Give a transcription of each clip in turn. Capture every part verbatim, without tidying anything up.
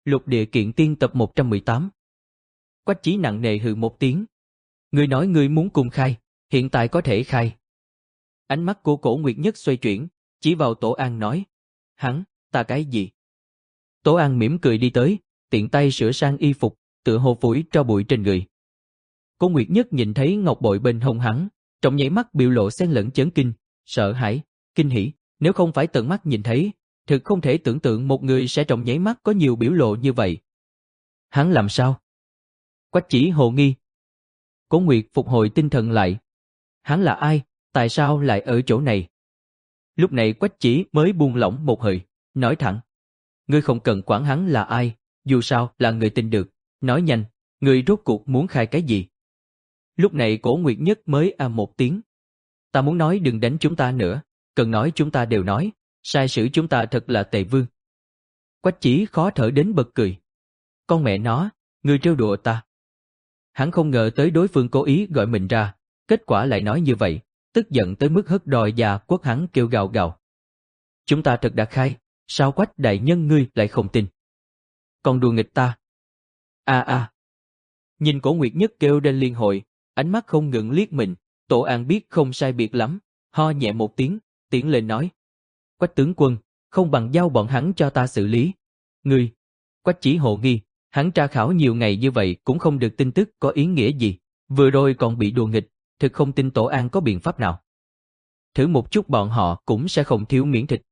Lục địa kiện tiên tập một trăm mười tám. Quách Chí nặng nề hừ một tiếng. Ngươi nói ngươi muốn cùng khai, hiện tại có thể khai. Ánh mắt của Cổ Nguyệt Nhất xoay chuyển, chỉ vào Tổ An nói. Hắn, ta cái gì? Tổ An mỉm cười đi tới, tiện tay sửa sang y phục, tựa hồ phủi tro bụi trên người. Cổ Nguyệt Nhất nhìn thấy ngọc bội bên hông hắn, trong nháy mắt biểu lộ xen lẫn chấn kinh, sợ hãi, kinh hỉ. Nếu không phải tận mắt nhìn thấy, thực không thể tưởng tượng một người sẽ trong nháy mắt có nhiều biểu lộ như vậy. Hắn làm sao? Quách Chỉ hồ nghi. Cổ Nguyệt phục hồi tinh thần lại. Hắn là ai? Tại sao lại ở chỗ này? Lúc này Quách Chỉ mới buông lỏng một hơi, nói thẳng. Ngươi không cần quản hắn là ai, dù sao là người tin được. Nói nhanh, ngươi rốt cuộc muốn khai cái gì? Lúc này Cổ Nguyệt Nhất mới a một tiếng. Ta muốn nói đừng đánh chúng ta nữa, cần nói chúng ta đều nói, sai sử chúng ta thật là tề vương. Quách Chỉ khó thở đến bật cười. Con mẹ nó, ngươi trêu đùa ta. Hắn không ngờ tới đối phương cố ý gọi mình ra, kết quả lại nói như vậy, tức giận tới mức hất đòi già quất hắn kêu gào gào. Chúng ta thật đã khai, sao Quách đại nhân ngươi lại không tin? Còn đùa nghịch ta? A a. Nhìn Cổ Nguyệt Nhất kêu lên liên hồi, ánh mắt không ngừng liếc mình, Tổ An biết không sai biệt lắm, ho nhẹ một tiếng, tiến lên nói. Quách tướng quân, không bằng giao bọn hắn cho ta xử lý. Ngươi, Quách Chỉ hồ nghi, hắn tra khảo nhiều ngày như vậy cũng không được tin tức có ý nghĩa gì, vừa rồi còn bị đùa nghịch, thực không tin Tổ An có biện pháp nào. Thử một chút bọn họ cũng sẽ không thiếu miễn thịt.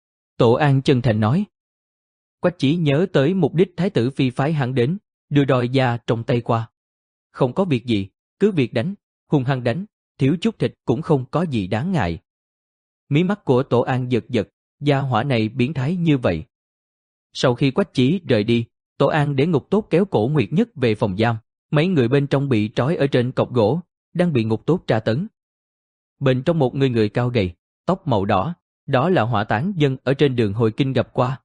Tổ An chân thành nói. Quách Chỉ nhớ tới mục đích thái tử phi phái hắn đến, đưa đòi da trong tay qua. Không có việc gì, cứ việc đánh, hung hăng đánh, thiếu chút thịt cũng không có gì đáng ngại. Mí mắt của Tổ An giật giật, gia hỏa này biến thái như vậy. Sau khi Quách Chỉ rời đi, Tổ An để Ngục Tốt kéo Cổ Nguyệt Nhất về phòng giam, mấy người bên trong bị trói ở trên cọc gỗ, đang bị Ngục Tốt tra tấn. Bên trong một người người cao gầy, tóc màu đỏ, đó là Hỏa Tán Dân ở trên đường hồi kinh gặp qua.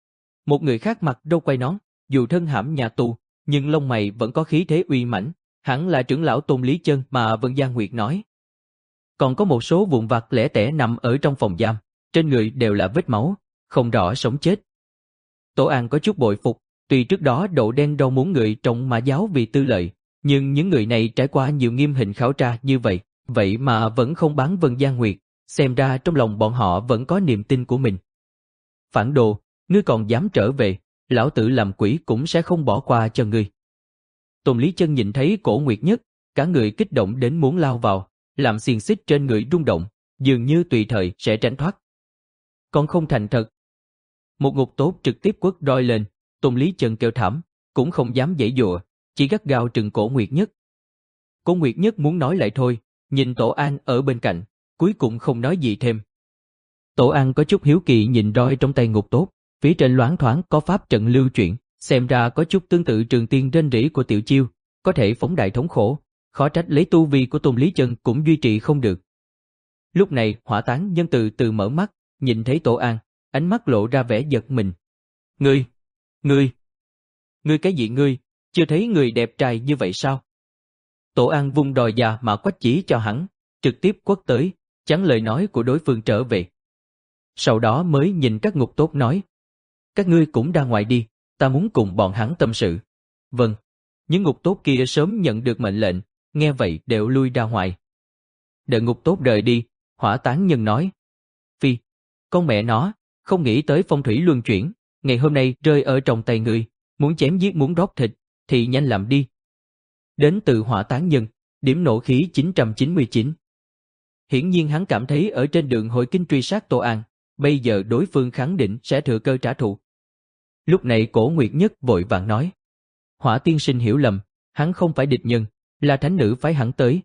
Một người khác mặc râu quai nón, dù thân hãm nhà tù, nhưng lông mày vẫn có khí thế uy mãnh, hẳn là trưởng lão Tôn Lý Chân mà Vân Gia Nguyệt nói. Còn có một số vụn vặt lẻ tẻ nằm ở trong phòng giam, trên người đều là vết máu, không rõ sống chết. Tổ An có chút bội phục, tuy trước đó Đậu Đen đâu muốn người trong Mã giáo vì tư lợi, nhưng những người này trải qua nhiều nghiêm hình khảo tra như vậy, vậy mà vẫn không bán Vân Gia Nguyệt, xem ra trong lòng bọn họ vẫn có niềm tin của mình. Phản đồ, ngươi còn dám trở về, lão tử làm quỷ cũng sẽ không bỏ qua cho ngươi. Tôn Lý Chân nhìn thấy Cổ Nguyệt Nhất, cả người kích động đến muốn lao vào, làm xiềng xích trên người rung động, dường như tùy thời sẽ tránh thoát. Còn không thành thật. Một Ngục Tốt trực tiếp quất roi lên, Tôn Lý Chân kêu thảm, cũng không dám giãy giụa, chỉ gắt gao trừng Cổ Nguyệt Nhất. Cổ Nguyệt Nhất muốn nói lại thôi, nhìn Tổ An ở bên cạnh, cuối cùng không nói gì thêm. Tổ An có chút hiếu kỳ nhìn roi trong tay Ngục Tốt, phía trên loáng thoáng có pháp trận lưu chuyển, xem ra có chút tương tự trường tiên rên rỉ của Tiểu Chiêu, có thể phóng đại thống khổ, khó trách lấy tu vi của Tôn Lý Chân cũng duy trì không được. Lúc này Hỏa Tán Nhân từ từ mở mắt, nhìn thấy Tổ An, ánh mắt lộ ra vẻ giật mình. Ngươi, ngươi, ngươi cái gì ngươi, chưa thấy người đẹp trai như vậy sao? Tổ An vung đòi già mà Quách Chỉ cho hắn, trực tiếp quất tới, chắn lời nói của đối phương trở về. Sau đó mới nhìn các Ngục Tốt nói. Các ngươi cũng ra ngoài đi, ta muốn cùng bọn hắn tâm sự. Vâng. Những Ngục Tốt kia sớm nhận được mệnh lệnh, nghe vậy đều lui ra ngoài. Đợi Ngục Tốt rời đi, Hỏa Tán Nhân nói. Phi, con mẹ nó, không nghĩ tới phong thủy luân chuyển, ngày hôm nay rơi ở trong tay ngươi, muốn chém giết muốn rót thịt, thì nhanh làm đi. Đến từ Hỏa Tán Nhân, điểm nộ khí chín trăm chín mươi chín. Hiển nhiên hắn cảm thấy ở trên đường hồi kinh truy sát Tổ An, bây giờ đối phương khẳng định sẽ thừa cơ trả thù. Lúc này Cổ Nguyệt Nhất vội vàng nói. Hỏa tiên sinh hiểu lầm, hắn không phải địch nhân, là thánh nữ phái hắn tới.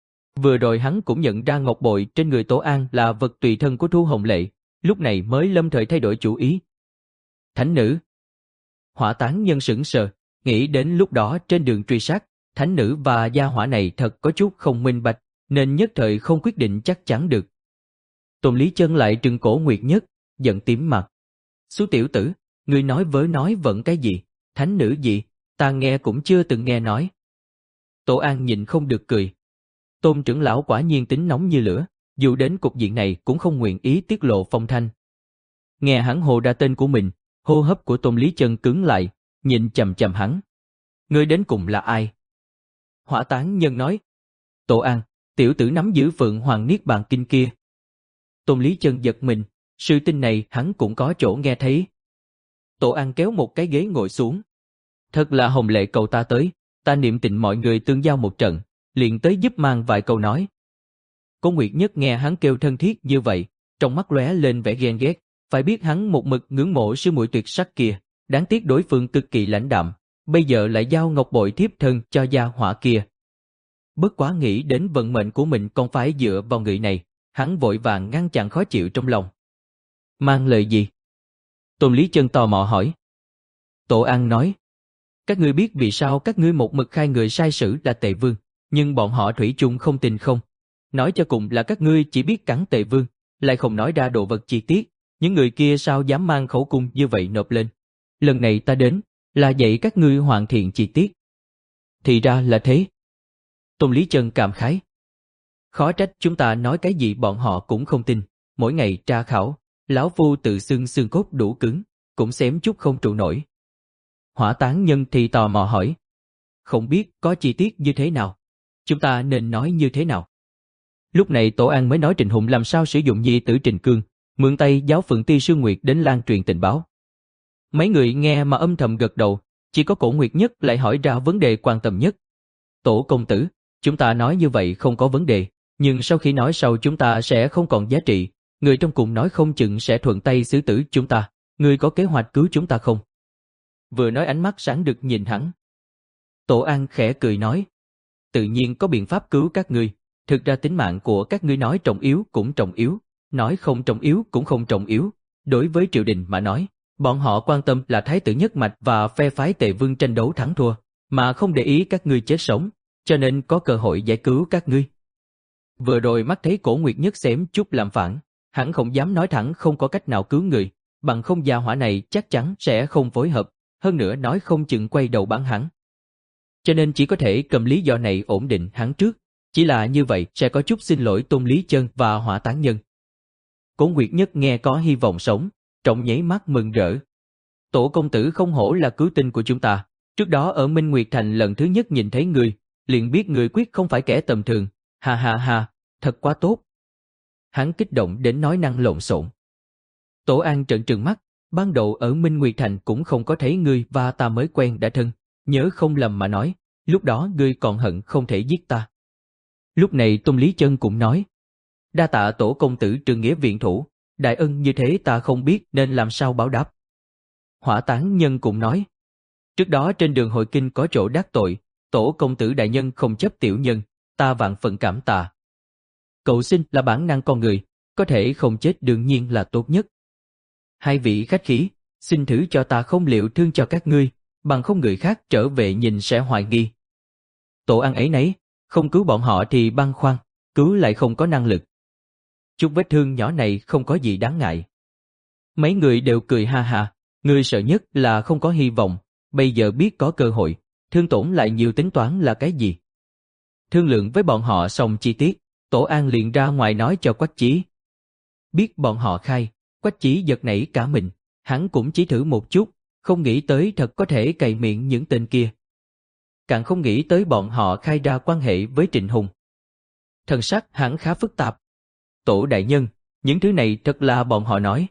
Vừa rồi hắn cũng nhận ra ngọc bội trên người Tổ An là vật tùy thân của Thu Hồng Lệ, lúc này mới lâm thời thay đổi chủ ý. Thánh nữ. Hỏa Tán Nhân sững sờ, nghĩ đến lúc đó trên đường truy sát, thánh nữ và gia hỏa này thật có chút không minh bạch, nên nhất thời không quyết định chắc chắn được. Tôn Lý Chân lại trừng Cổ Nguyệt Nhất, giận tím mặt. Xú tiểu tử, ngươi nói vớ nói vẫn cái gì, thánh nữ gì, ta nghe cũng chưa từng nghe nói. Tổ An nhìn không được cười. Tôn trưởng lão quả nhiên tính nóng như lửa, dù đến cục diện này cũng không nguyện ý tiết lộ phong thanh. Nghe hắn hô ra tên của mình, hô hấp của Tôn Lý Chân cứng lại, nhìn chằm chằm hắn. Ngươi đến cùng là ai? Hỏa Tán Nhân nói. Tổ An, tiểu tử nắm giữ Phượng Hoàng Niết Bàn Kinh kia. Tôn Lý Chân giật mình, sự tin này hắn cũng có chỗ nghe thấy. Tổ An kéo một cái ghế ngồi xuống. Thật là hồng lệ cầu ta tới, ta niệm tình mọi người tương giao một trận, liền tới giúp mang vài câu nói. Cố Nguyệt Nhất nghe hắn kêu thân thiết như vậy, trong mắt lóe lên vẻ ghen ghét, phải biết hắn một mực ngưỡng mộ sư muội tuyệt sắc kia, đáng tiếc đối phương cực kỳ lãnh đạm, bây giờ lại giao ngọc bội thiếp thân cho gia hỏa kia. Bất quá nghĩ đến vận mệnh của mình còn phải dựa vào người này, hắn vội vàng ngăn chặn khó chịu trong lòng. Mang lời gì? Tôn Lý Chân tò mò hỏi. Tổ An nói, các ngươi biết vì sao các ngươi một mực khai người sai sử là Tề Vương, nhưng bọn họ thủy chung không tin không? Nói cho cùng là các ngươi chỉ biết cắn Tề Vương, lại không nói ra đồ vật chi tiết, những người kia sao dám mang khẩu cung như vậy nộp lên. Lần này ta đến, là dạy các ngươi hoàn thiện chi tiết. Thì ra là thế. Tôn Lý Chân cảm khái. Khó trách chúng ta nói cái gì bọn họ cũng không tin, mỗi ngày tra khảo, lão phu tự xưng xương cốt đủ cứng, cũng xém chút không trụ nổi. Hỏa Tán Nhân thì tò mò hỏi. Không biết có chi tiết như thế nào? Chúng ta nên nói như thế nào? Lúc này Tổ An mới nói Trình Hùng làm sao sử dụng nhi tử Trình Cương, mượn tay giáo Phượng Ti Sương Nguyệt đến lan truyền tình báo. Mấy người nghe mà âm thầm gật đầu, chỉ có Cổ Nguyệt Nhất lại hỏi ra vấn đề quan tâm nhất. Tổ công tử, chúng ta nói như vậy không có vấn đề, nhưng sau khi nói sau chúng ta sẽ không còn giá trị, người trong cùng nói không chừng sẽ thuận tay xử tử chúng ta, người có kế hoạch cứu chúng ta không? Vừa nói ánh mắt sáng rực nhìn hắn. Tổ An khẽ cười nói, tự nhiên có biện pháp cứu các ngươi, thực ra tính mạng của các ngươi nói trọng yếu cũng trọng yếu, nói không trọng yếu cũng không trọng yếu, đối với triều đình mà nói, bọn họ quan tâm là thái tử nhất mạch và phe phái Tề Vương tranh đấu thắng thua, mà không để ý các ngươi chết sống, cho nên có cơ hội giải cứu các ngươi. Vừa rồi mắt thấy Cổ Nguyệt Nhất xém chút làm phản, hắn không dám nói thẳng không có cách nào cứu người, bằng không gia hỏa này chắc chắn sẽ không phối hợp, hơn nữa nói không chừng quay đầu bắn hắn. Cho nên chỉ có thể cầm lý do này ổn định hắn trước, chỉ là như vậy sẽ có chút xin lỗi Tôn Lý Chân và Hỏa Tán Nhân. Cổ Nguyệt Nhất nghe có hy vọng sống, trong nháy mắt mừng rỡ. Tổ công tử không hổ là cứu tinh của chúng ta, trước đó ở Minh Nguyệt Thành lần thứ nhất nhìn thấy người, liền biết người quyết không phải kẻ tầm thường, ha ha ha, thật quá tốt. Hắn kích động đến nói năng lộn xộn. Tổ An trợn trừng mắt, ban đầu ở Minh Nguyệt Thành cũng không có thấy ngươi và ta mới quen đã thân, nhớ không lầm mà nói, lúc đó ngươi còn hận không thể giết ta. Lúc này Tôn Lý Chân cũng nói, đa tạ tổ công tử trượng nghĩa viện thủ, đại ân như thế ta không biết nên làm sao báo đáp. Hỏa Tán Nhân cũng nói, trước đó trên đường hội kinh có chỗ đắc tội, tổ công tử đại nhân không chấp tiểu nhân, ta vạn phần cảm tạ. Cầu sinh là bản năng con người, có thể không chết đương nhiên là tốt nhất. Hai vị khách khí, xin thử cho ta không liệu thương cho các ngươi, bằng không người khác trở về nhìn sẽ hoài nghi. Tổ An ấy nấy, không cứu bọn họ thì băn khoăn, cứu lại không có năng lực. Chút vết thương nhỏ này không có gì đáng ngại. Mấy người đều cười ha ha, người sợ nhất là không có hy vọng, bây giờ biết có cơ hội, thương tổn lại nhiều tính toán là cái gì. Thương lượng với bọn họ xong chi tiết, Tổ An liền ra ngoài nói cho Quách Chí. Biết bọn họ khai, Quách Chí giật nảy cả mình, hắn cũng chỉ thử một chút, không nghĩ tới thật có thể cày miệng những tên kia. Càng không nghĩ tới bọn họ khai ra quan hệ với Trịnh Hùng. Thần sắc hắn khá phức tạp. Tổ đại nhân, những thứ này thật là bọn họ nói.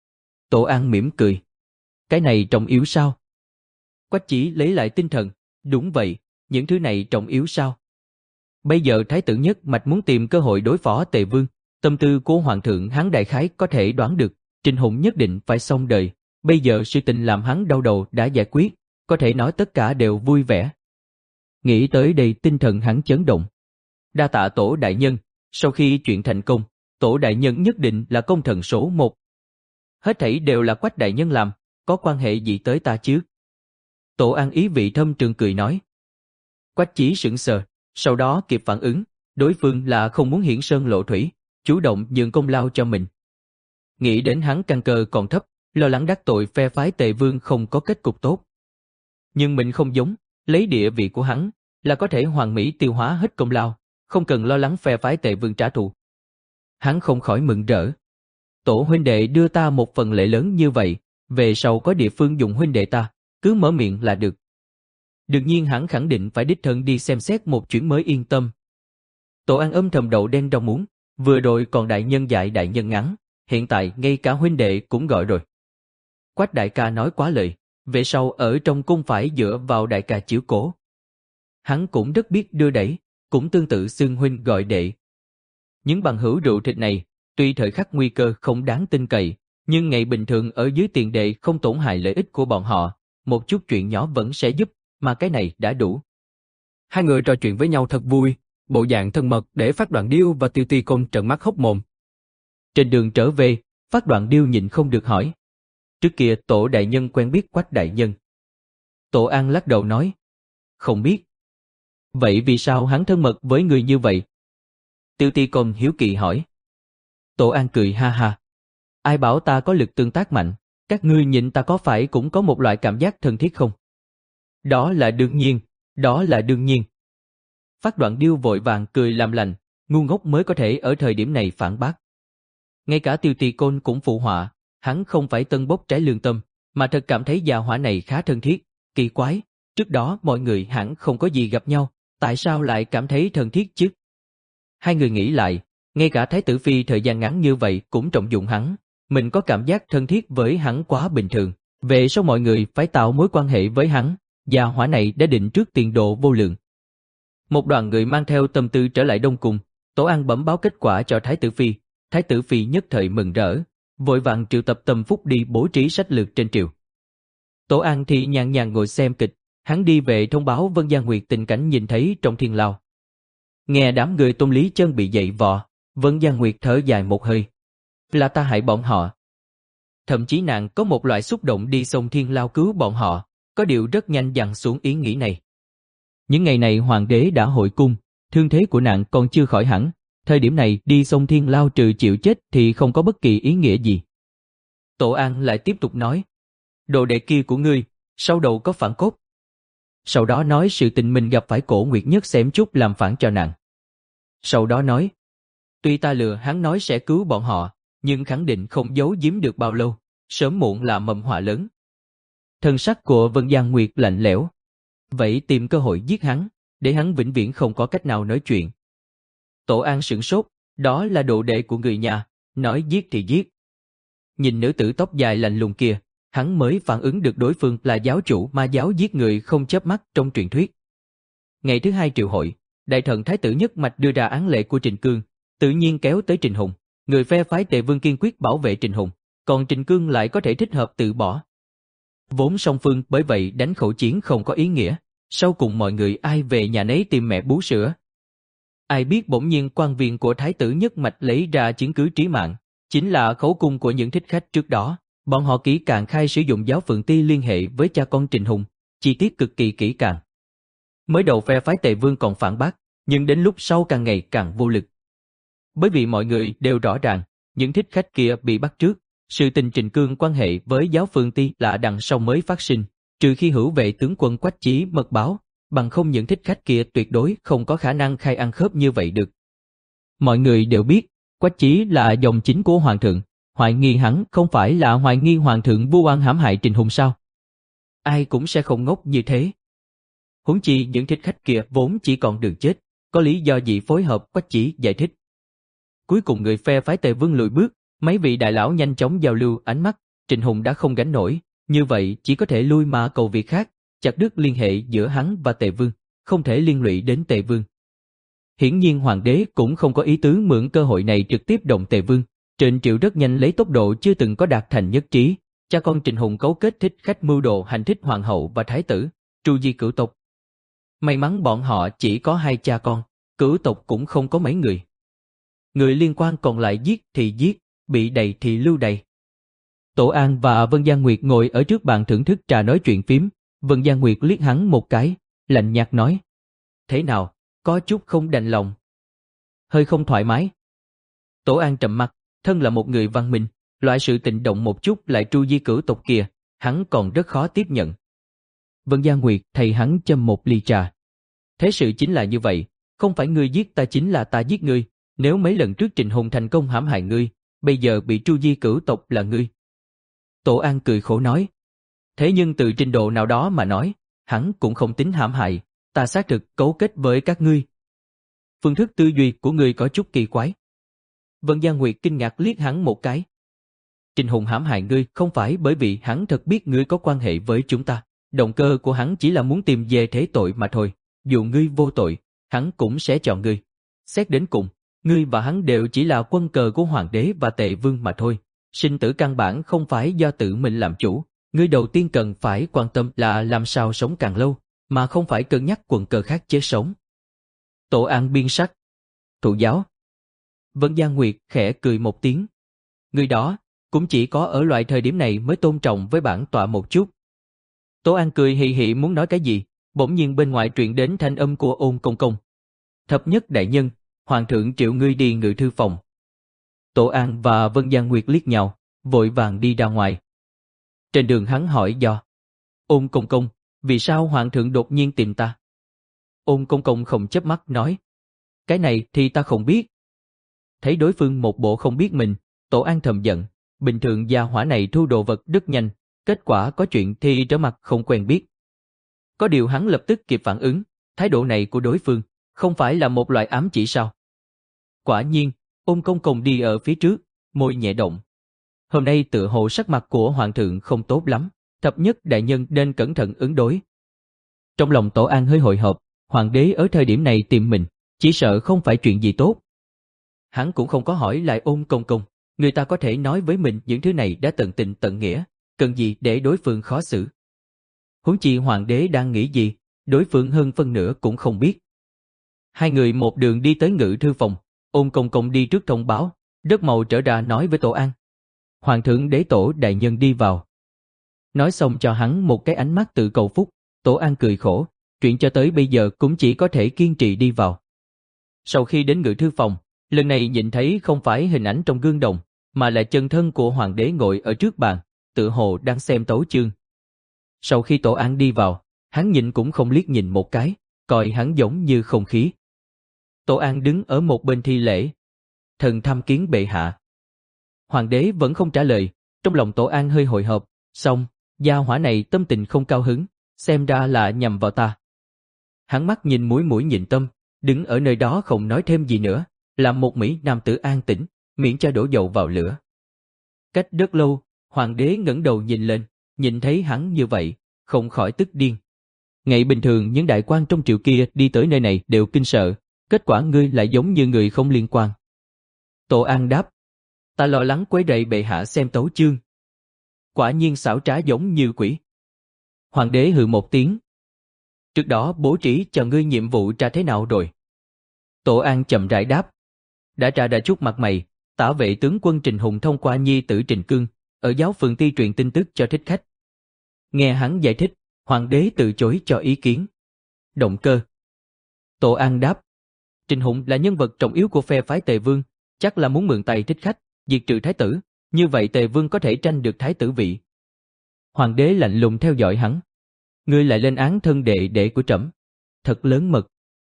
Tổ An mỉm cười. Cái này trọng yếu sao? Quách Chí lấy lại tinh thần, đúng vậy, những thứ này trọng yếu sao? Bây giờ Thái tử nhất mạch muốn tìm cơ hội đối phó Tề Vương, tâm tư của Hoàng thượng hắn đại khái có thể đoán được, Trịnh Hùng nhất định phải xong đời, bây giờ sự tình làm hắn đau đầu đã giải quyết, có thể nói tất cả đều vui vẻ. Nghĩ tới đây tinh thần hắn chấn động. Đa tạ Tổ đại nhân, sau khi chuyện thành công, Tổ đại nhân nhất định là công thần số một. Hết thảy đều là Quách đại nhân làm, có quan hệ gì tới ta chứ? Tổ An ý vị thâm trường cười nói. Quách Chí sững sờ, sau đó kịp phản ứng, đối phương là không muốn hiển sơn lộ thủy, chủ động nhường công lao cho mình. Nghĩ đến hắn căn cơ còn thấp, lo lắng đắc tội phe phái Tề Vương không có kết cục tốt. Nhưng mình không giống, lấy địa vị của hắn, là có thể hoàn mỹ tiêu hóa hết công lao, không cần lo lắng phe phái Tề Vương trả thù. Hắn không khỏi mừng rỡ. Tổ huynh đệ đưa ta một phần lễ lớn như vậy, về sau có địa phương dùng huynh đệ ta, cứ mở miệng là được. Đương nhiên hắn khẳng định phải đích thân đi xem xét một chuyến mới yên tâm. Tổ An âm thầm đậu đen rau muống, vừa rồi còn đại nhân dạy đại nhân ngắn, hiện tại ngay cả huynh đệ cũng gọi rồi. Quách đại ca nói quá lời, về sau ở trong cung phải dựa vào đại ca chiếu cố. Hắn cũng rất biết đưa đẩy, cũng tương tự xưng huynh gọi đệ. Những bằng hữu rượu thịt này, tuy thời khắc nguy cơ không đáng tin cậy, nhưng ngày bình thường ở dưới tiền đệ không tổn hại lợi ích của bọn họ, một chút chuyện nhỏ vẫn sẽ giúp, mà cái này đã đủ. Hai người trò chuyện với nhau thật vui, bộ dạng thân mật để Phát Đoạn Điêu và Tiêu Ti Côn trợn mắt hốc mồm. Trên đường trở về, Phát Đoạn Điêu nhịn không được hỏi. Trước kia Tổ đại nhân quen biết Quách đại nhân. Tổ An lắc đầu nói. Không biết. Vậy vì sao hắn thân mật với người như vậy? Tiêu Ti Côn hiếu kỳ hỏi. Tổ An cười ha ha. Ai bảo ta có lực tương tác mạnh, các ngươi nhìn ta có phải cũng có một loại cảm giác thân thiết không? Đó là đương nhiên, đó là đương nhiên. Phát Đoạn Điêu vội vàng cười làm lành, ngu ngốc mới có thể ở thời điểm này phản bác. Ngay cả Tiêu Ti Côn cũng phụ họa, hắn không phải tân bốc trái lương tâm, mà thật cảm thấy già hỏa này khá thân thiết, kỳ quái, trước đó mọi người hẳn không có gì gặp nhau, tại sao lại cảm thấy thân thiết chứ? Hai người nghĩ lại, ngay cả Thái tử Phi thời gian ngắn như vậy cũng trọng dụng hắn, mình có cảm giác thân thiết với hắn quá bình thường, về sau mọi người phải tạo mối quan hệ với hắn, già hỏa này đã định trước tiền độ vô lượng. Một đoàn người mang theo tâm tư trở lại Đông Cung, Tổ An bẩm báo kết quả cho Thái tử Phi, Thái tử Phi nhất thời mừng rỡ, vội vàng triệu tập tâm phúc đi bố trí sách lược trên triều. Tổ An thì nhàn nhàn ngồi xem kịch, hắn đi về thông báo Vân Gia Nguyệt tình cảnh nhìn thấy trong thiên lao. Nghe đám người Tôn Lý Chân bị dậy vò, Vân Gia Nguyệt thở dài một hơi. Là ta hại bọn họ. Thậm chí nàng có một loại xúc động đi sông thiên lao cứu bọn họ, có điều rất nhanh dằn xuống ý nghĩ này. Những ngày này hoàng đế đã hội cung, thương thế của nàng còn chưa khỏi hẳn, thời điểm này đi sông thiên lao trừ chịu chết thì không có bất kỳ ý nghĩa gì. Tổ An lại tiếp tục nói, đồ đệ kia của ngươi, sau đầu có phản cốt. Sau đó nói sự tình mình gặp phải Cổ Nguyệt Nhất xém chút làm phản cho nàng. Sau đó nói, tuy ta lừa hắn nói sẽ cứu bọn họ, nhưng khẳng định không giấu giếm được bao lâu, sớm muộn là mầm họa lớn. Thân sắc của Vân Gia Nguyệt lạnh lẽo. Vậy tìm cơ hội giết hắn, để hắn vĩnh viễn không có cách nào nói chuyện. Tổ An sửng sốt, đó là đồ đệ của người nhà, nói giết thì giết. Nhìn nữ tử tóc dài lạnh lùng kia, hắn mới phản ứng được đối phương là giáo chủ ma giáo giết người không chớp mắt trong truyền thuyết. Ngày thứ hai triệu hội, đại thần Thái tử Nhất Mạch đưa ra án lệ của Trịnh Cương, tự nhiên kéo tới Trịnh Hùng, người phe phái Tề Vương kiên quyết bảo vệ Trịnh Hùng, còn Trịnh Cương lại có thể thích hợp từ bỏ. Vốn song phương bởi vậy đánh khẩu chiến không có ý nghĩa, sau cùng mọi người ai về nhà nấy tìm mẹ bú sữa. Ai biết bỗng nhiên quan viên của Thái tử Nhất Mạch lấy ra chứng cứ trí mạng, chính là khẩu cung của những thích khách trước đó, bọn họ kỹ càng khai sử dụng giáo phượng ti liên hệ với cha con Trịnh Hùng, chi tiết cực kỳ kỹ càng. Mới đầu phe phái Tề Vương còn phản bác, nhưng đến lúc sau càng ngày càng vô lực. Bởi vì mọi người đều rõ ràng, những thích khách kia bị bắt trước, sự tình Trịnh Cương quan hệ với giáo phượng ti là đằng sau mới phát sinh, trừ khi hữu vệ tướng quân Quách Chí mật báo, bằng không những thích khách kia tuyệt đối không có khả năng khai ăn khớp như vậy được. Mọi người đều biết, Quách Chí là dòng chính của hoàng thượng, hoài nghi hắn không phải là hoài nghi hoàng thượng vu oan hãm hại Trịnh Hùng sao? Ai cũng sẽ không ngốc như thế. Huống chi những thích khách kia vốn chỉ còn đường chết, có lý do gì phối hợp Quách Chí giải thích. Cuối cùng người phe phái Tề Vương lùi bước, mấy vị đại lão nhanh chóng giao lưu ánh mắt, Trịnh Hùng đã không gánh nổi, như vậy chỉ có thể lui mà cầu việc khác, chặt đứt liên hệ giữa hắn và Tề Vương, không thể liên lụy đến Tề Vương. Hiển nhiên hoàng đế cũng không có ý tứ mượn cơ hội này trực tiếp động Tề Vương, Trịnh Triệu rất nhanh lấy tốc độ chưa từng có đạt thành nhất trí, cha con Trịnh Hùng cấu kết thích khách mưu đồ hành thích hoàng hậu và thái tử, tru di cửu tộc. May mắn bọn họ chỉ có hai cha con, cửu tộc cũng không có mấy người. Người liên quan còn lại giết thì giết, bị đầy thì lưu đầy. Tổ An và Vân Gia Nguyệt ngồi ở trước bàn thưởng thức trà nói chuyện phím, Vân Gia Nguyệt liếc hắn một cái, lạnh nhạt nói. Thế nào, có chút không đành lòng. Hơi không thoải mái. Tổ An trầm mặt, thân là một người văn minh, loại sự tình động một chút lại tru di cửu tộc kia, hắn còn rất khó tiếp nhận. Vân Gia Nguyệt thầy hắn châm một ly trà. Thế sự chính là như vậy, không phải ngươi giết ta chính là ta giết ngươi, nếu mấy lần trước Trịnh Hùng thành công hãm hại ngươi, bây giờ bị tru di cửu tộc là ngươi. Tổ An cười khổ nói. Thế nhưng từ trình độ nào đó mà nói, hắn cũng không tính hãm hại, ta xác thực cấu kết với các ngươi. Phương thức tư duy của ngươi có chút kỳ quái. Vân Gia Nguyệt kinh ngạc liếc hắn một cái. Trình Hùng hãm hại ngươi không phải bởi vì hắn thật biết ngươi có quan hệ với chúng ta. Động cơ của hắn chỉ là muốn tìm về thế tội mà thôi. Dù ngươi vô tội, hắn cũng sẽ chọn ngươi. Xét đến cùng, ngươi và hắn đều chỉ là quân cờ của hoàng đế và tề vương mà thôi. Sinh tử căn bản không phải do tự mình làm chủ. Ngươi đầu tiên cần phải quan tâm là làm sao sống càng lâu, mà không phải cân nhắc quần cờ khác chế sống. Tổ An biên sắc. Thụ giáo. Vân Gia Nguyệt khẽ cười một tiếng. Người đó, cũng chỉ có ở loại thời điểm này mới tôn trọng với bản tọa một chút. Tổ An cười hì hì muốn nói cái gì, bỗng nhiên bên ngoài truyền đến thanh âm của Ôn Công Công. Thập nhất đại nhân, hoàng thượng triệu ngươi đi ngự thư phòng. Tổ An và Vân Gia Nguyệt liếc nhau, vội vàng đi ra ngoài. Trên đường hắn hỏi do. Ôn Công Công, vì sao hoàng thượng đột nhiên tìm ta? Ôn Công Công không chớp mắt nói. Cái này thì ta không biết. Thấy đối phương một bộ không biết mình, Tổ An thầm giận. Bình thường gia hỏa này thu đồ vật rất nhanh, kết quả có chuyện thì trở mặt không quen biết. Có điều hắn lập tức kịp phản ứng, thái độ này của đối phương, không phải là một loại ám chỉ sao? Quả nhiên, Ôn Công Công đi ở phía trước, môi nhẹ động. Hôm nay tựa hồ sắc mặt của hoàng thượng không tốt lắm, thập nhất đại nhân nên cẩn thận ứng đối. Trong lòng Tổ An hơi hồi hộp, hoàng đế ở thời điểm này tìm mình, chỉ sợ không phải chuyện gì tốt. Hắn cũng không có hỏi lại Ôn Công Công, người ta có thể nói với mình những thứ này đã tận tình tận nghĩa, cần gì để đối phương khó xử. Huống chi hoàng đế đang nghĩ gì, đối phương hơn phân nửa cũng không biết. Hai người một đường đi tới ngự thư phòng, Ôn Công Công đi trước thông báo, Đất Mậu trở ra nói với Tổ An. Hoàng thượng đế tổ đại nhân đi vào. Nói xong cho hắn một cái ánh mắt tự cầu phúc, Tổ An cười khổ, chuyện cho tới bây giờ cũng chỉ có thể kiên trì đi vào. Sau khi đến ngự thư phòng, lần này nhìn thấy không phải hình ảnh trong gương đồng, mà là chân thân của hoàng đế ngồi ở trước bàn, tựa hồ đang xem tấu chương. Sau khi Tổ An đi vào, hắn nhìn cũng không liếc nhìn một cái, coi hắn giống như không khí. Tổ An đứng ở một bên thi lễ. Thần tham kiến bệ hạ. Hoàng đế vẫn không trả lời, trong lòng Tổ An hơi hồi hộp, xong, gia hỏa này tâm tình không cao hứng, xem ra là nhằm vào ta. Hắn mắt nhìn mũi mũi nhìn tâm, đứng ở nơi đó không nói thêm gì nữa, làm một mỹ nam tử an tĩnh, miễn cho đổ dầu vào lửa. Cách rất lâu, hoàng đế ngẩng đầu nhìn lên, nhìn thấy hắn như vậy, không khỏi tức điên. Ngày bình thường những đại quan trong triều kia đi tới nơi này đều kinh sợ, kết quả ngươi lại giống như người không liên quan. Tổ An đáp, ta lo lắng quấy rầy bệ hạ xem tấu chương. Quả nhiên xảo trá giống như quỷ. Hoàng đế hừ một tiếng. Trước đó bố trí cho ngươi nhiệm vụ tra thế nào rồi? Tổ An chậm rãi đáp. Đã tra đã chút mặt mày, tả vệ tướng quân Trình Hùng thông qua nhi tử Trình Cương, ở giáo phường ti truyền tin tức cho thích khách. Nghe hắn giải thích, hoàng đế từ chối cho ý kiến. Động cơ. Tổ An đáp. Trình Hùng là nhân vật trọng yếu của phe phái Tề Vương, chắc là muốn mượn tay thích khách, diệt trừ thái tử, như vậy Tề Vương có thể tranh được thái tử vị. Hoàng đế lạnh lùng theo dõi hắn. Ngươi lại lên án thân đệ đệ của trẫm, thật lớn mật.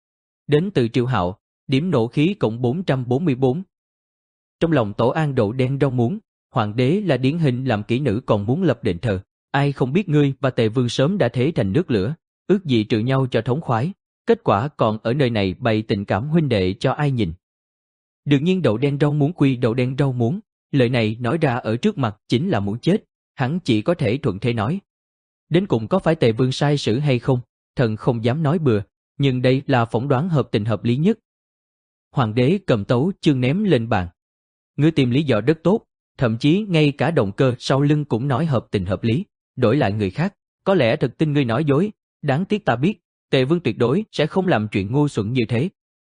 Đến từ Triệu Hạo, điểm nộ khí cộng bốn trăm bốn mươi bốn. Trong lòng Tổ An đổ đen rau muống, hoàng đế là điển hình làm kỹ nữ còn muốn lập đền thờ, ai không biết ngươi và Tề Vương sớm đã thế thành nước lửa, ước gì trừ nhau cho thống khoái, kết quả còn ở nơi này bày tình cảm huynh đệ cho ai nhìn. Đương nhiên đậu đen rau muống quy đậu đen rau muống, lời này nói ra ở trước mặt chính là muốn chết, hắn chỉ có thể thuận thế nói. Đến cùng có phải Tề Vương sai sử hay không, thần không dám nói bừa, nhưng đây là phỏng đoán hợp tình hợp lý nhất. Hoàng đế cầm tấu chương ném lên bàn. Ngươi tìm lý do rất tốt, thậm chí ngay cả động cơ sau lưng cũng nói hợp tình hợp lý, đổi lại người khác, có lẽ thật tin ngươi nói dối, đáng tiếc ta biết, Tề Vương tuyệt đối sẽ không làm chuyện ngu xuẩn như thế.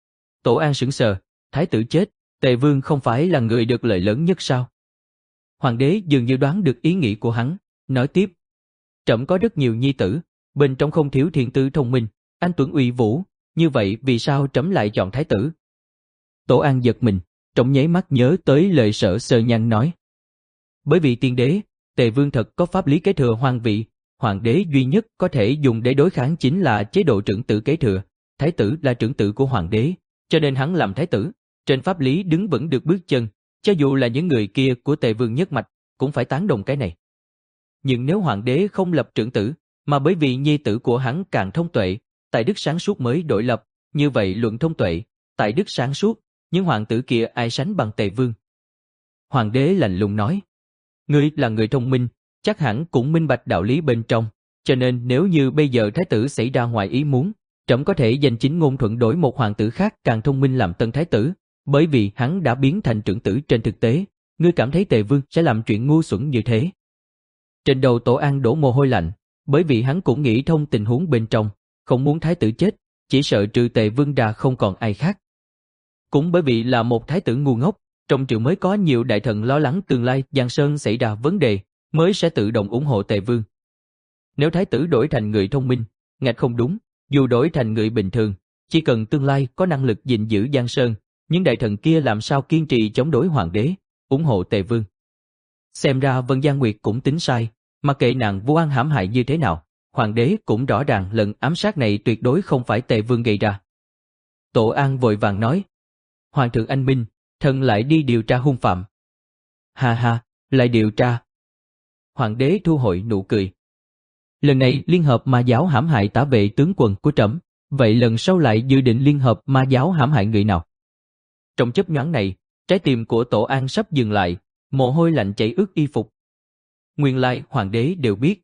Tổ An sững sờ, thái tử chết, Tề Vương không phải là người được lợi lớn nhất sao? Hoàng đế dường như đoán được ý nghĩ của hắn, nói tiếp. Trẫm có rất nhiều nhi tử, bên trong không thiếu thiên tư thông minh, anh tuấn uy vũ, như vậy vì sao trẫm lại chọn thái tử? Tổ An giật mình, trong nháy mắt nhớ tới lời Sở Sơ Nhan nói. Bởi vì tiên đế, Tề Vương thật có pháp lý kế thừa hoàng vị, hoàng đế duy nhất có thể dùng để đối kháng chính là chế độ trưởng tử kế thừa, thái tử là trưởng tử của hoàng đế, cho nên hắn làm thái tử, trên pháp lý đứng vững được bước chân, cho dù là những người kia của Tề Vương nhất mạch, cũng phải tán đồng cái này. Nhưng nếu hoàng đế không lập trưởng tử, mà bởi vì nhi tử của hắn càng thông tuệ, tài đức sáng suốt mới đổi lập, như vậy luận thông tuệ, tài đức sáng suốt, nhưng hoàng tử kia ai sánh bằng Tề Vương? Hoàng đế lạnh lùng nói, ngươi là người thông minh, chắc hẳn cũng minh bạch đạo lý bên trong, cho nên nếu như bây giờ thái tử xảy ra ngoài ý muốn, trẫm có thể danh chính ngôn thuận đổi một hoàng tử khác càng thông minh làm tân thái tử, bởi vì hắn đã biến thành trưởng tử trên thực tế. Ngươi cảm thấy Tề Vương sẽ làm chuyện ngu xuẩn như thế? Trên đầu Tổ An đổ mồ hôi lạnh, bởi vì hắn cũng nghĩ thông tình huống bên trong, không muốn thái tử chết, chỉ sợ trừ Tề Vương ra không còn ai khác. Cũng bởi vì là một thái tử ngu ngốc, trong triều mới có nhiều đại thần lo lắng tương lai Giang Sơn xảy ra vấn đề, mới sẽ tự động ủng hộ Tề Vương. Nếu thái tử đổi thành người thông minh, ngạch không đúng, dù đổi thành người bình thường, chỉ cần tương lai có năng lực gìn giữ Giang Sơn, những đại thần kia làm sao kiên trì chống đối hoàng đế, ủng hộ Tề Vương. Xem ra Vân Giang Nguyệt cũng tính sai, mà kệ nàng Vu An hãm hại như thế nào, hoàng đế cũng rõ ràng lần ám sát này tuyệt đối không phải Tề Vương gây ra. Tổ An vội vàng nói, hoàng thượng anh minh, thần lại đi điều tra hung phạm. Ha ha, lại điều tra. Hoàng đế thu hồi nụ cười. Lần này liên hợp ma giáo hãm hại tả vệ tướng quân của trẫm, vậy lần sau lại dự định liên hợp ma giáo hãm hại người nào? Trong chớp nhoáng này, trái tim của Tổ An sắp dừng lại, mồ hôi lạnh chảy ướt y phục. Nguyên lai hoàng đế đều biết.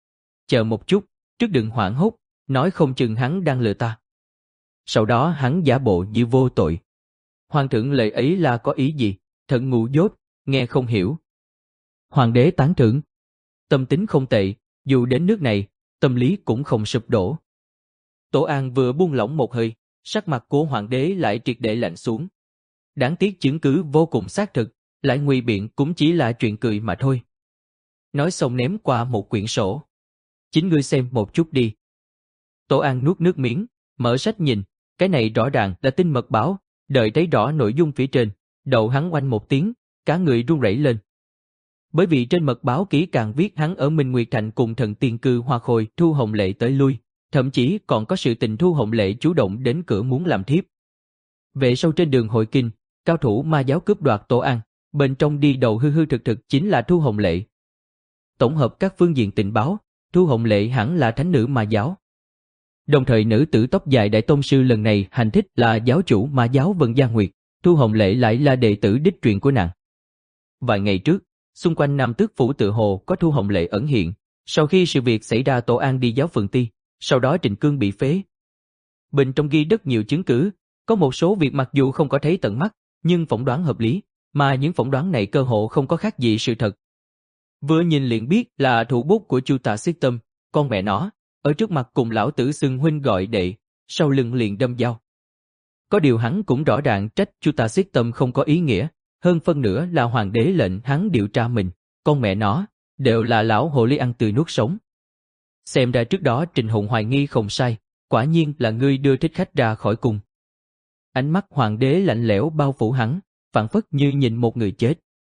Chờ một chút, trước đừng hoảng hốt, nói không chừng hắn đang lừa ta. Sau đó hắn giả bộ như vô tội. Hoàng thượng lời ấy là có ý gì? Thật ngu dốt, nghe không hiểu. Hoàng đế tán thưởng. Tâm tính không tệ, dù đến nước này, tâm lý cũng không sụp đổ. Tổ An vừa buông lỏng một hơi, sắc mặt của hoàng đế lại triệt để lạnh xuống. Đáng tiếc chứng cứ vô cùng xác thực, lại ngụy biện cũng chỉ là chuyện cười mà thôi. Nói xong ném qua một quyển sổ. Chính ngươi xem một chút đi. Tổ An nuốt nước miếng, mở sách nhìn, cái này rõ ràng là tin mật báo, đợi thấy rõ nội dung phía trên, đầu hắn oanh một tiếng, cả người run rẩy lên. Bởi vì trên mật báo kỹ càng viết hắn ở Minh Nguyệt Thành cùng thần tiên cư Hoa Khôi Thu Hồng Lệ tới lui, thậm chí còn có sự tình Thu Hồng Lệ chủ động đến cửa muốn làm thiếp. Về sau trên đường hội kinh, cao thủ ma giáo cướp đoạt Tổ An, bên trong đi đầu hư hư thực thực chính là Thu Hồng Lệ. Tổng hợp các phương diện tình báo, Thu Hồng Lệ hẳn là thánh nữ ma giáo. Đồng thời nữ tử tóc dài đại tông sư lần này hành thích là giáo chủ ma giáo Vân Giang Nguyệt, Thu Hồng Lệ lại là đệ tử đích truyền của nàng. Vài ngày trước, xung quanh Nam Tước phủ tự hồ có Thu Hồng Lệ ẩn hiện, sau khi sự việc xảy ra Tổ An đi giáo phường ti, sau đó Trịnh Cương bị phế. Bên trong ghi rất nhiều chứng cứ, có một số việc mặc dù không có thấy tận mắt, nhưng phỏng đoán hợp lý, mà những phỏng đoán này cơ hồ không có khác gì sự thật. Vừa nhìn liền biết là thủ bút của Chu Tà Xích Tâm, con mẹ nó, ở trước mặt cùng lão tử xưng huynh gọi đệ, sau lưng liền đâm dao. Có điều hắn cũng rõ ràng trách Chu Tà Xích Tâm không có ý nghĩa, hơn phân nửa là hoàng đế lệnh hắn điều tra mình, con mẹ nó, đều là lão hồ ly ăn tươi nuốt sống. Xem ra trước đó Trình Hùng hoài nghi không sai, quả nhiên là ngươi đưa thích khách ra khỏi cung. Ánh mắt hoàng đế lạnh lẽo bao phủ hắn, phảng phất như nhìn một người chết.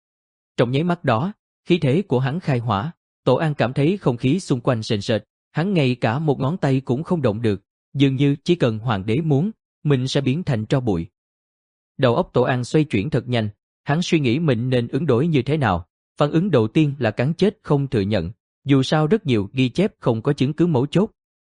Trong nháy mắt đó, khí thế của hắn khai hỏa, Tổ An cảm thấy không khí xung quanh sền sệt, hắn ngay cả một ngón tay cũng không động được, dường như chỉ cần hoàng đế muốn, mình sẽ biến thành tro bụi. Đầu óc Tổ An xoay chuyển thật nhanh, hắn suy nghĩ mình nên ứng đối như thế nào, phản ứng đầu tiên là cắn chết không thừa nhận, dù sao rất nhiều ghi chép không có chứng cứ mấu chốt.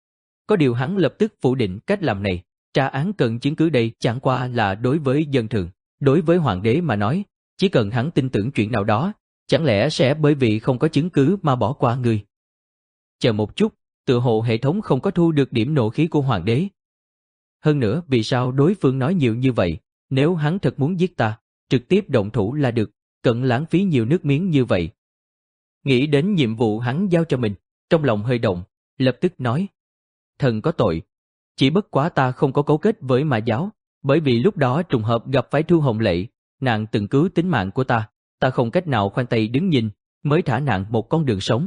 Có điều hắn lập tức phủ định cách làm này, tra án cần chứng cứ đây chẳng qua là đối với dân thường, đối với hoàng đế mà nói, chỉ cần hắn tin tưởng chuyện nào đó, chẳng lẽ sẽ bởi vì không có chứng cứ mà bỏ qua người. Chờ một chút, tựa hồ hệ thống không có thu được điểm nộ khí của hoàng đế. Hơn nữa vì sao đối phương nói nhiều như vậy, nếu hắn thật muốn giết ta, trực tiếp động thủ là được, cần lãng phí nhiều nước miếng như vậy. Nghĩ đến nhiệm vụ hắn giao cho mình, trong lòng hơi động, lập tức nói. Thần có tội, chỉ bất quá ta không có cấu kết với ma giáo, bởi vì lúc đó trùng hợp gặp phải Thu Hồng Lệ, nàng từng cứu tính mạng của ta, ta không cách nào khoanh tay đứng nhìn, mới thả nàng một con đường sống.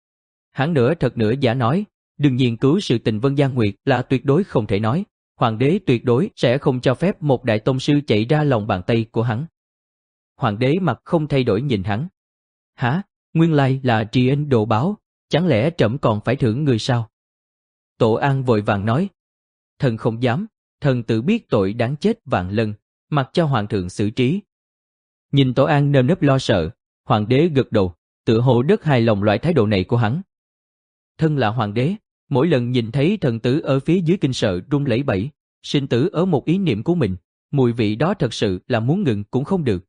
Hắn nửa thật nửa giả nói, đương nhiên cứu sự tình Vân Giang Nguyệt là tuyệt đối không thể nói, hoàng đế tuyệt đối sẽ không cho phép một đại tông sư chạy ra lòng bàn tay của hắn. Hoàng đế mặt không thay đổi nhìn hắn. Hả, nguyên lai là tri ân đồ báo, chẳng lẽ trẫm còn phải thưởng người sao? Tổ An vội vàng nói. Thần không dám, thần tự biết tội đáng chết vạn lần, mặc cho hoàng thượng xử trí. Nhìn Tổ An nơm nớp lo sợ, hoàng đế gật đầu, tựa hồ rất hài lòng loại thái độ này của hắn. Thân là hoàng đế, mỗi lần nhìn thấy thần tử ở phía dưới kinh sợ run lẩy bẩy, sinh tử ở một ý niệm của mình, mùi vị đó thật sự là muốn ngừng cũng không được.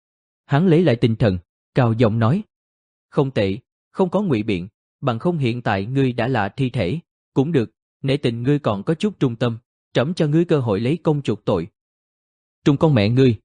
Hắn lấy lại tinh thần, cao giọng nói: "Không tệ, không có ngụy biện, bằng không hiện tại ngươi đã là thi thể, cũng được, nể tình ngươi còn có chút trung tâm, trẫm cho ngươi cơ hội lấy công chuộc tội." Trung con mẹ ngươi!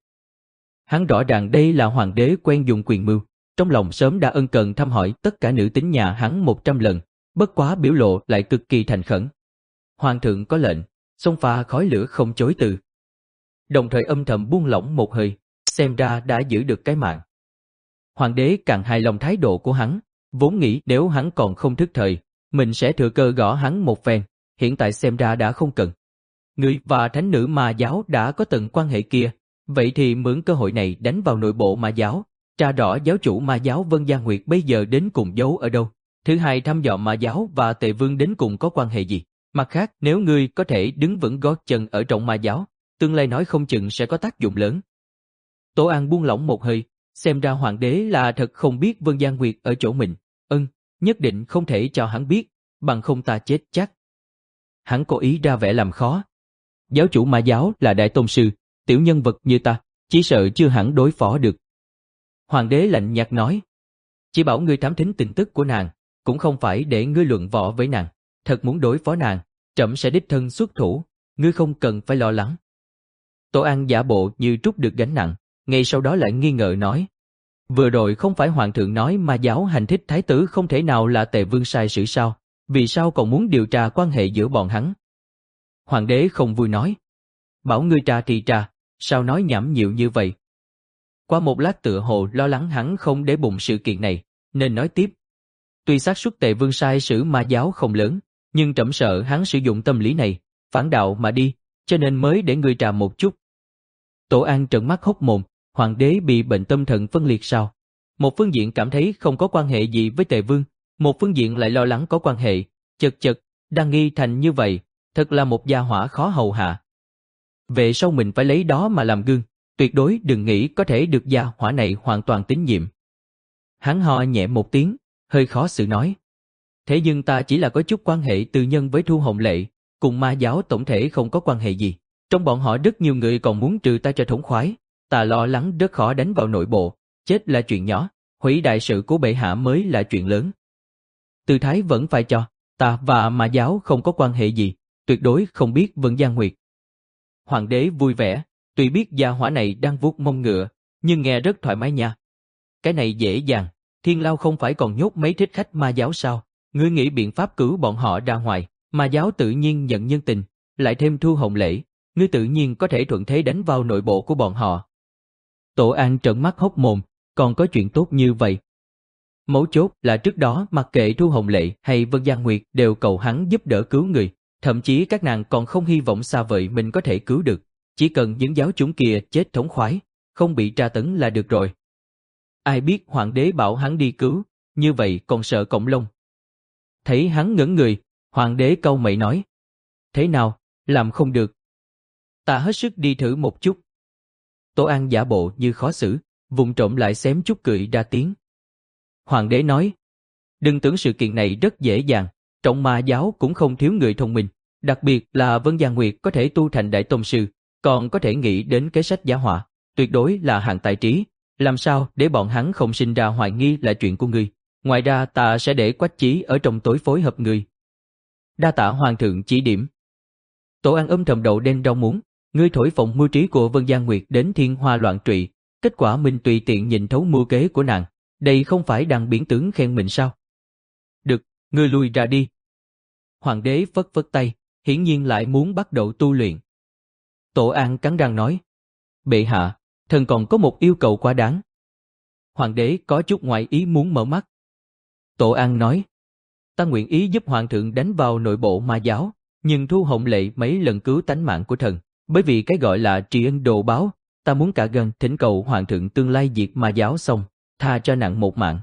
Hắn rõ ràng đây là hoàng đế quen dùng quyền mưu, trong lòng sớm đã ân cần thăm hỏi tất cả nữ tính nhà hắn một trăm lần, bất quá biểu lộ lại cực kỳ thành khẩn. Hoàng thượng có lệnh, xông pha khói lửa không chối từ. Đồng thời âm thầm buông lỏng một hơi, xem ra đã giữ được cái mạng. Hoàng đế càng hài lòng thái độ của hắn, vốn nghĩ nếu hắn còn không thức thời, mình sẽ thừa cơ gõ hắn một phen, hiện tại xem ra đã không cần. Ngươi và thánh nữ ma giáo đã có từng quan hệ kia, vậy thì mượn cơ hội này đánh vào nội bộ ma giáo, tra rõ giáo chủ ma giáo Vân Gia Nguyệt bây giờ đến cùng giấu ở đâu. Thứ hai, thăm dò ma giáo và Tề Vương đến cùng có quan hệ gì. Mặt khác, nếu ngươi có thể đứng vững gót chân ở trong ma giáo, tương lai nói không chừng sẽ có tác dụng lớn. Tổ An buông lỏng một hơi, xem ra hoàng đế là thật không biết Vân Gia Nguyệt ở chỗ mình. Ân, nhất định không thể cho hắn biết, bằng không ta chết chắc. Hắn cố ý ra vẻ làm khó. Giáo chủ ma giáo là đại tôn sư, tiểu nhân vật như ta, chỉ sợ chưa hẳn đối phó được. Hoàng đế lạnh nhạt nói: "Chỉ bảo ngươi thám thính tin tức của nàng, cũng không phải để ngươi luận võ với nàng. Thật muốn đối phó nàng, trẫm sẽ đích thân xuất thủ, ngươi không cần phải lo lắng." Tổ An giả bộ như trút được gánh nặng, ngay sau đó lại nghi ngờ nói: "Vừa rồi không phải hoàng thượng nói ma giáo hành thích thái tử không thể nào là Tề Vương sai sử sao, vì sao còn muốn điều tra quan hệ giữa bọn hắn?" Hoàng đế không vui nói: "Bảo ngươi tra thì tra, sao nói nhảm nhiều như vậy?" Qua một lát tựa hồ lo lắng hắn không để bụng sự kiện này, nên nói tiếp: "Tuy xác suất Tề Vương sai sử ma giáo không lớn, nhưng trẫm sợ hắn sử dụng tâm lý này, phản đạo mà đi, cho nên mới để ngươi trà một chút." Tổ An trợn mắt hốc mồm, hoàng đế bị bệnh tâm thần phân liệt sao? Một phương diện cảm thấy không có quan hệ gì với Tề Vương, một phương diện lại lo lắng có quan hệ, chật chật, đang nghi thành như vậy, thật là một gia hỏa khó hầu hạ. Về sau mình phải lấy đó mà làm gương, tuyệt đối đừng nghĩ có thể được gia hỏa này hoàn toàn tín nhiệm. Hắn ho nhẹ một tiếng, hơi khó xử nói: "Thế nhưng ta chỉ là có chút quan hệ tư nhân với Thu Hồng Lệ, cùng ma giáo tổng thể không có quan hệ gì. Trong bọn họ rất nhiều người còn muốn trừ ta cho thống khoái, ta lo lắng rất khó đánh vào nội bộ, chết là chuyện nhỏ, hủy đại sự của bệ hạ mới là chuyện lớn. Tư thái vẫn phải cho, ta và ma giáo không có quan hệ gì, tuyệt đối không biết Vân Gia Nguyệt." Hoàng đế vui vẻ, tuy biết gia hỏa này đang vuốt mông ngựa, nhưng nghe rất thoải mái nha. Cái này dễ dàng, Thiên Lao không phải còn nhốt mấy thích khách ma giáo sao? Ngươi nghĩ biện pháp cứu bọn họ ra ngoài, ma giáo tự nhiên nhận nhân tình, lại thêm Thu Hồng Lễ, ngươi tự nhiên có thể thuận thế đánh vào nội bộ của bọn họ. Tổ An trợn mắt hốc mồm, còn có chuyện tốt như vậy. Mấu chốt là trước đó mặc kệ Thu Hồng Lệ hay Vân Gia Nguyệt đều cầu hắn giúp đỡ cứu người, thậm chí các nàng còn không hy vọng xa vời mình có thể cứu được, chỉ cần những giáo chúng kia chết thống khoái, không bị tra tấn là được rồi. Ai biết hoàng đế bảo hắn đi cứu, như vậy còn sợ cổng lông. Thấy hắn ngẩn người, hoàng đế cau mày nói: "Thế nào, làm không được? Ta hết sức đi thử một chút." Tổ An giả bộ như khó xử, vụng trộm lại xém chút cười ra tiếng. Hoàng đế nói: "Đừng tưởng sự kiện này rất dễ dàng, trong ma giáo cũng không thiếu người thông minh, đặc biệt là Vân Gia Nguyệt có thể tu thành đại tông sư, còn có thể nghĩ đến kế sách giả họa, tuyệt đối là hạng tài trí, làm sao để bọn hắn không sinh ra hoài nghi là chuyện của ngươi. Ngoài ra ta sẽ để Quách Chí ở trong tối phối hợp ngươi." Đa tạ hoàng thượng chỉ điểm. Tổ An âm thầm đậu đen rau muống, ngươi thổi phồng mưu trí của Vân Gia Nguyệt đến thiên hoa loạn trụy, kết quả mình tùy tiện nhìn thấu mưu kế của nàng, đây không phải đang biển tướng khen mình sao? Được, ngươi lui ra đi. Hoàng đế phất phất tay, hiển nhiên lại muốn bắt đầu tu luyện. Tổ An cắn răng nói: "Bệ hạ, thần còn có một yêu cầu quá đáng." Hoàng đế có chút ngoại ý muốn mở mắt. Tổ An nói: "Ta nguyện ý giúp hoàng thượng đánh vào nội bộ ma giáo, nhưng Thu Hồng Lệ mấy lần cứu tánh mạng của thần, bởi vì cái gọi là tri ân đồ báo, ta muốn cả gan thỉnh cầu hoàng thượng tương lai diệt ma giáo xong, tha cho nặng một mạng."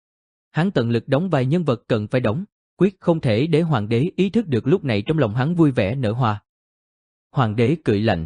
Hắn tận lực đóng vai nhân vật cần phải đóng, quyết không thể để hoàng đế ý thức được lúc này trong lòng hắn vui vẻ nở hoa. Hoàng đế cười lạnh: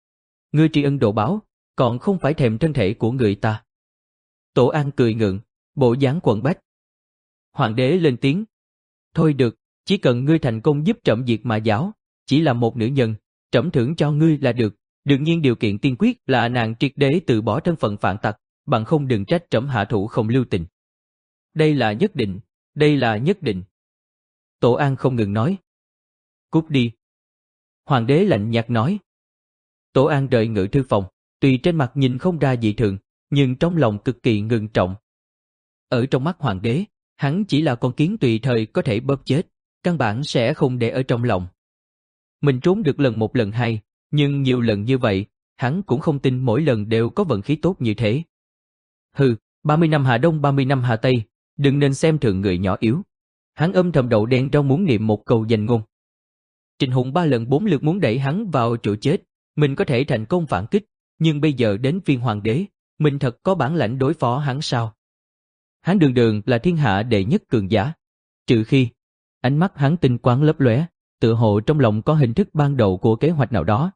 "Ngươi tri ân đồ báo, còn không phải thèm thân thể của người ta." Tổ An cười ngượng: bộ dáng quận bách. Hoàng đế lên tiếng. Thôi được, chỉ cần ngươi thành công giúp trẫm diệt ma giáo, chỉ là một nữ nhân, trẫm thưởng cho ngươi là được. Đương nhiên điều kiện tiên quyết là nàng triệt để từ bỏ thân phận phản tặc, bằng không đừng trách trẫm hạ thủ không lưu tình. Đây là nhất định, đây là nhất định. Tổ An không ngừng nói. Cút đi. Hoàng đế lạnh nhạt nói. Tổ An rời ngự thư phòng, tuy trên mặt nhìn không ra dị thường, nhưng trong lòng cực kỳ ngưng trọng. Ở trong mắt hoàng đế, hắn chỉ là con kiến tùy thời có thể bóp chết, căn bản sẽ không để ở trong lòng. Mình trốn được lần một lần hai, nhưng nhiều lần như vậy, hắn cũng không tin mỗi lần đều có vận khí tốt như thế. Hừ, ba mươi năm Hà Đông ba mươi năm Hà Tây, đừng nên xem thường người nhỏ yếu. Hắn âm thầm đậu đen rau muốn niệm một câu danh ngôn. Trịnh Hùng ba lần bốn lượt muốn đẩy hắn vào chỗ chết, mình có thể thành công phản kích, nhưng bây giờ đến phiên hoàng đế, mình thật có bản lãnh đối phó hắn sao? Hắn đường đường là thiên hạ đệ nhất cường giả, trừ khi ánh mắt hắn tinh quang lấp lóe, tựa hồ trong lòng có hình thức ban đầu của kế hoạch nào đó.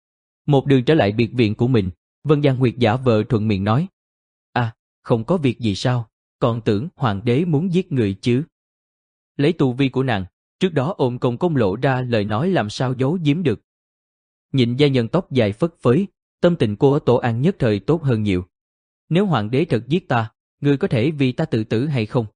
Một đường trở lại biệt viện của mình, Vân Giang Nguyệt giả vờ thuận miệng nói: "À, không có việc gì sao? Còn tưởng hoàng đế muốn giết người chứ?" Lấy tu vi của nàng, trước đó ôm công công lộ ra lời nói làm sao giấu giếm được. Nhìn gia nhân tóc dài phất phới, tâm tình của Tổ An nhất thời tốt hơn nhiều. Nếu hoàng đế thật giết ta, ngươi có thể vì ta tự tử hay không?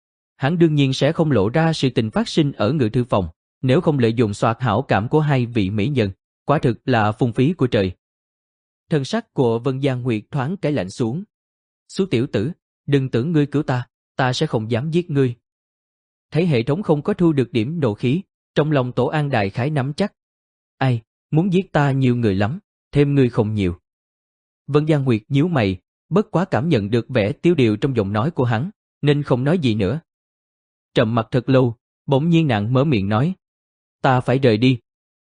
Hắn đương nhiên sẽ không lộ ra sự tình phát sinh ở ngự thư phòng, nếu không lợi dụng soạt hảo cảm của hai vị mỹ nhân, quả thực là phung phí của trời. Thân sắc của Vân Giang Nguyệt thoáng cái lạnh xuống. Xú tiểu tử, đừng tưởng ngươi cứu ta, ta sẽ không dám giết ngươi. Thấy hệ thống không có thu được điểm nộ khí, trong lòng Tổ An đại khái nắm chắc. Ai, muốn giết ta nhiều người lắm, thêm ngươi không nhiều. Vân Giang Nguyệt nhíu mày, bất quá cảm nhận được vẻ tiêu điều trong giọng nói của hắn, nên không nói gì nữa. Trầm mặt thật lâu, bỗng nhiên nàng mở miệng nói: "Ta phải rời đi."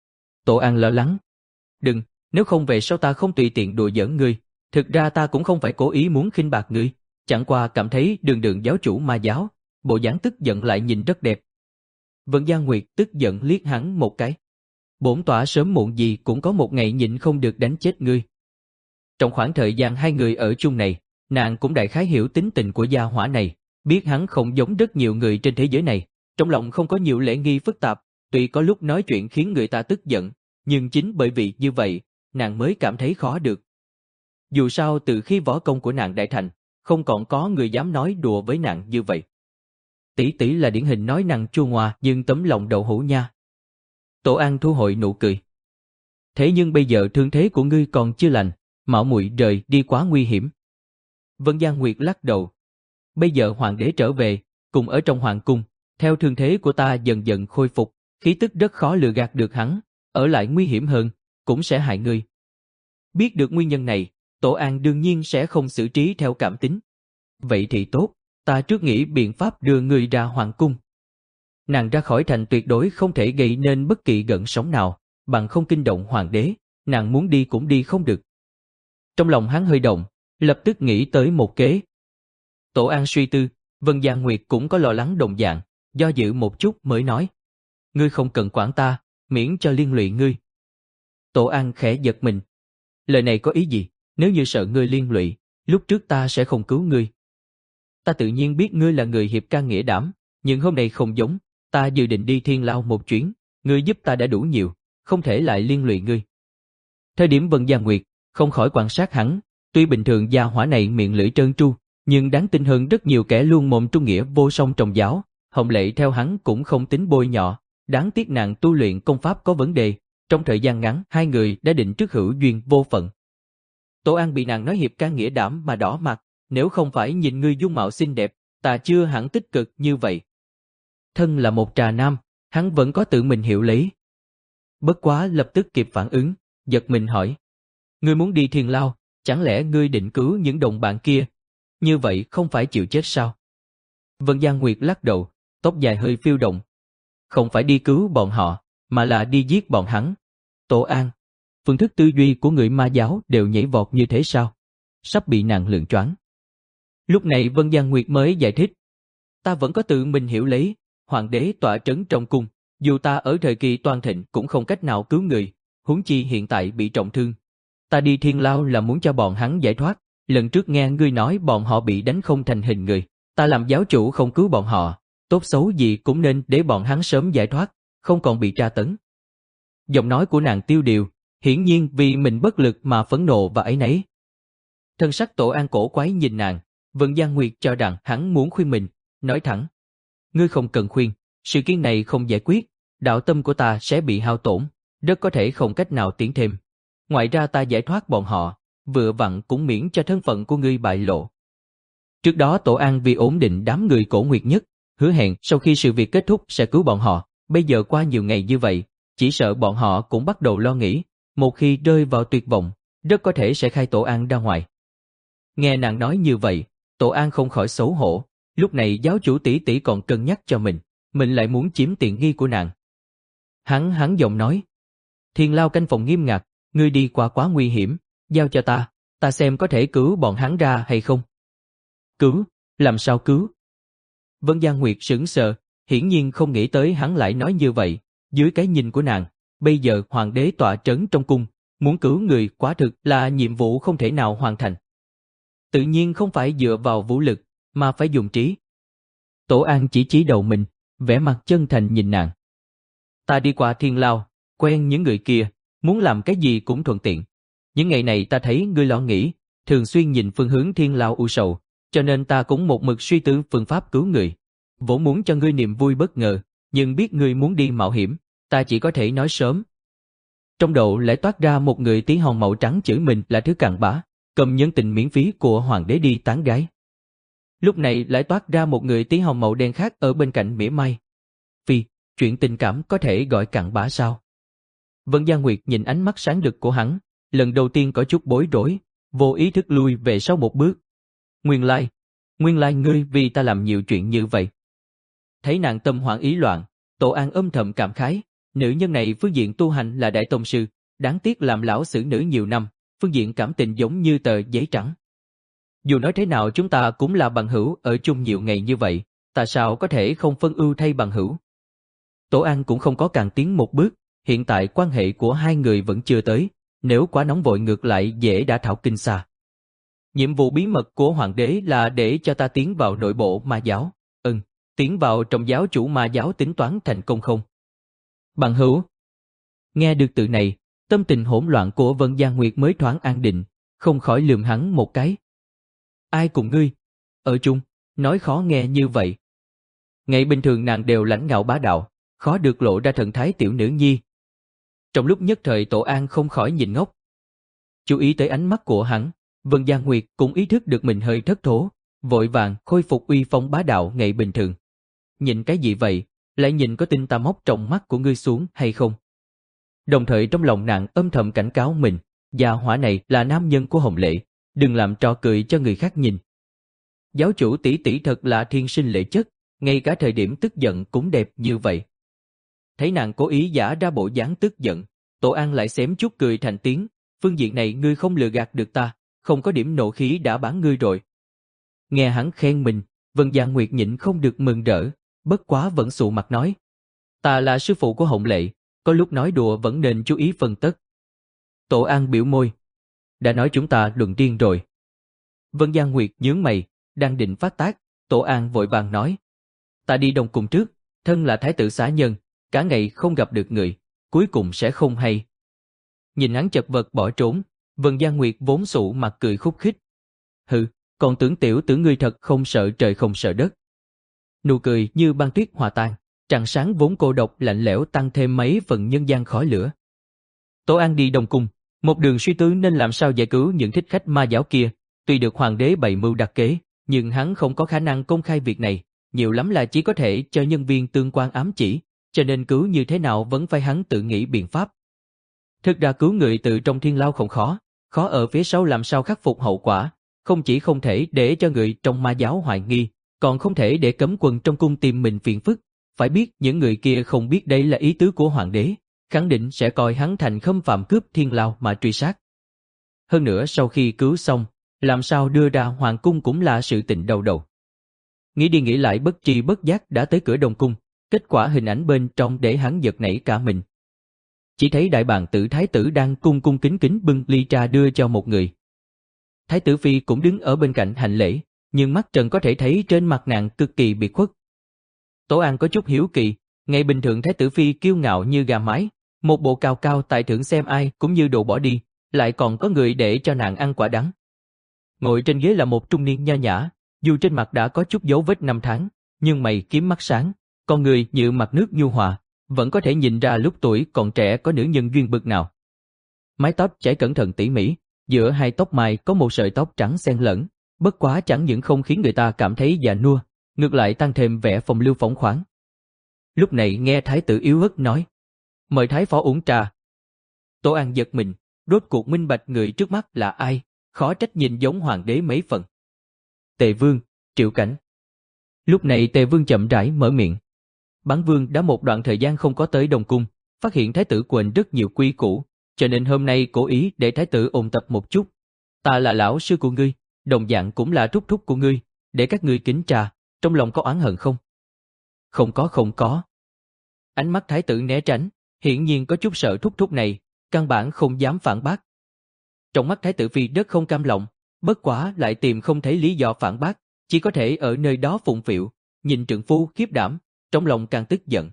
Tổ An lo lắng: "Đừng, nếu không về sau ta không tùy tiện đùa giỡn ngươi, thực ra ta cũng không phải cố ý muốn khinh bạc ngươi, chẳng qua cảm thấy đường đường giáo chủ ma giáo, bộ dáng tức giận lại nhìn rất đẹp." Vân Giang Nguyệt tức giận liếc hắn một cái. "Bổn tỏa sớm muộn gì cũng có một ngày nhịn không được đánh chết ngươi." Trong khoảng thời gian hai người ở chung này, nàng cũng đại khái hiểu tính tình của gia hỏa này, biết hắn không giống rất nhiều người trên thế giới này, trong lòng không có nhiều lễ nghi phức tạp, tuy có lúc nói chuyện khiến người ta tức giận, nhưng chính bởi vì như vậy, nàng mới cảm thấy khó được. Dù sao từ khi võ công của nàng đại thành, không còn có người dám nói đùa với nàng như vậy. Tỷ tỷ là điển hình nói năng chua ngoa nhưng tấm lòng đậu hũ nha. Tổ An thu hồi nụ cười. Thế nhưng bây giờ thương thế của ngươi còn chưa lành, mạo muội rời đi quá nguy hiểm. Vân Giang Nguyệt lắc đầu. Bây giờ hoàng đế trở về, cùng ở trong hoàng cung, theo thương thế của ta dần dần khôi phục, khí tức rất khó lừa gạt được hắn, ở lại nguy hiểm hơn, cũng sẽ hại ngươi. Biết được nguyên nhân này, Tổ An đương nhiên sẽ không xử trí theo cảm tính. Vậy thì tốt, ta trước nghĩ biện pháp đưa ngươi ra hoàng cung. Nàng ra khỏi thành tuyệt đối không thể gây nên bất kỳ gợn sóng nào, bằng không kinh động hoàng đế, nàng muốn đi cũng đi không được. Trong lòng hắn hơi động, lập tức nghĩ tới một kế. Tổ An suy tư, Vân Giang Nguyệt cũng có lo lắng đồng dạng, do dự một chút mới nói: "Ngươi không cần quản ta, miễn cho liên lụy ngươi." Tổ An khẽ giật mình. Lời này có ý gì? Nếu như sợ ngươi liên lụy, lúc trước ta sẽ không cứu ngươi. Ta tự nhiên biết ngươi là người hiệp can nghĩa đảm, nhưng hôm nay không giống, ta dự định đi Thiên Lao một chuyến, ngươi giúp ta đã đủ nhiều, không thể lại liên lụy ngươi. Thời điểm Vân Giang Nguyệt không khỏi quan sát hắn, tuy bình thường gia hỏa này miệng lưỡi trơn tru, nhưng đáng tin hơn rất nhiều kẻ luôn mồm trung nghĩa vô song trong giáo. Hồng Lệ theo hắn cũng không tính bôi nhọ, đáng tiếc nàng tu luyện công pháp có vấn đề, trong thời gian ngắn hai người đã định trước hữu duyên vô phận. Tổ An bị nàng nói hiệp can nghĩa đảm mà đỏ mặt, nếu không phải nhìn ngươi dung mạo xinh đẹp, ta chưa hẳn tích cực như vậy. Thân là một trà nam, hắn vẫn có tự mình hiểu lấy. Bất quá lập tức kịp phản ứng, giật mình hỏi: "Ngươi muốn đi Thiên Lao, chẳng lẽ ngươi định cứu những đồng bạn kia? Như vậy không phải chịu chết sao?" Vân Giang Nguyệt lắc đầu, tóc dài hơi phiêu động. "Không phải đi cứu bọn họ, mà là đi giết bọn hắn." Tổ An, phương thức tư duy của người ma giáo đều nhảy vọt như thế sao? Sắp bị nàng lường choáng. Lúc này Vân Giang Nguyệt mới giải thích: "Ta vẫn có tự mình hiểu lấy, hoàng đế tọa trấn trong cung, dù ta ở thời kỳ toàn thịnh cũng không cách nào cứu người, huống chi hiện tại bị trọng thương. Ta đi Thiên Lao là muốn cho bọn hắn giải thoát, lần trước nghe ngươi nói bọn họ bị đánh không thành hình người, Ta làm giáo chủ không cứu bọn họ, tốt xấu gì cũng nên để bọn hắn sớm giải thoát, không còn bị tra tấn. Giọng nói của nàng tiêu điều, hiển nhiên vì mình bất lực mà phẫn nộ và áy náy. Thân sắc Tổ An cổ quái nhìn nàng, Vân Giang Nguyệt cho rằng hắn muốn khuyên mình, nói thẳng. Ngươi không cần khuyên, sự kiện này không giải quyết, đạo tâm của ta sẽ bị hao tổn, rất có thể không cách nào tiến thêm. Ngoài ra ta giải thoát bọn họ, vừa vặn cũng miễn cho thân phận của ngươi bại lộ. Trước đó Tổ An vì ổn định đám người Cổ Nguyệt Nhất, hứa hẹn sau khi sự việc kết thúc sẽ cứu bọn họ, bây giờ qua nhiều ngày như vậy, chỉ sợ bọn họ cũng bắt đầu lo nghĩ, một khi rơi vào tuyệt vọng, rất có thể sẽ khai Tổ An ra ngoài. Nghe nàng nói như vậy, Tổ An không khỏi xấu hổ, lúc này giáo chủ tỷ tỷ còn cân nhắc cho mình, mình lại muốn chiếm tiện nghi của nàng. Hắn hắn giọng nói, Thiên Lao canh phòng nghiêm ngặt, ngươi đi qua quá nguy hiểm, giao cho ta, ta xem có thể cứu bọn hắn ra hay không. Cứu? Làm sao cứu? Vân Giang Nguyệt sững sờ, hiển nhiên không nghĩ tới hắn lại nói như vậy, dưới cái nhìn của nàng, bây giờ hoàng đế tọa trấn trong cung, muốn cứu người quả thực là nhiệm vụ không thể nào hoàn thành. Tự nhiên không phải dựa vào vũ lực, mà phải dùng trí. Tổ An chỉ chỉ đầu mình, vẻ mặt chân thành nhìn nàng. Ta đi qua Thiên Lao, quen những người kia, muốn làm cái gì cũng thuận tiện. Những ngày này ta thấy ngươi lo nghĩ, thường xuyên nhìn phương hướng Thiên Lao u sầu, cho nên ta cũng một mực suy tư phương pháp cứu người. Vốn muốn cho ngươi niềm vui bất ngờ, nhưng biết ngươi muốn đi mạo hiểm, ta chỉ có thể nói sớm. Trong đầu lại toát ra một người tí hon màu trắng chửi mình là thứ cặn bã, cầm nhân tình miễn phí của hoàng đế đi tán gái. Lúc này lại toát ra một người tí hon màu đen khác ở bên cạnh mỉa mai. Phi, chuyện tình cảm có thể gọi cặn bã sao? Vân Giang Nguyệt nhìn ánh mắt sáng rực của hắn, lần đầu tiên có chút bối rối, vô ý thức lui về sau một bước. Nguyên lai, nguyên lai ngươi vì ta làm nhiều chuyện như vậy. Thấy nàng tâm hoảng ý loạn, Tổ An âm thầm cảm khái, nữ nhân này phương diện tu hành là đại tông sư, đáng tiếc làm lão xử nữ nhiều năm, phương diện cảm tình giống như tờ giấy trắng. Dù nói thế nào chúng ta cũng là bằng hữu ở chung nhiều ngày như vậy, ta sao có thể không phân ưu thay bằng hữu. Tổ An cũng không có càng tiến một bước, hiện tại quan hệ của hai người vẫn chưa tới, nếu quá nóng vội ngược lại dễ đã thảo kinh xa. Nhiệm vụ bí mật của hoàng đế là để cho ta tiến vào nội bộ ma giáo, ừm, tiến vào trong giáo chủ ma giáo tính toán thành công không? Bằng hữu. Nghe được từ này, tâm tình hỗn loạn của Vân Giang Nguyệt mới thoáng an định, không khỏi lườm hắn một cái. Ai cùng ngươi? Ở chung, nói khó nghe như vậy. Ngày bình thường nàng đều lãnh ngạo bá đạo, khó được lộ ra thần thái tiểu nữ nhi. Trong lúc nhất thời Tổ An không khỏi nhìn ngốc. Chú ý tới ánh mắt của hắn, Vân Giang Nguyệt cũng ý thức được mình hơi thất thố, vội vàng khôi phục uy phong bá đạo ngày bình thường. Nhìn cái gì vậy, lại nhìn có tin ta móc trong mắt của ngươi xuống hay không? Đồng thời trong lòng nàng âm thầm cảnh cáo mình, gia hỏa này là nam nhân của Hồng Lệ, đừng làm trò cười cho người khác nhìn. Giáo chủ tỷ tỷ thật là thiên sinh lệ chất, ngay cả thời điểm tức giận cũng đẹp như vậy. Thấy nàng cố ý giả ra bộ dáng tức giận, Tổ An lại xém chút cười thành tiếng, phương diện này ngươi không lừa gạt được ta, không có điểm nộ khí đã bán ngươi rồi. Nghe hắn khen mình, Vân Giang Nguyệt nhịn không được mừng rỡ, bất quá vẫn sụ mặt nói. Ta là sư phụ của Hồng Lệ, có lúc nói đùa vẫn nên chú ý phân tất. Tổ An biểu môi. Đã nói chúng ta luận riêng rồi. Vân Giang Nguyệt nhướng mày, đang định phát tác, Tổ An vội vàng nói. Ta đi Đông Cung trước, thân là thái tử xá nhân, cả ngày không gặp được người, cuối cùng sẽ không hay. Nhìn hắn chật vật bỏ trốn, Vân Giang Nguyệt vốn sụ mặt cười khúc khích. Hừ, còn tưởng tiểu tử ngươi thật không sợ trời không sợ đất. Nụ cười như băng tuyết hòa tan, trăng sáng vốn cô độc lạnh lẽo tăng thêm mấy phần nhân gian khói lửa. Tổ An đi Đông Cung, một đường suy tư nên làm sao giải cứu những thích khách ma giáo kia, tuy được hoàng đế bày mưu đặt kế, nhưng hắn không có khả năng công khai việc này, nhiều lắm là chỉ có thể cho nhân viên tương quan ám chỉ, cho nên cứu như thế nào vẫn phải hắn tự nghĩ biện pháp. Thực ra cứu người từ trong thiên lao không khó, khó ở phía sau làm sao khắc phục hậu quả, không chỉ không thể để cho người trong ma giáo hoài nghi, còn không thể để cấm quân trong cung tìm mình phiền phức, phải biết những người kia không biết đây là ý tứ của hoàng đế, khẳng định sẽ coi hắn thành khâm phạm cướp thiên lao mà truy sát. Hơn nữa sau khi cứu xong, làm sao đưa ra hoàng cung cũng là sự tình đau đầu. Nghĩ đi nghĩ lại bất tri bất giác đã tới cửa Đông Cung, kết quả hình ảnh bên trong để hắn giật nảy cả mình. Chỉ thấy đại bàng tử thái tử đang cung cung kính kính bưng ly trà đưa cho một người. Thái tử phi cũng đứng ở bên cạnh hành lễ, nhưng mắt Trần có thể thấy trên mặt nàng cực kỳ biệt khuất. Tổ An có chút hiếu kỳ, ngày bình thường Thái tử Phi kiêu ngạo như gà mái, một bộ cao cao tại thượng xem ai cũng như đồ bỏ đi, lại còn có người để cho nàng ăn quả đắng. Ngồi trên ghế là một trung niên nho nhã, dù trên mặt đã có chút dấu vết năm tháng, nhưng mày kiếm mắt sáng, con người như mặt nước nhu hòa, vẫn có thể nhìn ra lúc tuổi còn trẻ có nữ nhân duyên bực nào. Mái tóc chải cẩn thận tỉ mỉ, giữa hai tóc mai có một sợi tóc trắng xen lẫn, bất quá chẳng những không khiến người ta cảm thấy già nua, ngược lại tăng thêm vẻ phong lưu phóng khoáng. Lúc này nghe thái tử yếu ớt nói, mời thái phó uống trà. Tổ An giật mình, rốt cuộc minh bạch người trước mắt là ai, khó trách nhìn giống hoàng đế mấy phần. Tề Vương, Triệu Cảnh. Lúc này Tề Vương chậm rãi mở miệng. Bắn Vương đã một đoạn thời gian không có tới Đông Cung, phát hiện thái tử quên rất nhiều quy củ, cho nên hôm nay cố ý để thái tử ôn tập một chút. Ta là lão sư của ngươi, đồng dạng cũng là thúc thúc của ngươi, để các ngươi kính trà, trong lòng có oán hận không? Không có không có. Ánh mắt thái tử né tránh, hiển nhiên có chút sợ thúc thúc này, căn bản không dám phản bác. Trong mắt thái tử Phi rất không cam lòng, bất quá lại tìm không thấy lý do phản bác, chỉ có thể ở nơi đó phụng phịu, nhìn trượng phu khiếp đảm, trong lòng càng tức giận.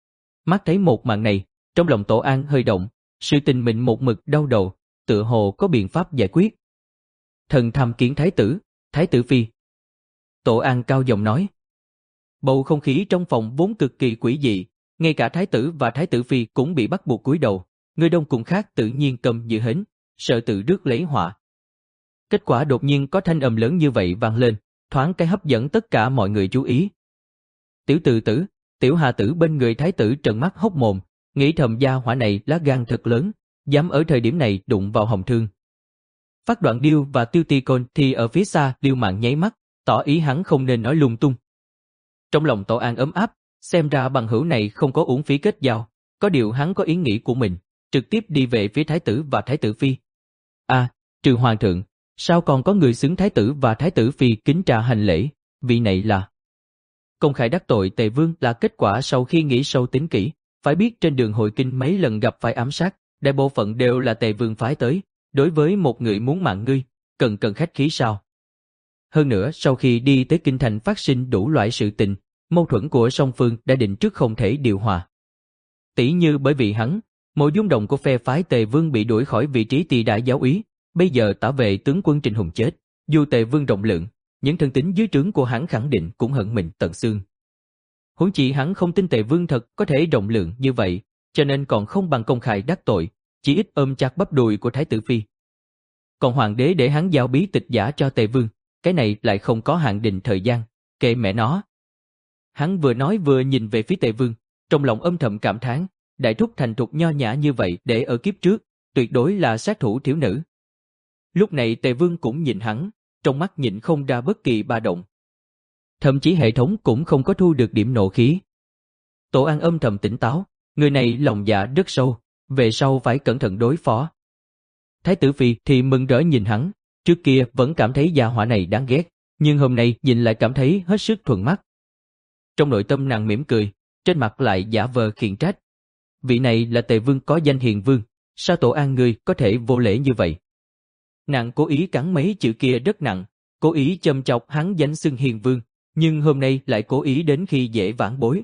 Mắt thấy một màn này, trong lòng Tổ An hơi động, sự tình mình một mực đau đầu, tựa hồ có biện pháp giải quyết. Thần tham kiến thái tử, thái tử Phi. Tổ An cao giọng nói. Bầu không khí trong phòng vốn cực kỳ quỷ dị, ngay cả thái tử và thái tử Phi cũng bị bắt buộc cúi đầu, người đông cùng khác tự nhiên cầm giữ hến, sợ tự rước lấy họa. Kết quả đột nhiên có thanh âm lớn như vậy vang lên, thoáng cái hấp dẫn tất cả mọi người chú ý. Tiểu Từ Tử, Tiểu Hà Tử bên người thái tử trợn mắt hốc mồm, nghĩ thầm gia hỏa này lá gan thật lớn, dám ở thời điểm này đụng vào Hồng Thương. Phát Đoạn Điêu và Tiêu Ti Côn thì ở phía xa Điêu Mạn nháy mắt, tỏ ý hắn không nên nói lung tung. Trong lòng Tổ An ấm áp, xem ra bằng hữu này không có uổng phí kết giao, có điều hắn có ý nghĩ của mình, trực tiếp đi về phía thái tử và thái tử Phi. À, trừ hoàng thượng, sao còn có người xứng thái tử và thái tử Phi kính trà hành lễ, vị này là... Công khai đắc tội Tề Vương là kết quả sau khi nghĩ sâu tính kỹ, phải biết trên đường hồi kinh mấy lần gặp phải ám sát, đại bộ phận đều là Tề Vương phái tới, đối với một người muốn mạng ngươi, cần cần khách khí sao. Hơn nữa sau khi đi tới kinh thành phát sinh đủ loại sự tình, mâu thuẫn của song phương đã định trước không thể điều hòa. Tỷ như bởi vì hắn, Mộ Dung Đồng của phe phái Tề Vương bị đuổi khỏi vị trí tỳ đại giáo úy, bây giờ tả vệ tướng quân Trịnh Hùng chết, dù Tề Vương rộng lượng, những thân tín dưới trướng của hắn khẳng định cũng hận mình tận xương. Huống chi hắn không tin Tề Vương thật có thể rộng lượng như vậy, cho nên còn không bằng công khai đắc tội, chỉ ít ôm chặt bắp đùi của thái tử Phi. Còn hoàng đế để hắn giao bí tịch giả cho Tề Vương, cái này lại không có hạn định thời gian, kệ mẹ nó. Hắn vừa nói vừa nhìn về phía Tề Vương, trong lòng âm thầm cảm thán, đại thúc thành thục nho nhã như vậy để ở kiếp trước, tuyệt đối là sát thủ thiếu nữ. Lúc này Tề Vương cũng nhìn hắn, trong mắt nhịn không ra bất kỳ ba động. Thậm chí hệ thống cũng không có thu được điểm nộ khí. Tổ An âm thầm tỉnh táo, người này lòng dạ rất sâu, về sau phải cẩn thận đối phó. Thái tử Phi thì mừng rỡ nhìn hắn, trước kia vẫn cảm thấy gia hỏa này đáng ghét, nhưng hôm nay nhìn lại cảm thấy hết sức thuận mắt. Trong nội tâm nàng mỉm cười, trên mặt lại giả vờ khiển trách. Vị này là Tề Vương có danh hiền vương, sao Tổ An ngươi có thể vô lễ như vậy? Nàng cố ý cắn mấy chữ kia rất nặng, cố ý châm chọc hắn danh xưng hiền vương, nhưng hôm nay lại cố ý đến khi dễ vãn bối.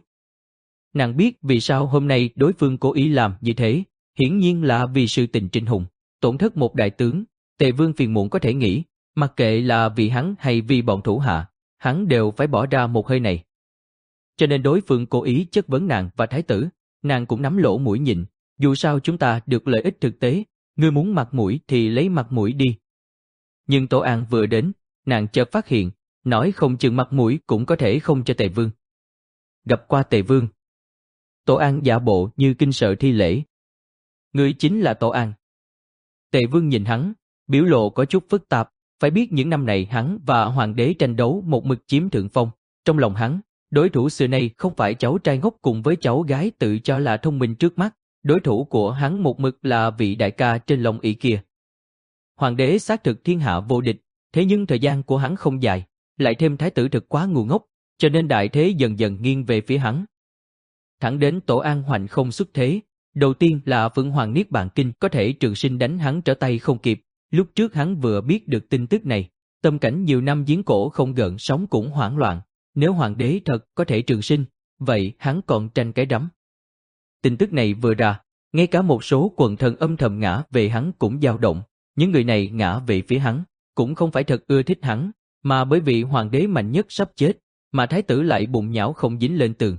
Nàng biết vì sao hôm nay đối phương cố ý làm như thế, hiển nhiên là vì sự tình Trịnh Hùng, tổn thất một đại tướng, Tề Vương phiền muộn có thể nghĩ, mặc kệ là vì hắn hay vì bọn thủ hạ, hắn đều phải bỏ ra một hơi này. Cho nên đối phương cố ý chất vấn nàng và thái tử, nàng cũng nắm lỗ mũi nhịn, dù sao chúng ta được lợi ích thực tế, ngươi muốn mặt mũi thì lấy mặt mũi đi. Nhưng Tổ An vừa đến, nàng chợt phát hiện, nói không chừng mặt mũi cũng có thể không cho Tề Vương. Gặp qua Tề Vương. Tổ An giả bộ như kinh sợ thi lễ. Ngươi chính là Tổ An. Tề Vương nhìn hắn, biểu lộ có chút phức tạp, phải biết những năm này hắn và hoàng đế tranh đấu một mực chiếm thượng phong, trong lòng hắn, đối thủ xưa nay không phải cháu trai ngốc cùng với cháu gái tự cho là thông minh trước mắt, đối thủ của hắn một mực là vị đại ca trên lòng ỷ kia. Hoàng đế xác thực thiên hạ vô địch, thế nhưng thời gian của hắn không dài, lại thêm thái tử thực quá ngu ngốc, cho nên đại thế dần dần nghiêng về phía hắn. Thẳng đến Tổ An hoành không xuất thế, đầu tiên là Phượng Hoàng Niết Bàn Kinh có thể trường sinh đánh hắn trở tay không kịp, lúc trước hắn vừa biết được tin tức này, Tâm cảnh nhiều năm giếng cổ không gợn sóng cũng hoảng loạn, nếu hoàng đế thật có thể trường sinh, vậy hắn còn tranh cái rắm. Tin tức này vừa ra, ngay cả một số quần thần âm thầm ngã về hắn cũng dao động, những người này ngã về phía hắn, cũng không phải thật ưa thích hắn, mà bởi vì hoàng đế mạnh nhất sắp chết, mà thái tử lại bụng nhão không dính lên tường.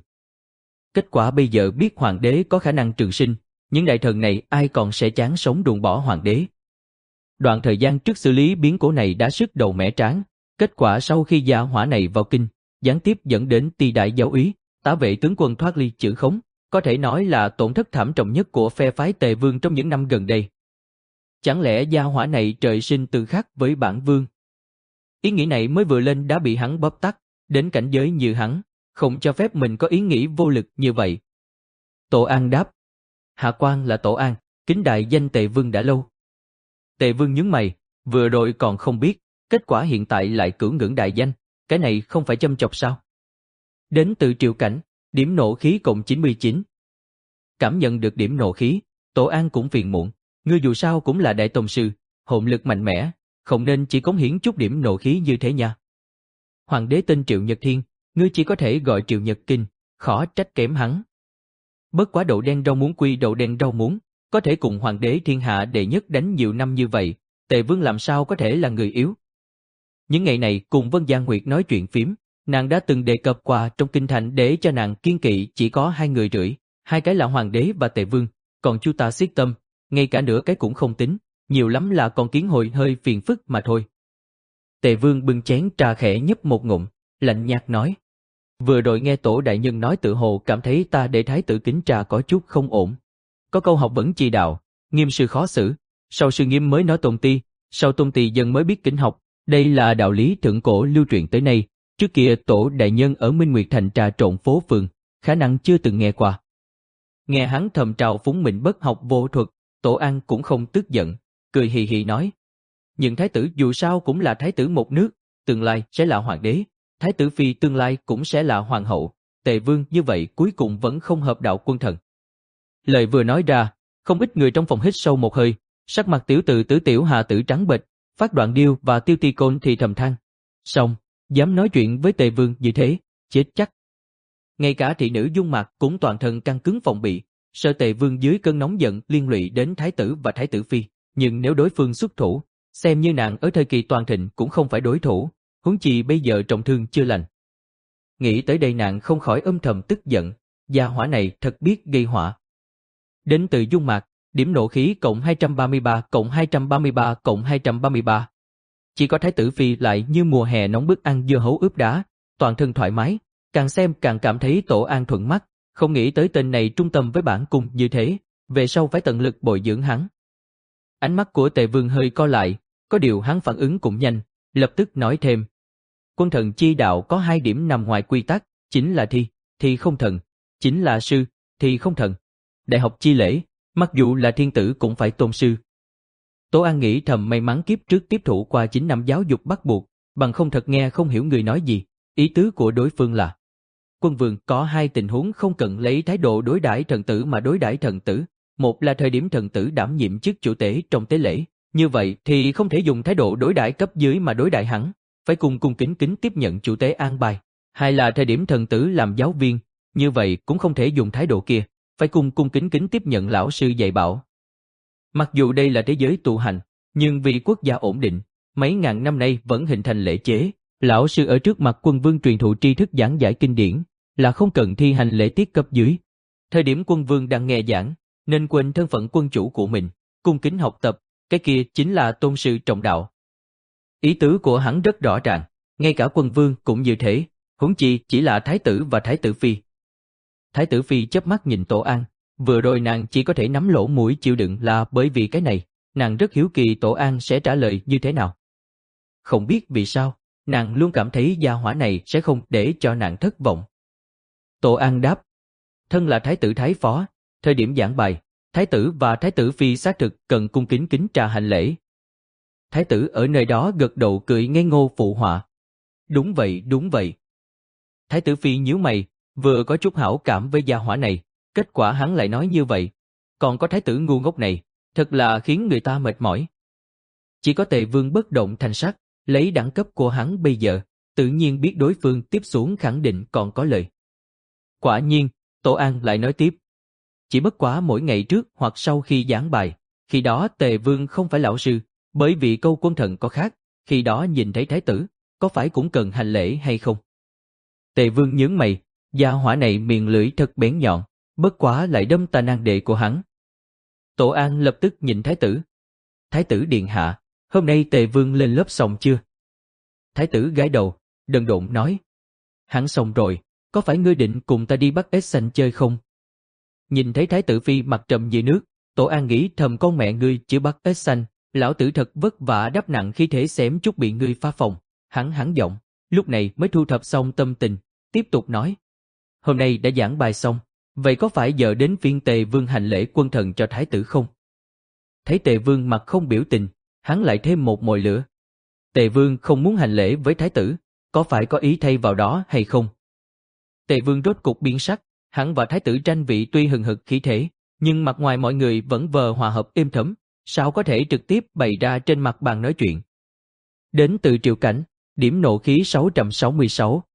Kết quả bây giờ biết hoàng đế có khả năng trường sinh, những đại thần này ai còn sẽ chán sống ruồng bỏ hoàng đế. Đoạn thời gian trước xử lý biến cố này đã sức đầu mẻ trán, kết quả sau khi gia hỏa này vào kinh, gián tiếp dẫn đến ti đại giáo úy, tá vệ tướng quân thoát ly chữ khống, có thể nói là tổn thất thảm trọng nhất của phe phái Tề Vương trong những năm gần đây. Chẳng lẽ gia hỏa này trời sinh tự khắc với bản vương? Ý nghĩ này mới vừa lên đã bị hắn bóp tắt, đến cảnh giới như hắn, không cho phép mình có ý nghĩ vô lực như vậy. Tổ An đáp, hạ quan là Tổ An, kính đại danh Tề Vương đã lâu. Tề Vương nhướng mày, vừa rồi còn không biết, kết quả hiện tại lại cửu ngưỡng đại danh, cái này không phải châm chọc sao? Đến từ Triệu Cảnh, điểm nộ khí cộng chín mươi chín. Cảm nhận được điểm nộ khí, Tổ An cũng phiền muộn, ngươi dù sao cũng là đại tông sư, hồn lực mạnh mẽ, không nên chỉ cống hiến chút điểm nộ khí như thế nha. Hoàng đế tên Triệu Nhật Thiên, ngươi chỉ có thể gọi Triệu Nhật Kinh, khó trách kém hắn. Bất quá đậu đen rau muống quy đậu đen rau muống, có thể cùng hoàng đế thiên hạ đệ nhất đánh nhiều năm như vậy, Tề Vương làm sao có thể là người yếu. Những ngày này cùng Vân Giang Nguyệt nói chuyện phím, nàng đã từng đề cập qua trong kinh thành để cho nàng kiên kỵ chỉ có hai người rưỡi, hai cái là hoàng đế và Tề Vương, còn chu ta xiết tâm, ngay cả nửa cái cũng không tính, nhiều lắm là con kiến hồi hơi phiền phức mà thôi. Tề Vương bưng chén trà khẽ nhấp một ngụm, lạnh nhạt nói. Vừa rồi nghe tổ đại nhân nói tự hồ cảm thấy ta để thái tử kính trà có chút không ổn. Có câu học vấn chi đạo, nghiêm sư khó xử, sau sư nghiêm mới nói tôn ti, sau tôn ti dân mới biết kính học, đây là đạo lý thượng cổ lưu truyền tới nay, trước kia tổ đại nhân ở Minh Nguyệt Thành trà trộn phố phường, khả năng chưa từng nghe qua. Nghe hắn thầm trào phúng mình bất học vô thuật, Tổ An cũng không tức giận, cười hì hì nói. Nhưng thái tử dù sao cũng là thái tử một nước, tương lai sẽ là hoàng đế, thái tử phi tương lai cũng sẽ là hoàng hậu, Tề Vương như vậy cuối cùng vẫn không hợp đạo quân thần. Lời vừa nói ra, không ít người trong phòng hít sâu một hơi, sắc mặt tiểu tử tử tiểu hạ tử trắng bệch, Phát Đoạn Điêu và Tiêu Ti Côn thì thầm than. Xong, dám nói chuyện với Tề Vương như thế, chết chắc. Ngay cả thị nữ Dung Mạc cũng toàn thân căng cứng phòng bị, sợ Tề Vương dưới cơn nóng giận liên lụy đến thái tử và thái tử phi, nhưng nếu đối phương xuất thủ, xem như nàng ở thời kỳ toàn thịnh cũng không phải đối thủ, huống chi bây giờ trọng thương chưa lành. Nghĩ tới đây nàng không khỏi âm thầm tức giận, gia hỏa này thật biết gây họa. Đến từ Dung Mạc, điểm nộ khí cộng hai trăm ba mươi ba cộng hai trăm ba mươi ba cộng hai trăm ba mươi ba. Chỉ có thái tử phi lại như mùa hè nóng bức ăn dưa hấu ướp đá, toàn thân thoải mái, càng xem càng cảm thấy Tổ An thuận mắt, không nghĩ tới tên này trung tâm với bản cung như thế, về sau phải tận lực bồi dưỡng hắn. Ánh mắt của Tề Vương hơi co lại, có điều hắn phản ứng cũng nhanh, lập tức nói thêm. Quân thần chi đạo có hai điểm nằm ngoài quy tắc, chính là thi, thì không thần, chính là sư, thì không thần. Đại học chi lễ, mặc dù là thiên tử cũng phải tôn sư. Tổ An nghĩ thầm may mắn kiếp trước tiếp thụ qua chín năm giáo dục bắt buộc, bằng không thật nghe không hiểu người nói gì, ý tứ của đối phương là. Quân vương có hai tình huống không cần lấy thái độ đối đãi thần tử mà đối đãi thần tử, một là thời điểm thần tử đảm nhiệm chức chủ tể trong tế lễ, như vậy thì không thể dùng thái độ đối đãi cấp dưới mà đối đãi hắn, phải cùng cung kính kính tiếp nhận chủ tế an bài. Hai là thời điểm thần tử làm giáo viên, như vậy cũng không thể dùng thái độ kia, phải cùng cung kính kính tiếp nhận lão sư dạy bảo. Mặc dù đây là thế giới tu hành, nhưng vì quốc gia ổn định, mấy ngàn năm nay vẫn hình thành lễ chế, lão sư ở trước mặt quân vương truyền thụ tri thức giảng giải kinh điển, là không cần thi hành lễ tiết cấp dưới. Thời điểm quân vương đang nghe giảng, nên quên thân phận quân chủ của mình, cung kính học tập, cái kia chính là tôn sư trọng đạo. Ý tứ của hắn rất rõ ràng, ngay cả quân vương cũng như thế, huống chi chỉ là thái tử và thái tử phi. Thái tử phi chớp mắt nhìn Tổ An, vừa rồi nàng chỉ có thể nắm lỗ mũi chịu đựng là bởi vì cái này, nàng rất hiếu kỳ Tổ An sẽ trả lời như thế nào. Không biết vì sao, nàng luôn cảm thấy gia hỏa này sẽ không để cho nàng thất vọng. Tổ An đáp, thân là thái tử thái phó, thời điểm giảng bài, thái tử và thái tử phi xác thực cần cung kính kính trà hành lễ. Thái tử ở nơi đó gật đầu cười ngây ngô phụ họa. Đúng vậy, đúng vậy. Thái tử phi nhíu mày, vừa có chút hảo cảm với gia hỏa này, kết quả hắn lại nói như vậy. Còn có thái tử ngu ngốc này, thật là khiến người ta mệt mỏi. Chỉ có Tề Vương bất động thanh sắc, lấy đẳng cấp của hắn bây giờ, tự nhiên biết đối phương tiếp xuống khẳng định còn có lời. Quả nhiên, Tổ An lại nói tiếp. Chỉ bất quá mỗi ngày trước hoặc sau khi giảng bài, khi đó Tề Vương không phải lão sư, bởi vì câu quân thần có khác, khi đó nhìn thấy thái tử, có phải cũng cần hành lễ hay không? Tề Vương nhướng mày, gia hỏa này miệng lưỡi thật bén nhọn, bất quá lại đâm ta nan đệ của hắn. Tổ An lập tức nhìn thái tử. Thái tử điện hạ, hôm nay Tề Vương lên lớp xong chưa? Thái tử gãi đầu, đần độn nói. Hắn xong rồi, có phải ngươi định cùng ta đi bắt ếch xanh chơi không? Nhìn thấy thái tử phi mặt trầm như nước, Tổ An nghĩ thầm con mẹ ngươi chưa bắt ếch xanh, lão tử thật vất vả đắp nặng khí thế xém chút bị ngươi phá phòng. Hắn hắn giọng, lúc này mới thu thập xong tâm tình, tiếp tục nói. Hôm nay đã giảng bài xong, vậy có phải giờ đến phiên Tề Vương hành lễ quân thần cho thái tử không? Thấy Tề Vương mặt không biểu tình, hắn lại thêm một mồi lửa. Tề Vương không muốn hành lễ với thái tử, có phải có ý thay vào đó hay không? Tề Vương rốt cục biến sắc, hắn và thái tử tranh vị tuy hừng hực khí thế, nhưng mặt ngoài mọi người vẫn vờ hòa hợp êm thấm, sao có thể trực tiếp bày ra trên mặt bàn nói chuyện. Đến từ Triệu Cảnh, điểm nộ khí sáu trăm sáu mươi sáu.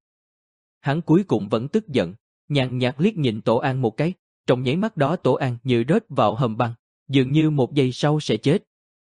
Hắn cuối cùng vẫn tức giận, nhàn nhạt liếc nhìn Tổ An một cái, trong nháy mắt đó Tổ An như rớt vào hầm băng, dường như một giây sau sẽ chết.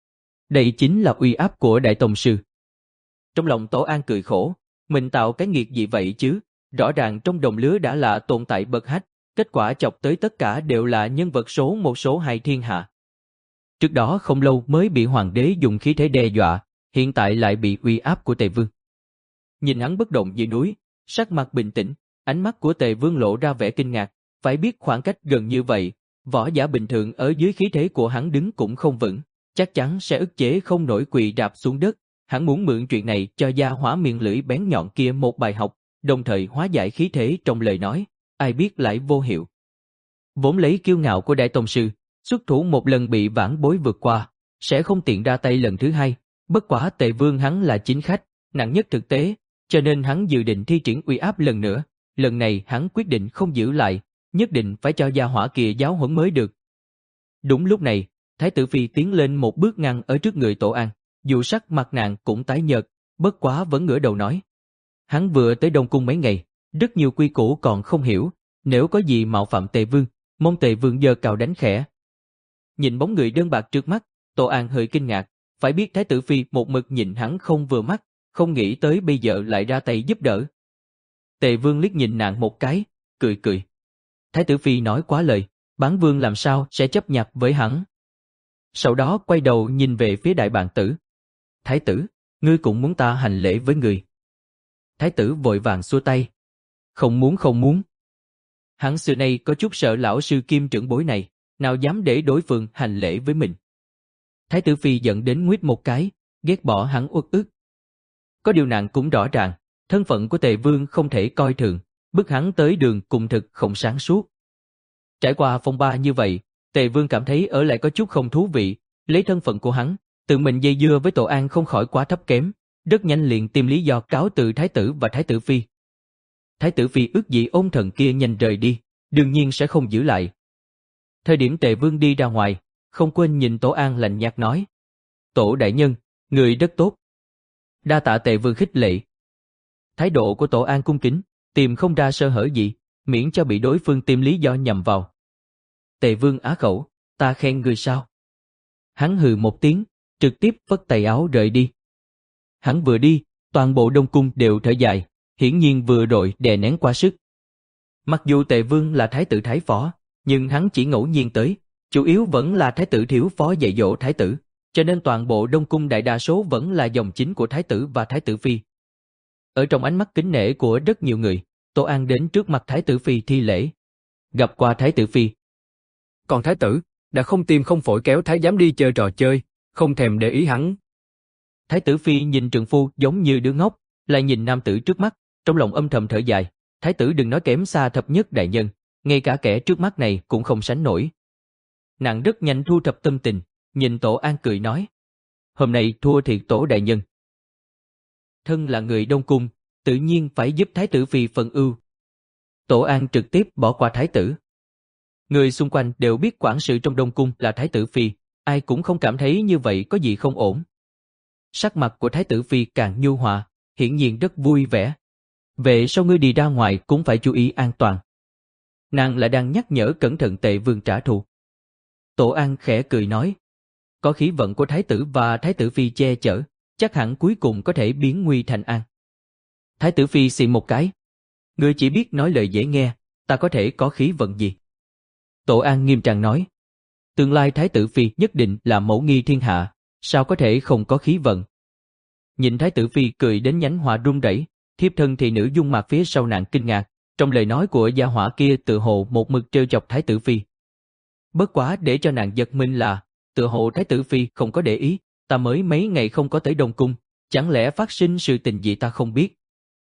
Đây chính là uy áp của Đại Tông Sư. Trong lòng Tổ An cười khổ, mình tạo cái nghiệt gì vậy chứ, rõ ràng trong đồng lứa đã là tồn tại bậc hách, kết quả chọc tới tất cả đều là nhân vật số một số hai thiên hạ. Trước đó không lâu mới bị hoàng đế dùng khí thế đe dọa, hiện tại lại bị uy áp của Tề Vương. Nhìn hắn bất động như núi, sắc mặt bình tĩnh, ánh mắt của Tề Vương lộ ra vẻ kinh ngạc, phải biết khoảng cách gần như vậy, võ giả bình thường ở dưới khí thế của hắn đứng cũng không vững, chắc chắn sẽ ức chế không nổi quỳ đạp xuống đất. Hắn muốn mượn chuyện này cho gia hỏa miệng lưỡi bén nhọn kia một bài học, đồng thời hóa giải khí thế trong lời nói, ai biết lại vô hiệu. Vốn lấy kiêu ngạo của Đại Tông Sư, xuất thủ một lần bị vãn bối vượt qua, sẽ không tiện ra tay lần thứ hai, bất quá Tề Vương hắn là chính khách, nặng nhất thực tế, cho nên hắn dự định thi triển uy áp lần nữa, lần này hắn quyết định không giữ lại, nhất định phải cho gia hỏa kia giáo huấn mới được. Đúng lúc này, Thái tử Phi tiến lên một bước ngăn ở trước người Tổ An, dù sắc mặt nàng cũng tái nhợt, bất quá vẫn ngửa đầu nói. Hắn vừa tới Đông Cung mấy ngày, rất nhiều quy củ còn không hiểu, nếu có gì mạo phạm Tề Vương, mong Tề Vương giơ cào đánh khẽ. Nhìn bóng người đơn bạc trước mắt, Tổ An hơi kinh ngạc, phải biết Thái tử Phi một mực nhìn hắn không vừa mắt, không nghĩ tới bây giờ lại ra tay giúp đỡ. Tề Vương liếc nhìn nàng một cái, cười cười. Thái tử Phi nói quá lời, Bán Vương làm sao sẽ chấp nhặt với hắn. Sau đó quay đầu nhìn về phía đại bàng tử. Thái tử, ngươi cũng muốn ta hành lễ với người. Thái tử vội vàng xua tay. Không muốn không muốn. Hắn xưa nay có chút sợ lão sư kim trưởng bối này, nào dám để đối phương hành lễ với mình. Thái tử Phi giận đến nguyết một cái, ghét bỏ hắn uất ức. Có điều nàng cũng rõ ràng, thân phận của Tề Vương không thể coi thường, bức hắn tới đường cùng thực không sáng suốt. Trải qua phong ba như vậy, Tề Vương cảm thấy ở lại có chút không thú vị, lấy thân phận của hắn, tự mình dây dưa với Tổ An không khỏi quá thấp kém, rất nhanh liền tìm lý do cáo từ Thái tử và Thái tử Phi. Thái tử Phi ước gì ôn thần kia nhanh rời đi, đương nhiên sẽ không giữ lại. Thời điểm Tề Vương đi ra ngoài, không quên nhìn Tổ An lạnh nhạt nói. Tổ đại nhân, người rất tốt. Đa tạ Tề Vương khích lệ. Thái độ của Tổ An cung kính, tìm không ra sơ hở gì, miễn cho bị đối phương tìm lý do nhầm vào. Tề Vương á khẩu, ta khen người sao? Hắn hừ một tiếng, trực tiếp phất tay áo rời đi. Hắn vừa đi, toàn bộ Đông Cung đều thở dài, hiển nhiên vừa rồi đè nén quá sức. Mặc dù Tề Vương là thái tử thái phó, nhưng hắn chỉ ngẫu nhiên tới, chủ yếu vẫn là thái tử thiếu phó dạy dỗ thái tử, cho nên toàn bộ Đông Cung đại đa số vẫn là dòng chính của thái tử và thái tử Phi. Ở trong ánh mắt kính nể của rất nhiều người, Tổ An đến trước mặt thái tử Phi thi lễ. Gặp qua thái tử Phi. Còn thái tử, đã không tim không phổi kéo thái giám đi chơi trò chơi, không thèm để ý hắn. Thái tử Phi nhìn trượng phu giống như đứa ngốc, lại nhìn nam tử trước mắt, trong lòng âm thầm thở dài, thái tử đừng nói kém xa thập nhất đại nhân, ngay cả kẻ trước mắt này cũng không sánh nổi. Nàng rất nhanh thu thập tâm tình, nhìn Tổ An cười nói. Hôm nay thua thiệt Tổ đại nhân. Thân là người Đông Cung, tự nhiên phải giúp thái tử Phi phần ưu. Tổ An trực tiếp bỏ qua thái tử. Người xung quanh đều biết quản sự trong Đông Cung là thái tử Phi, ai cũng không cảm thấy như vậy có gì không ổn. Sắc mặt của Thái tử Phi càng nhu hòa, hiển nhiên rất vui vẻ. Vậy sau ngươi đi ra ngoài cũng phải chú ý an toàn. Nàng lại đang nhắc nhở cẩn thận Tề Vương trả thù. Tổ An khẽ cười nói, có khí vận của Thái tử và Thái tử Phi che chở, chắc hẳn cuối cùng có thể biến nguy thành an. Thái tử Phi xì một cái. Ngươi chỉ biết nói lời dễ nghe, ta có thể có khí vận gì? Tổ An nghiêm trang nói, tương lai Thái tử Phi nhất định là mẫu nghi thiên hạ, sao có thể không có khí vận? Nhìn Thái tử Phi cười đến nhánh hoa run rẩy, thiếp thân thị nữ dung mặt phía sau nàng kinh ngạc, trong lời nói của gia hỏa kia tự hồ một mực trêu chọc Thái tử Phi. Bất quá để cho nàng giật mình là, tự hồ Thái tử Phi không có để ý, ta mới mấy ngày không có tới Đông Cung, chẳng lẽ phát sinh sự tình gì ta không biết?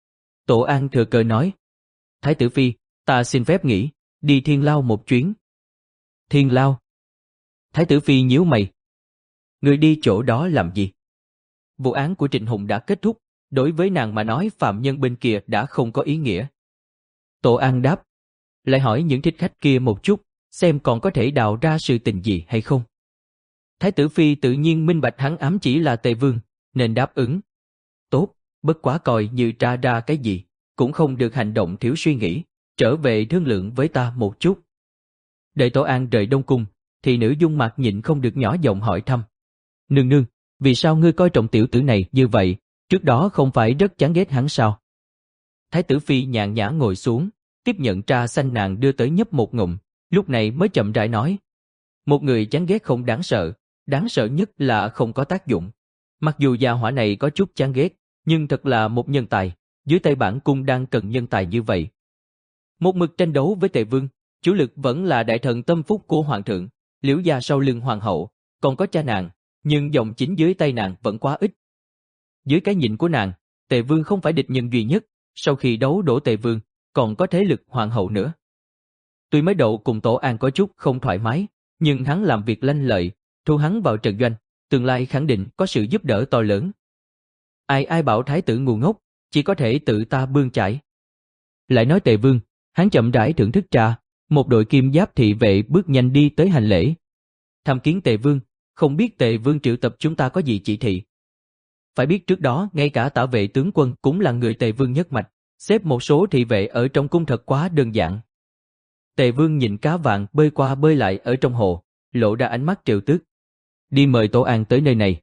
Tổ An thừa cơ nói, Thái tử Phi, ta xin phép nghỉ, đi Thiên Lao một chuyến. Thiên Lao? Thái tử Phi nhíu mày. Người đi chỗ đó làm gì? Vụ án của Trịnh Hùng đã kết thúc, đối với nàng mà nói phạm nhân bên kia đã không có ý nghĩa. Tổ An đáp, lại hỏi những thích khách kia một chút, xem còn có thể đào ra sự tình gì hay không. Thái tử Phi tự nhiên minh bạch hắn ám chỉ là Tề Vương, nên đáp ứng. Tốt, bất quá coi như tra ra cái gì, cũng không được hành động thiếu suy nghĩ, trở về thương lượng với ta một chút. Đợi Tổ An rời Đông Cung, thì nữ dung mặt nhịn không được nhỏ giọng hỏi thăm. Nương nương, vì sao ngươi coi trọng tiểu tử này như vậy, trước đó không phải rất chán ghét hắn sao? Thái tử Phi nhàn nhã ngồi xuống, tiếp nhận trà xanh nàng đưa tới nhấp một ngụm, lúc này mới chậm rãi nói. Một người chán ghét không đáng sợ, đáng sợ nhất là không có tác dụng. Mặc dù gia hỏa này có chút chán ghét, nhưng thật là một nhân tài, dưới tay bản cung đang cần nhân tài như vậy. Một mực tranh đấu với Tề Vương, chủ lực vẫn là đại thần tâm phúc của hoàng thượng, Liễu gia sau lưng hoàng hậu, còn có cha nàng, nhưng dòng chính dưới tay nàng vẫn quá ít. Dưới cái nhìn của nàng, Tề Vương không phải địch nhân duy nhất, sau khi đấu đổ Tề Vương, còn có thế lực hoàng hậu nữa. Tuy mới đầu cùng Tổ An có chút không thoải mái, nhưng hắn làm việc lanh lợi, thu hắn vào trận doanh, tương lai khẳng định có sự giúp đỡ to lớn. Ai ai bảo thái tử ngu ngốc, chỉ có thể tự ta bươn chải. Lại nói Tề Vương, hắn chậm rãi thưởng thức trà, một đội kim giáp thị vệ bước nhanh đi tới hành lễ. Tham kiến Tề Vương, không biết Tề Vương triệu tập chúng ta có gì chỉ thị. Phải biết trước đó ngay cả tả vệ tướng quân cũng là người Tề Vương nhất mạch, xếp một số thị vệ ở trong cung thật quá đơn giản. Tề Vương nhìn cá vàng bơi qua bơi lại ở trong hồ, lộ ra ánh mắt trêu tức. Đi mời Tổ An tới nơi này.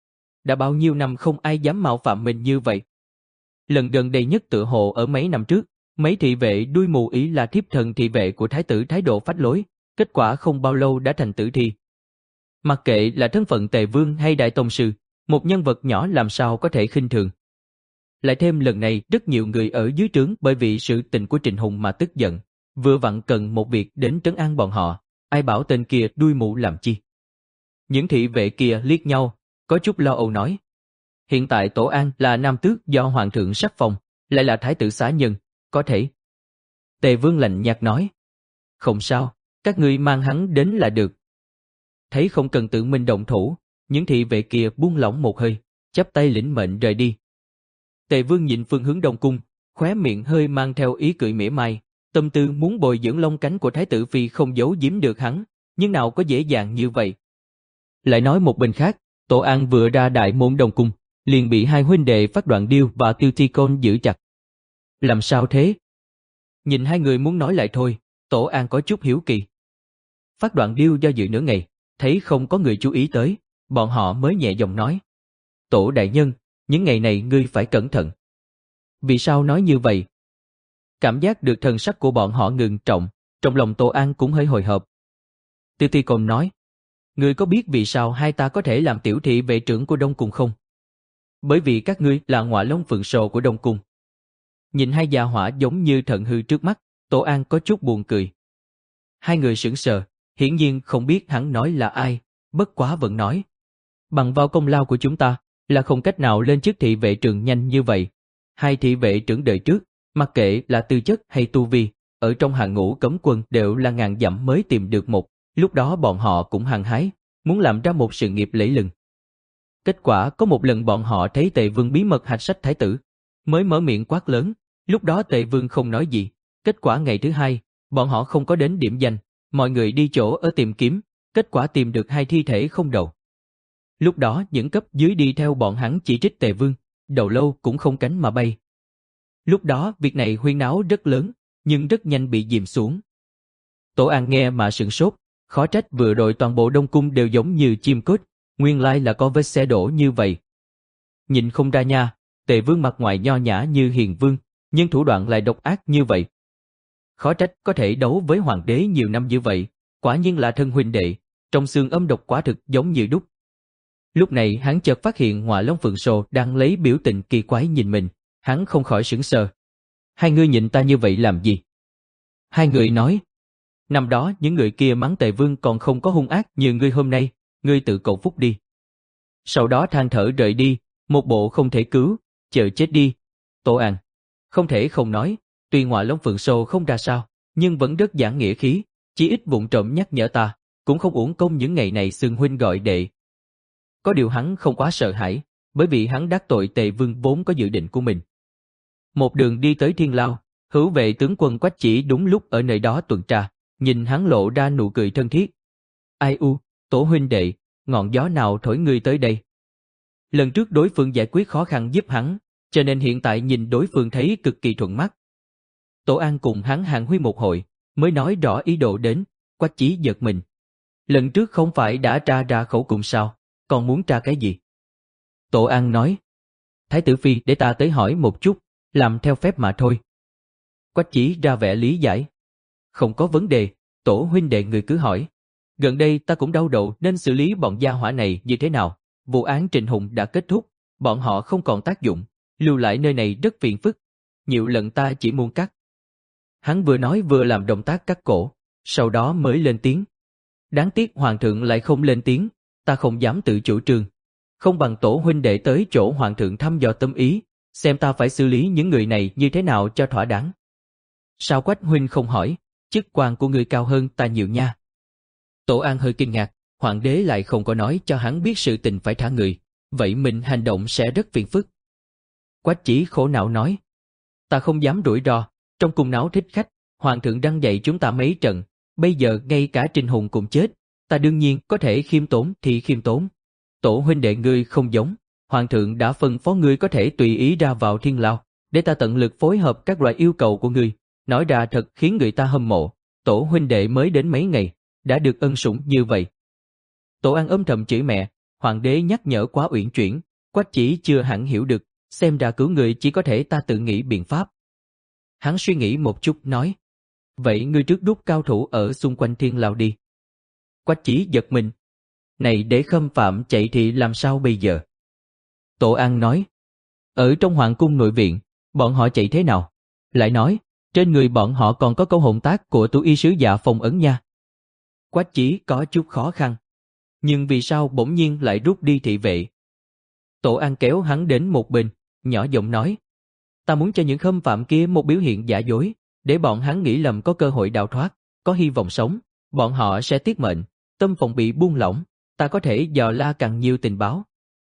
Đã bao nhiêu năm không ai dám mạo phạm mình như vậy. Lần gần đây nhất tựa hồ ở mấy năm trước, mấy thị vệ đuôi mù ý là thiếp thần thị vệ của thái tử thái độ phách lối, kết quả không bao lâu đã thành tử thi. Mặc kệ là thân phận Tề Vương hay đại tông sư, một nhân vật nhỏ làm sao có thể khinh thường. Lại thêm lần này rất nhiều người ở dưới trướng bởi vì sự tình của Trịnh Hùng mà tức giận, vừa vặn cần một việc đến trấn an bọn họ, ai bảo tên kia đuôi mù làm chi. Những thị vệ kia liếc nhau, có chút lo âu nói. Hiện tại Tổ An là nam tước do hoàng thượng sắc phong, lại là thái tử xá nhân, có thể. Tề Vương lạnh nhạt nói. Không sao, các ngươi mang hắn đến là được. Thấy không cần tự mình động thủ, những thị vệ kia buông lỏng một hơi, chắp tay lĩnh mệnh rời đi. Tề Vương nhìn phương hướng Đông Cung, khóe miệng hơi mang theo ý cười mỉa mai, tâm tư muốn bồi dưỡng lông cánh của thái tử phi không giấu giếm được hắn, nhưng nào có dễ dàng như vậy. Lại nói một bên khác, Tổ An vừa ra đại môn Đông Cung, liền bị hai huynh đệ Phát Đoạn Điêu và Tiêu Thi Côn giữ chặt. Làm sao thế? Nhìn hai người muốn nói lại thôi, Tổ An có chút hiếu kỳ. Phát Đoạn Điêu do dự nửa ngày, thấy không có người chú ý tới, bọn họ mới nhẹ giọng nói. Tổ đại nhân, những ngày này ngươi phải cẩn thận. Vì sao nói như vậy? Cảm giác được thần sắc của bọn họ ngừng trọng, trong lòng Tổ An cũng hơi hồi hộp. Tiêu Thi Côn nói. Ngươi có biết vì sao hai ta có thể làm tiểu thị vệ trưởng của Đông Cung không? Bởi vì các ngươi là ngọa long phượng sồ của Đông Cung. Nhìn hai gia hỏa giống như thận hư trước mắt, Tổ An có chút buồn cười. Hai người sững sờ, hiển nhiên không biết hắn nói là ai, bất quá vẫn nói. Bằng vào công lao của chúng ta, là không cách nào lên chức thị vệ trưởng nhanh như vậy. Hai thị vệ trưởng đời trước, mặc kệ là tư chất hay tu vi, ở trong hàng ngũ cấm quân đều là ngàn dặm mới tìm được một, lúc đó bọn họ cũng hăng hái, muốn làm ra một sự nghiệp lẫy lừng. Kết quả có một lần bọn họ thấy Tề Vương bí mật hạch sách thái tử, mới mở miệng quát lớn, lúc đó Tề Vương không nói gì, kết quả ngày thứ hai, bọn họ không có đến điểm danh, mọi người đi chỗ ở tìm kiếm, kết quả tìm được hai thi thể không đầu. Lúc đó những cấp dưới đi theo bọn hắn chỉ trích Tề Vương, đầu lâu cũng không cánh mà bay. Lúc đó việc này huyên náo rất lớn, nhưng rất nhanh bị dìm xuống. Tổ An nghe mà sửng sốt, khó trách vừa rồi toàn bộ Đông Cung đều giống như chim cút, nguyên lai là có vết xe đổ như vậy. Nhìn không ra nha, Tề Vương mặt ngoài nho nhã như hiền vương, nhưng thủ đoạn lại độc ác như vậy. Khó trách có thể đấu với hoàng đế nhiều năm như vậy, quả nhiên là thân huynh đệ, trong xương âm độc quả thực giống như đúc. Lúc này hắn chợt phát hiện Ngọa Long Phượng Sô đang lấy biểu tình kỳ quái nhìn mình, hắn không khỏi sửng sờ. Hai người nhìn ta như vậy làm gì? Hai người nói, năm đó những người kia mắng Tề Vương còn không có hung ác như ngươi hôm nay, ngươi tự cầu phúc đi. Sau đó than thở rời đi, một bộ không thể cứu, chờ chết đi. Tổ An không thể không nói, tuy Ngọa Long Phượng Sô không ra sao, nhưng vẫn rất giảng nghĩa khí, chỉ ít vụng trộm nhắc nhở ta, cũng không uổng công những ngày này xưng huynh gọi đệ. Có điều hắn không quá sợ hãi, bởi vì hắn đắc tội Tề Vương vốn có dự định của mình. Một đường đi tới Thiên Lao, hữu vệ tướng quân Quách Chỉ đúng lúc ở nơi đó tuần tra, nhìn hắn lộ ra nụ cười thân thiết. Ai u, Tổ huynh đệ, ngọn gió nào thổi ngươi tới đây? Lần trước đối phương giải quyết khó khăn giúp hắn, cho nên hiện tại nhìn đối phương thấy cực kỳ thuận mắt. Tổ An cùng hắn hàn huyên một hồi, mới nói rõ ý đồ đến, Quách Chí giật mình. Lần trước không phải đã tra ra khẩu cung sao, còn muốn tra cái gì? Tổ An nói, Thái tử Phi để ta tới hỏi một chút, làm theo phép mà thôi. Quách Chí ra vẻ lý giải. Không có vấn đề, Tổ huynh đệ người cứ hỏi. Gần đây ta cũng đau đầu nên xử lý bọn gia hỏa này như thế nào. Vụ án Trịnh Hùng đã kết thúc, bọn họ không còn tác dụng, lưu lại nơi này rất phiền phức. Nhiều lần ta chỉ muốn cắt. Hắn vừa nói vừa làm động tác cắt cổ, sau đó mới lên tiếng. Đáng tiếc hoàng thượng lại không lên tiếng, ta không dám tự chủ trương. Không bằng Tổ huynh đệ tới chỗ hoàng thượng thăm dò tâm ý, xem ta phải xử lý những người này như thế nào cho thỏa đáng. Sao Quách huynh không hỏi, chức quan của người cao hơn ta nhiều nha. Tổ An hơi kinh ngạc, hoàng đế lại không có nói cho hắn biết sự tình phải thả người, vậy mình hành động sẽ rất phiền phức. Quách Chỉ khổ não nói, ta không dám rủi ro, trong cung náo thích khách, hoàng thượng răn dạy chúng ta mấy trận, bây giờ ngay cả Trịnh Hùng cũng chết, ta đương nhiên có thể khiêm tốn thì khiêm tốn. Tổ huynh đệ ngươi không giống, hoàng thượng đã phân phó ngươi có thể tùy ý ra vào Thiên Lao, để ta tận lực phối hợp các loại yêu cầu của ngươi, nói ra thật khiến người ta hâm mộ. Tổ huynh đệ mới đến mấy ngày, đã được ân sủng như vậy. Tổ An âm thầm chửi mẹ, hoàng đế nhắc nhở quá uyển chuyển, Quách Chỉ chưa hẳn hiểu được, xem ra cứu người chỉ có thể ta tự nghĩ biện pháp. Hắn suy nghĩ một chút nói, vậy ngươi trước đút cao thủ ở xung quanh Thiên Lao đi. Quách Chỉ giật mình, này để Khâm Phạm chạy thì làm sao bây giờ? Tổ An nói, ở trong hoàng cung nội viện, bọn họ chạy thế nào? Lại nói, trên người bọn họ còn có câu hồn tác của Tu Y sứ Dạ phong ấn nha. Quách Chỉ có chút khó khăn, nhưng vì sao bỗng nhiên lại rút đi thị vệ? Tổ An kéo hắn đến một bên, nhỏ giọng nói, ta muốn cho những Khâm Phạm kia một biểu hiện giả dối, để bọn hắn nghĩ lầm có cơ hội đào thoát, có hy vọng sống, bọn họ sẽ tiết mệnh, tâm phòng bị buông lỏng, ta có thể dò la càng nhiều tình báo.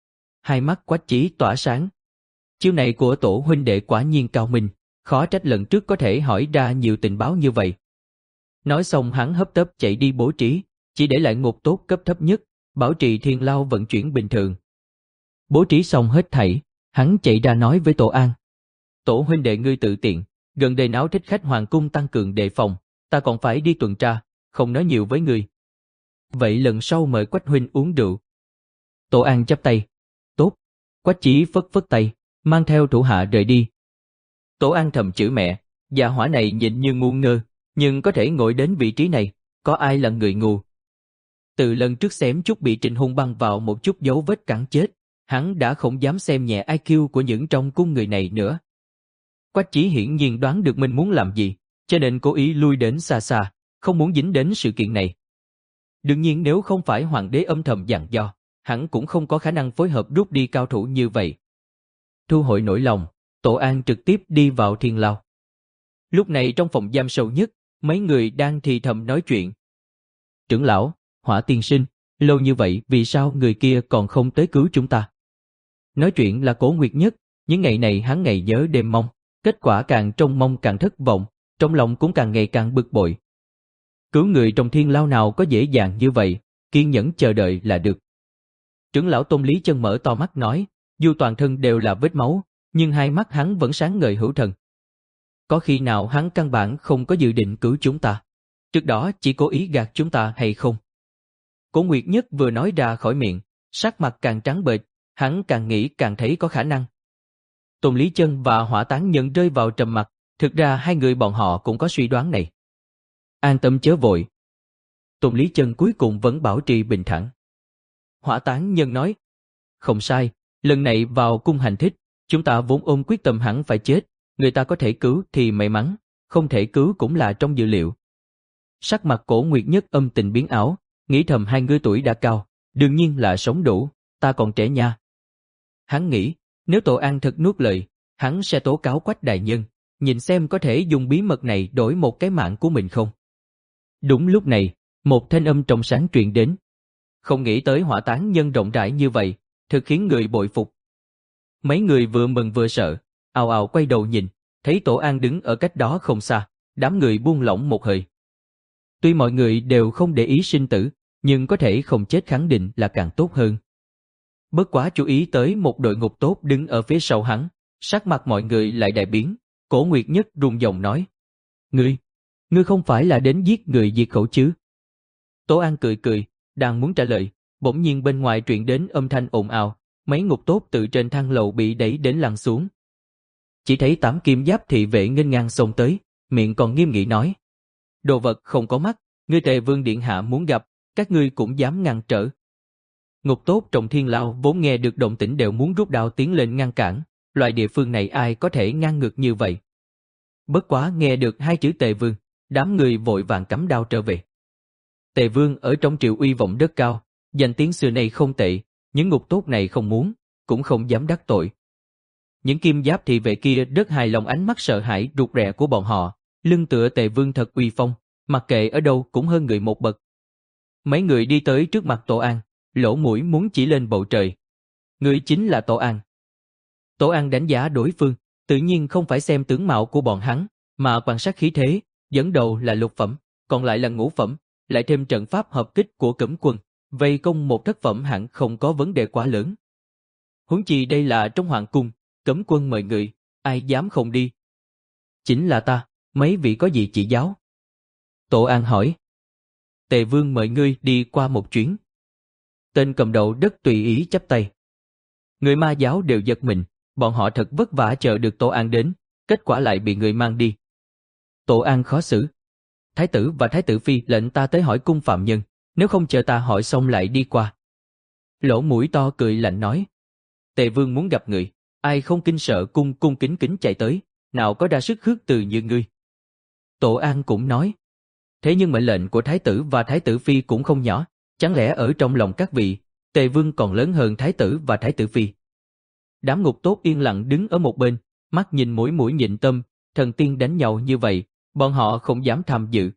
Hai mắt Quách Chỉ tỏa sáng. Chiêu này của Tổ huynh đệ quả nhiên cao minh, khó trách lần trước có thể hỏi ra nhiều tình báo như vậy. Nói xong hắn hấp tấp chạy đi bố trí, chỉ để lại ngục tốt cấp thấp nhất, bảo trì Thiên Lao vận chuyển bình thường. Bố trí xong hết thảy, hắn chạy ra nói với Tổ An. Tổ huynh đệ ngươi tự tiện, gần đây náo thích khách hoàng cung tăng cường đề phòng, ta còn phải đi tuần tra, không nói nhiều với ngươi. Vậy lần sau mời Quách huynh uống rượu. Tổ An chắp tay. Tốt. Quách Chỉ phất phất tay, mang theo thủ hạ rời đi. Tổ An thầm chửi mẹ, già hỏa này nhìn như ngu ngơ, nhưng có thể ngồi đến vị trí này, có ai là người ngu. Từ lần trước xém chút bị Trịnh Hùng băng vào một chút dấu vết cản chết, hắn đã không dám xem nhẹ i kiu của những trong cung người này nữa. Quách Chỉ hiển nhiên đoán được mình muốn làm gì, cho nên cố ý lui đến xa xa, không muốn dính đến sự kiện này. Đương nhiên nếu không phải hoàng đế âm thầm dặn dò, hắn cũng không có khả năng phối hợp rút đi cao thủ như vậy. Thu hồi nỗi lòng, Tổ An trực tiếp đi vào Thiên Lao. Lúc này trong phòng giam sâu nhất, mấy người đang thì thầm nói chuyện. Trưởng lão, Hỏa tiên sinh, lâu như vậy vì sao người kia còn không tới cứu chúng ta? Nói chuyện là Cổ Nguyệt Nhất, những ngày này hắn ngày nhớ đêm mong, kết quả càng trông mong càng thất vọng, trong lòng cũng càng ngày càng bực bội. Cứu người trong Thiên Lao nào có dễ dàng như vậy, kiên nhẫn chờ đợi là được. Trưởng lão Tôn Lý Chân mở to mắt nói, dù toàn thân đều là vết máu, nhưng hai mắt hắn vẫn sáng ngời hữu thần. Có khi nào hắn căn bản không có dự định cứu chúng ta? Trước đó chỉ cố ý gạt chúng ta hay không? Cổ Nguyệt Nhất vừa nói ra khỏi miệng, sắc mặt càng trắng bệch, hắn càng nghĩ càng thấy có khả năng. Tôn Lý Chân và Hỏa Tán Nhân rơi vào trầm mặc, thực ra hai người bọn họ cũng có suy đoán này. An tâm chớ vội. Tôn Lý Chân cuối cùng vẫn bảo trì bình thản. Hỏa Tán Nhân nói, không sai, lần này vào cung hành thích, chúng ta vốn ôm quyết tâm hẳn phải chết, người ta có thể cứu thì may mắn, không thể cứu cũng là trong dự liệu. Sắc mặt Cổ Nguyệt Nhất âm tình biến ảo, nghĩ thầm hai người tuổi đã cao, đương nhiên là sống đủ, ta còn trẻ nha. Hắn nghĩ, nếu Tổ An thật nuốt lời, hắn sẽ tố cáo Quách đại nhân, nhìn xem có thể dùng bí mật này đổi một cái mạng của mình không. Đúng lúc này, một thanh âm trong sáng truyền đến. Không nghĩ tới Hỏa Tán Nhân rộng rãi như vậy, thật khiến người bội phục. Mấy người vừa mừng vừa sợ, ào ào quay đầu nhìn, thấy Tổ An đứng ở cách đó không xa, đám người buông lỏng một hơi. Tuy mọi người đều không để ý sinh tử, nhưng có thể không chết khẳng định là càng tốt hơn. Bất quá chú ý tới một đội ngục tốt đứng ở phía sau hắn, sắc mặt mọi người lại đại biến, Cổ Nguyệt Nhất run giọng nói. Ngươi, ngươi không phải là đến giết người diệt khẩu chứ? Tổ An cười cười, đang muốn trả lời, bỗng nhiên bên ngoài truyền đến âm thanh ồn ào, mấy ngục tốt từ trên thang lầu bị đẩy đến lăn xuống. Chỉ thấy tám kim giáp thị vệ nghênh ngang xông tới, miệng còn nghiêm nghị nói. Đồ vật không có mắt, ngươi Tề Vương điện hạ muốn gặp, các ngươi cũng dám ngăn trở. Ngục tốt trong Thiên Lao vốn nghe được động tĩnh đều muốn rút đao tiến lên ngăn cản, loại địa phương này ai có thể ngang ngược như vậy. Bất quá nghe được hai chữ Tề Vương, đám người vội vàng cắm đao trở về. Tề Vương ở trong triều uy vọng rất cao, danh tiếng xưa nay không tệ, những ngục tốt này không muốn, cũng không dám đắc tội. Những kim giáp thị vệ kia rất hài lòng ánh mắt sợ hãi rụt rè của bọn họ, lưng tựa Tề Vương thật uy phong, mặc kệ ở đâu cũng hơn người một bậc. Mấy người đi tới trước mặt Tổ An, lỗ mũi muốn chỉ lên bầu trời. Người chính là Tổ An. Tổ An đánh giá đối phương, tự nhiên không phải xem tướng mạo của bọn hắn, mà quan sát khí thế, dẫn đầu là lục phẩm, còn lại là ngũ phẩm, lại thêm trận pháp hợp kích của Cấm Quân, vây công một thất phẩm hẳn không có vấn đề quá lớn. Huống chi đây là trong hoàng cung, Cấm Quân mời người, ai dám không đi? Chính là ta, mấy vị có gì chỉ giáo? Tổ An hỏi. Tề Vương mời ngươi đi qua một chuyến. Tên cầm đầu rất tùy ý chắp tay. Người Ma giáo đều giật mình, bọn họ thật vất vả chờ được Tổ An đến, kết quả lại bị người mang đi. Tổ An khó xử. Thái tử và Thái tử Phi lệnh ta tới hỏi cung phạm nhân, nếu không chờ ta hỏi xong lại đi qua. Lỗ mũi to cười lạnh nói. Tề Vương muốn gặp người, ai không kinh sợ cung cung kính kính chạy tới, nào có ra sức khước từ như ngươi. Tổ An cũng nói. Thế nhưng mệnh lệnh của Thái tử và Thái tử Phi cũng không nhỏ, chẳng lẽ ở trong lòng các vị, Tề Vương còn lớn hơn Thái tử và Thái tử Phi. Đám ngục tốt yên lặng đứng ở một bên, mắt nhìn mũi mũi nhịn tâm, thần tiên đánh nhau như vậy, bọn họ không dám tham dự.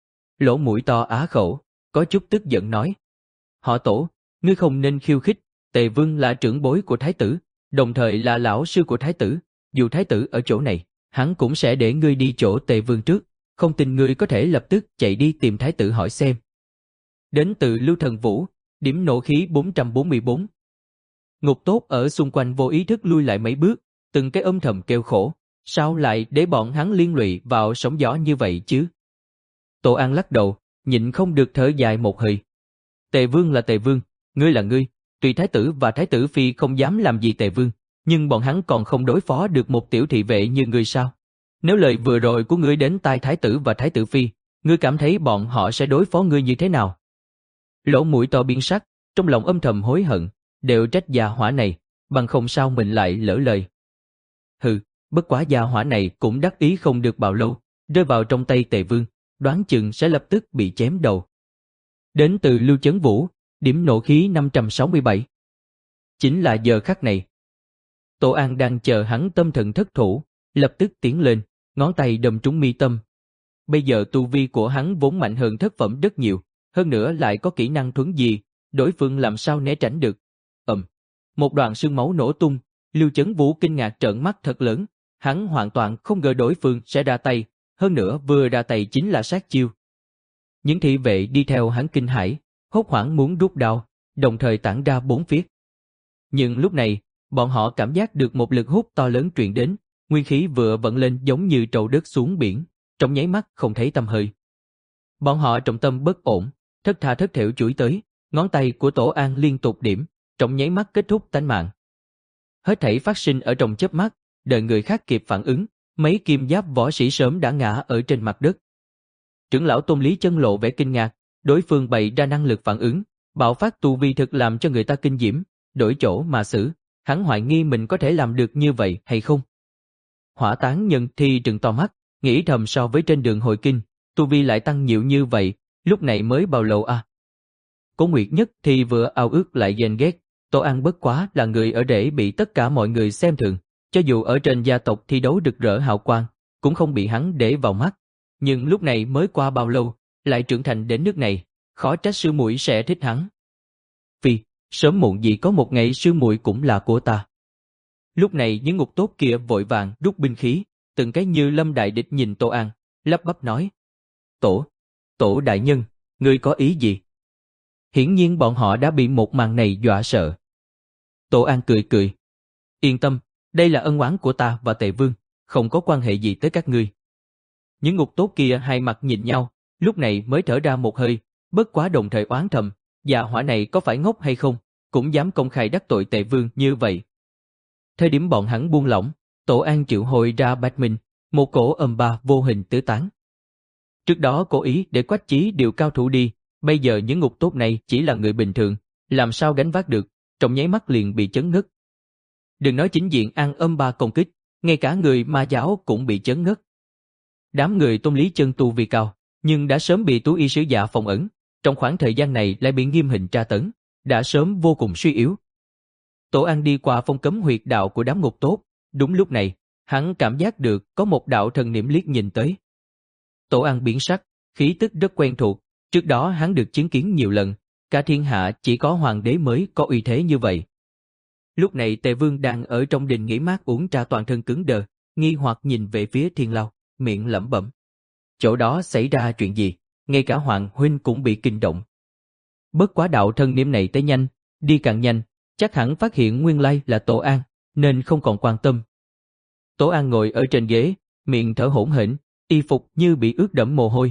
Lỗ mũi to á khẩu, có chút tức giận nói. Họ Tổ, ngươi không nên khiêu khích, Tề Vương là trưởng bối của Thái tử, đồng thời là lão sư của Thái tử, dù Thái tử ở chỗ này, hắn cũng sẽ để ngươi đi chỗ Tề Vương trước, không tin ngươi có thể lập tức chạy đi tìm Thái tử hỏi xem. Đến từ Lưu Thần Vũ, điểm nộ khí bốn trăm bốn mươi bốn. Ngục tốt ở xung quanh vô ý thức lui lại mấy bước, từng cái âm thầm kêu khổ, sao lại để bọn hắn liên lụy vào sóng gió như vậy chứ? Tổ An lắc đầu, nhịn không được thở dài một hơi. Tề Vương là Tề Vương, ngươi là ngươi, tuy Thái tử và Thái tử Phi không dám làm gì Tề Vương, nhưng bọn hắn còn không đối phó được một tiểu thị vệ như ngươi sao? Nếu lời vừa rồi của ngươi đến tai Thái tử và Thái tử Phi, ngươi cảm thấy bọn họ sẽ đối phó ngươi như thế nào? Lỗ mũi to biến sắc, trong lòng âm thầm hối hận, đều trách gia hỏa này, bằng không sao mình lại lỡ lời. Hừ, bất quá gia hỏa này cũng đắc ý không được bao lâu, rơi vào trong tay Tề Vương, đoán chừng sẽ lập tức bị chém đầu. Đến từ Lưu Chấn Vũ, điểm nộ khí năm trăm sáu mươi bảy. Chính là giờ khắc này. Tổ An đang chờ hắn tâm thần thất thủ, lập tức tiến lên, ngón tay đâm trúng mi tâm. Bây giờ tu vi của hắn vốn mạnh hơn thất phẩm rất nhiều, hơn nữa lại có kỹ năng thuấn di, đối phương làm sao né tránh được. Ầm, một đoạn sương máu nổ tung, Lưu Chấn Vũ kinh ngạc trợn mắt thật lớn, hắn hoàn toàn không ngờ đối phương sẽ ra tay, hơn nữa vừa ra tay chính là sát chiêu. Những thị vệ đi theo hắn kinh hãi, hốt hoảng muốn rút đao, đồng thời tản ra bốn phía. Nhưng lúc này, bọn họ cảm giác được một lực hút to lớn truyền đến, nguyên khí vừa vận lên giống như trầu đất xuống biển, trong nháy mắt không thấy tăm hơi. Bọn họ trọng tâm bất ổn, thất tha thất thểu chủi tới, ngón tay của Tổ An liên tục điểm, trong nháy mắt kết thúc tánh mạng. Hết thảy phát sinh ở trong chớp mắt, đợi người khác kịp phản ứng, mấy kim giáp võ sĩ sớm đã ngã ở trên mặt đất. Trưởng lão Tôn Lý Chân lộ vẻ kinh ngạc, đối phương bày ra năng lực phản ứng, bạo phát tu vi thực làm cho người ta kinh diễm, đổi chỗ mà xử, hắn hoài nghi mình có thể làm được như vậy hay không. Hỏa Tán Nhân Thi trừng to mắt, nghĩ thầm so với trên đường hồi kinh, tu vi lại tăng nhiều như vậy, lúc này mới bao lâu à? Cố Nguyệt Nhất thì vừa ao ước lại ghen ghét, Tổ An bất quá là người ở rễ bị tất cả mọi người xem thường, cho dù ở trên gia tộc thi đấu rực rỡ hào quang, cũng không bị hắn để vào mắt. Nhưng lúc này mới qua bao lâu, lại trưởng thành đến nước này, khó trách sư muội sẽ thích hắn. Vì, sớm muộn gì có một ngày sư muội cũng là của ta. Lúc này những ngục tốt kia vội vàng rút binh khí, từng cái như lâm đại địch nhìn Tô An, lắp bắp nói. Tổ, tổ đại nhân, ngươi có ý gì? Hiển nhiên bọn họ đã bị một màn này dọa sợ. Tô An cười cười. Yên tâm, đây là ân oán của ta và Tề Vương, không có quan hệ gì tới các ngươi. Những ngục tốt kia hai mặt nhìn nhau, lúc này mới thở ra một hơi, bất quá đồng thời oán thầm, dạ hỏa này có phải ngốc hay không, cũng dám công khai đắc tội Tề Vương như vậy. Thời điểm bọn hắn buông lỏng, Tổ An triệu hồi ra Bạch Minh, một cổ âm ba vô hình tứ tán. Trước đó cố ý để Quách Chí điều cao thủ đi, bây giờ những ngục tốt này chỉ là người bình thường, làm sao gánh vác được, trong nháy mắt liền bị chấn ngất. Đừng nói chính diện ăn âm ba công kích, ngay cả người ma giáo cũng bị chấn ngất. Đám người Tôn Lý Chân tu vi cao, nhưng đã sớm bị Tú Y sứ giả phong ấn, trong khoảng thời gian này lại bị nghiêm hình tra tấn, đã sớm vô cùng suy yếu. Tổ An đi qua phong cấm huyệt đạo của đám ngục tốt, đúng lúc này, hắn cảm giác được có một đạo thần niệm liếc nhìn tới. Tổ An biến sắc, khí tức rất quen thuộc, trước đó hắn được chứng kiến nhiều lần, cả thiên hạ chỉ có hoàng đế mới có uy thế như vậy. Lúc này Tề Vương đang ở trong đình nghỉ mát uống trà toàn thân cứng đờ, nghi hoặc nhìn về phía Thiên Lao, miệng lẩm bẩm. Chỗ đó xảy ra chuyện gì, ngay cả Hoàng huynh cũng bị kinh động. Bất quá đạo thân niệm này tới nhanh, đi càng nhanh, chắc hẳn phát hiện nguyên lai là Tổ An, nên không còn quan tâm. Tổ An ngồi ở trên ghế, miệng thở hổn hển, y phục như bị ướt đẫm mồ hôi.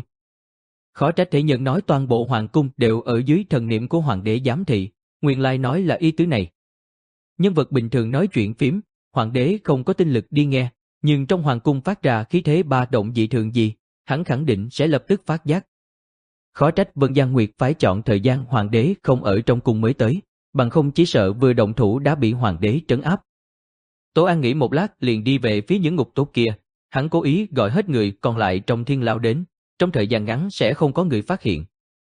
Khó trách thế nhân nói toàn bộ hoàng cung đều ở dưới thần niệm của hoàng đế giám thị, nguyên lai nói là ý tứ này. Nhân vật bình thường nói chuyện phím, hoàng đế không có tinh lực đi nghe, nhưng trong hoàng cung phát ra khí thế ba động dị thường gì, hắn khẳng định sẽ lập tức phát giác. Khó trách Vân Giang Nguyệt phải chọn thời gian hoàng đế không ở trong cung mới tới, bằng không chỉ sợ vừa động thủ đã bị hoàng đế trấn áp. Tổ An nghĩ một lát liền đi về phía những ngục tốt kia, hắn cố ý gọi hết người còn lại trong Thiên Lao đến, trong thời gian ngắn sẽ không có người phát hiện.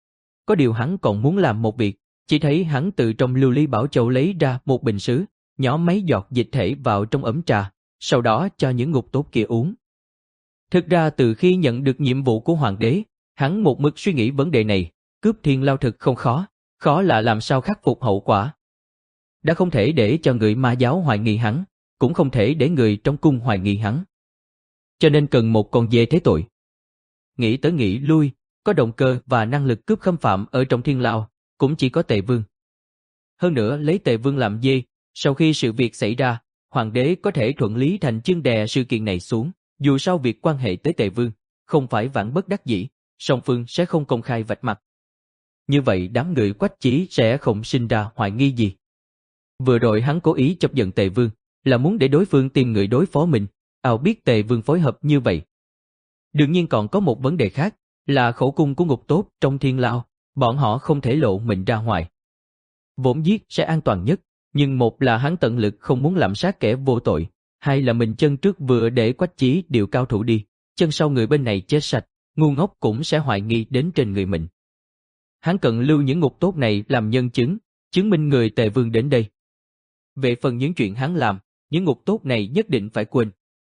Có điều hắn còn muốn làm một việc, chỉ thấy hắn từ trong lưu ly bảo châu lấy ra một bình sứ, nhỏ mấy giọt dịch thể vào trong ấm trà, sau đó cho những ngục tốt kia uống. Thực ra từ khi nhận được nhiệm vụ của hoàng đế, hắn một mực suy nghĩ vấn đề này, cướp Thiên Lao thực không khó, khó là làm sao khắc phục hậu quả. Đã không thể để cho người ma giáo hoài nghi hắn, cũng không thể để người trong cung hoài nghi hắn. Cho nên cần một con dê thế tội. Nghĩ tới nghĩ lui, có động cơ và năng lực cướp khâm phạm ở trong Thiên Lao, cũng chỉ có Tề Vương. Hơn nữa lấy Tề Vương làm dê, sau khi sự việc xảy ra, hoàng đế có thể thuận lý thành chương đè sự kiện này xuống, dù sao việc quan hệ tới Tề Vương, không phải vạn bất đắc dĩ, song phương sẽ không công khai vạch mặt. Như vậy đám người Quách Chí sẽ không sinh ra hoài nghi gì. Vừa rồi hắn cố ý chọc giận Tề Vương, là muốn để đối phương tìm người đối phó mình, ao biết Tề Vương phối hợp như vậy. Đương nhiên còn có một vấn đề khác, là khẩu cung của ngục tốt trong Thiên Lao, bọn họ không thể lộ mình ra ngoài. Vốn giết sẽ an toàn nhất, nhưng một là hắn tận lực không muốn lạm sát kẻ vô tội, hai là mình chân trước vừa để Quách Chí điều cao thủ đi, chân sau người bên này chết sạch, ngu ngốc cũng sẽ hoài nghi đến trên người mình. Hắn cần lưu những ngục tốt này làm nhân chứng, chứng minh người Tề Vương đến đây. Về phần những chuyện hắn làm, những ngục tốt này nhất định phải quên.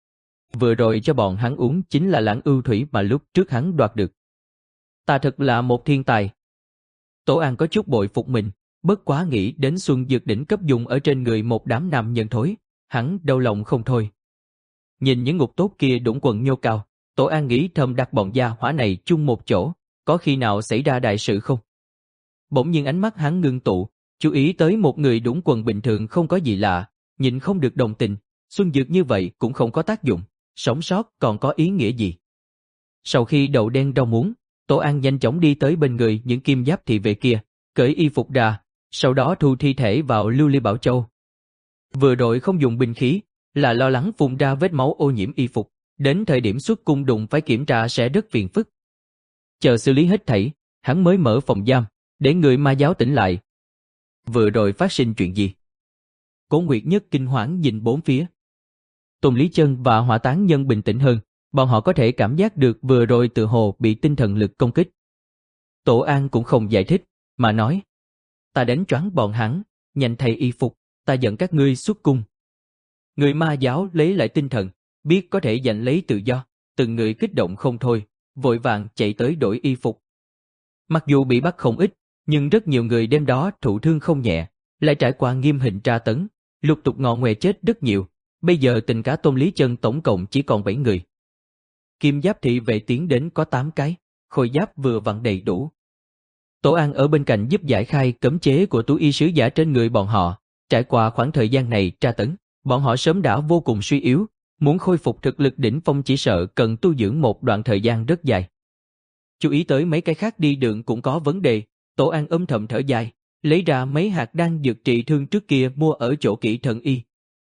Vừa rồi cho bọn hắn uống chính là lãng ưu thủy mà lúc trước hắn đoạt được. Ta thật là một thiên tài. Tổ An có chút bội phục mình, bất quá nghĩ đến xuân dược đỉnh cấp dùng ở trên người một đám nam nhân thối, hắn đau lòng không thôi. Nhìn những ngục tốt kia đũng quần nhô cao, Tổ An nghĩ thầm đặt bọn gia hỏa này chung một chỗ, có khi nào xảy ra đại sự không? Bỗng nhiên ánh mắt hắn ngưng tụ, Chú ý tới một người đúng quần bình thường không có gì lạ, nhịn không được đồng tình, xuân dược như vậy cũng không có tác dụng, sống sót còn có ý nghĩa gì. Sau khi đậu đen rau muống, Tổ An nhanh chóng đi tới bên người những kim giáp thị vệ kia, cởi y phục ra, sau đó thu thi thể vào lưu ly bảo châu. Vừa rồi không dùng binh khí, là lo lắng phun ra vết máu ô nhiễm y phục, đến thời điểm xuất cung đụng phải kiểm tra sẽ rất phiền phức. Chờ xử lý hết thảy, hắn mới mở phòng giam, để người ma giáo tỉnh lại. Vừa rồi phát sinh chuyện gì? Cố Nguyệt Nhất kinh hoảng nhìn bốn phía. Tôn Lý Chân và Hỏa Tán Nhân bình tĩnh hơn, bọn họ có thể cảm giác được vừa rồi tự hồ bị tinh thần lực công kích. Tổ An cũng không giải thích, mà nói: ta đánh choáng bọn hắn, nhanh thay y phục, ta dẫn các ngươi xuất cung. Người ma giáo lấy lại tinh thần, biết có thể giành lấy tự do, từng người kích động không thôi, vội vàng chạy tới đổi y phục. Mặc dù bị bắt không ít, nhưng rất nhiều người đêm đó thụ thương không nhẹ, lại trải qua nghiêm hình tra tấn, lục tục ngọ ngoe chết rất nhiều. Bây giờ tình cả Tôn Lý Chân tổng cộng chỉ còn bảy người. Kim giáp thị vệ tiến đến có tám cái, khôi giáp vừa vặn đầy đủ. Tổ An ở bên cạnh giúp giải khai cấm chế của tú y sứ giả trên người bọn họ. Trải qua khoảng thời gian này tra tấn, bọn họ sớm đã vô cùng suy yếu, muốn khôi phục thực lực đỉnh phong chỉ sợ cần tu dưỡng một đoạn thời gian rất dài. Chú ý tới mấy cái khác đi đường cũng có vấn đề, Tổ An âm thầm thở dài, lấy ra mấy hạt đan dược trị thương trước kia mua ở chỗ Kỷ Thần Y.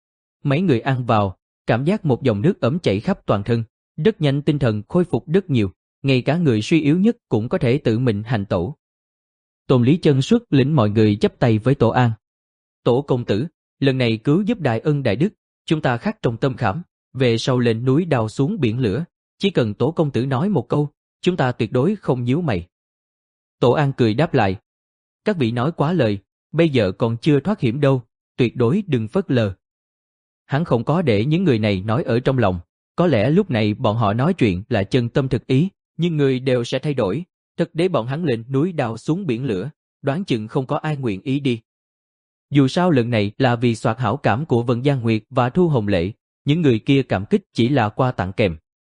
Mấy người ăn vào, cảm giác một dòng nước ấm chảy khắp toàn thân, rất nhanh tinh thần khôi phục rất nhiều, ngay cả người suy yếu nhất cũng có thể tự mình hành tẩu. Tôn Lý Chân xuất lĩnh mọi người chắp tay với Tổ An. Tổ công tử, lần này cứu giúp đại ân đại đức, chúng ta khắc trong tâm khảm, về sau lên núi đào xuống biển lửa, chỉ cần Tổ công tử nói một câu, chúng ta tuyệt đối không nhíu mày. Tổ An cười đáp lại: các vị nói quá lời, bây giờ còn chưa thoát hiểm đâu, tuyệt đối đừng phớt lờ. Hắn không có để những người này nói ở trong lòng, có lẽ lúc này bọn họ nói chuyện là chân tâm thực ý, nhưng người đều sẽ thay đổi, thật để bọn hắn lên núi đào xuống biển lửa, đoán chừng không có ai nguyện ý đi. Dù sao lần này là vì soạt hảo cảm của Vận Giang Nguyệt và Thu Hồng Lệ, những người kia cảm kích chỉ là qua tặng kèm.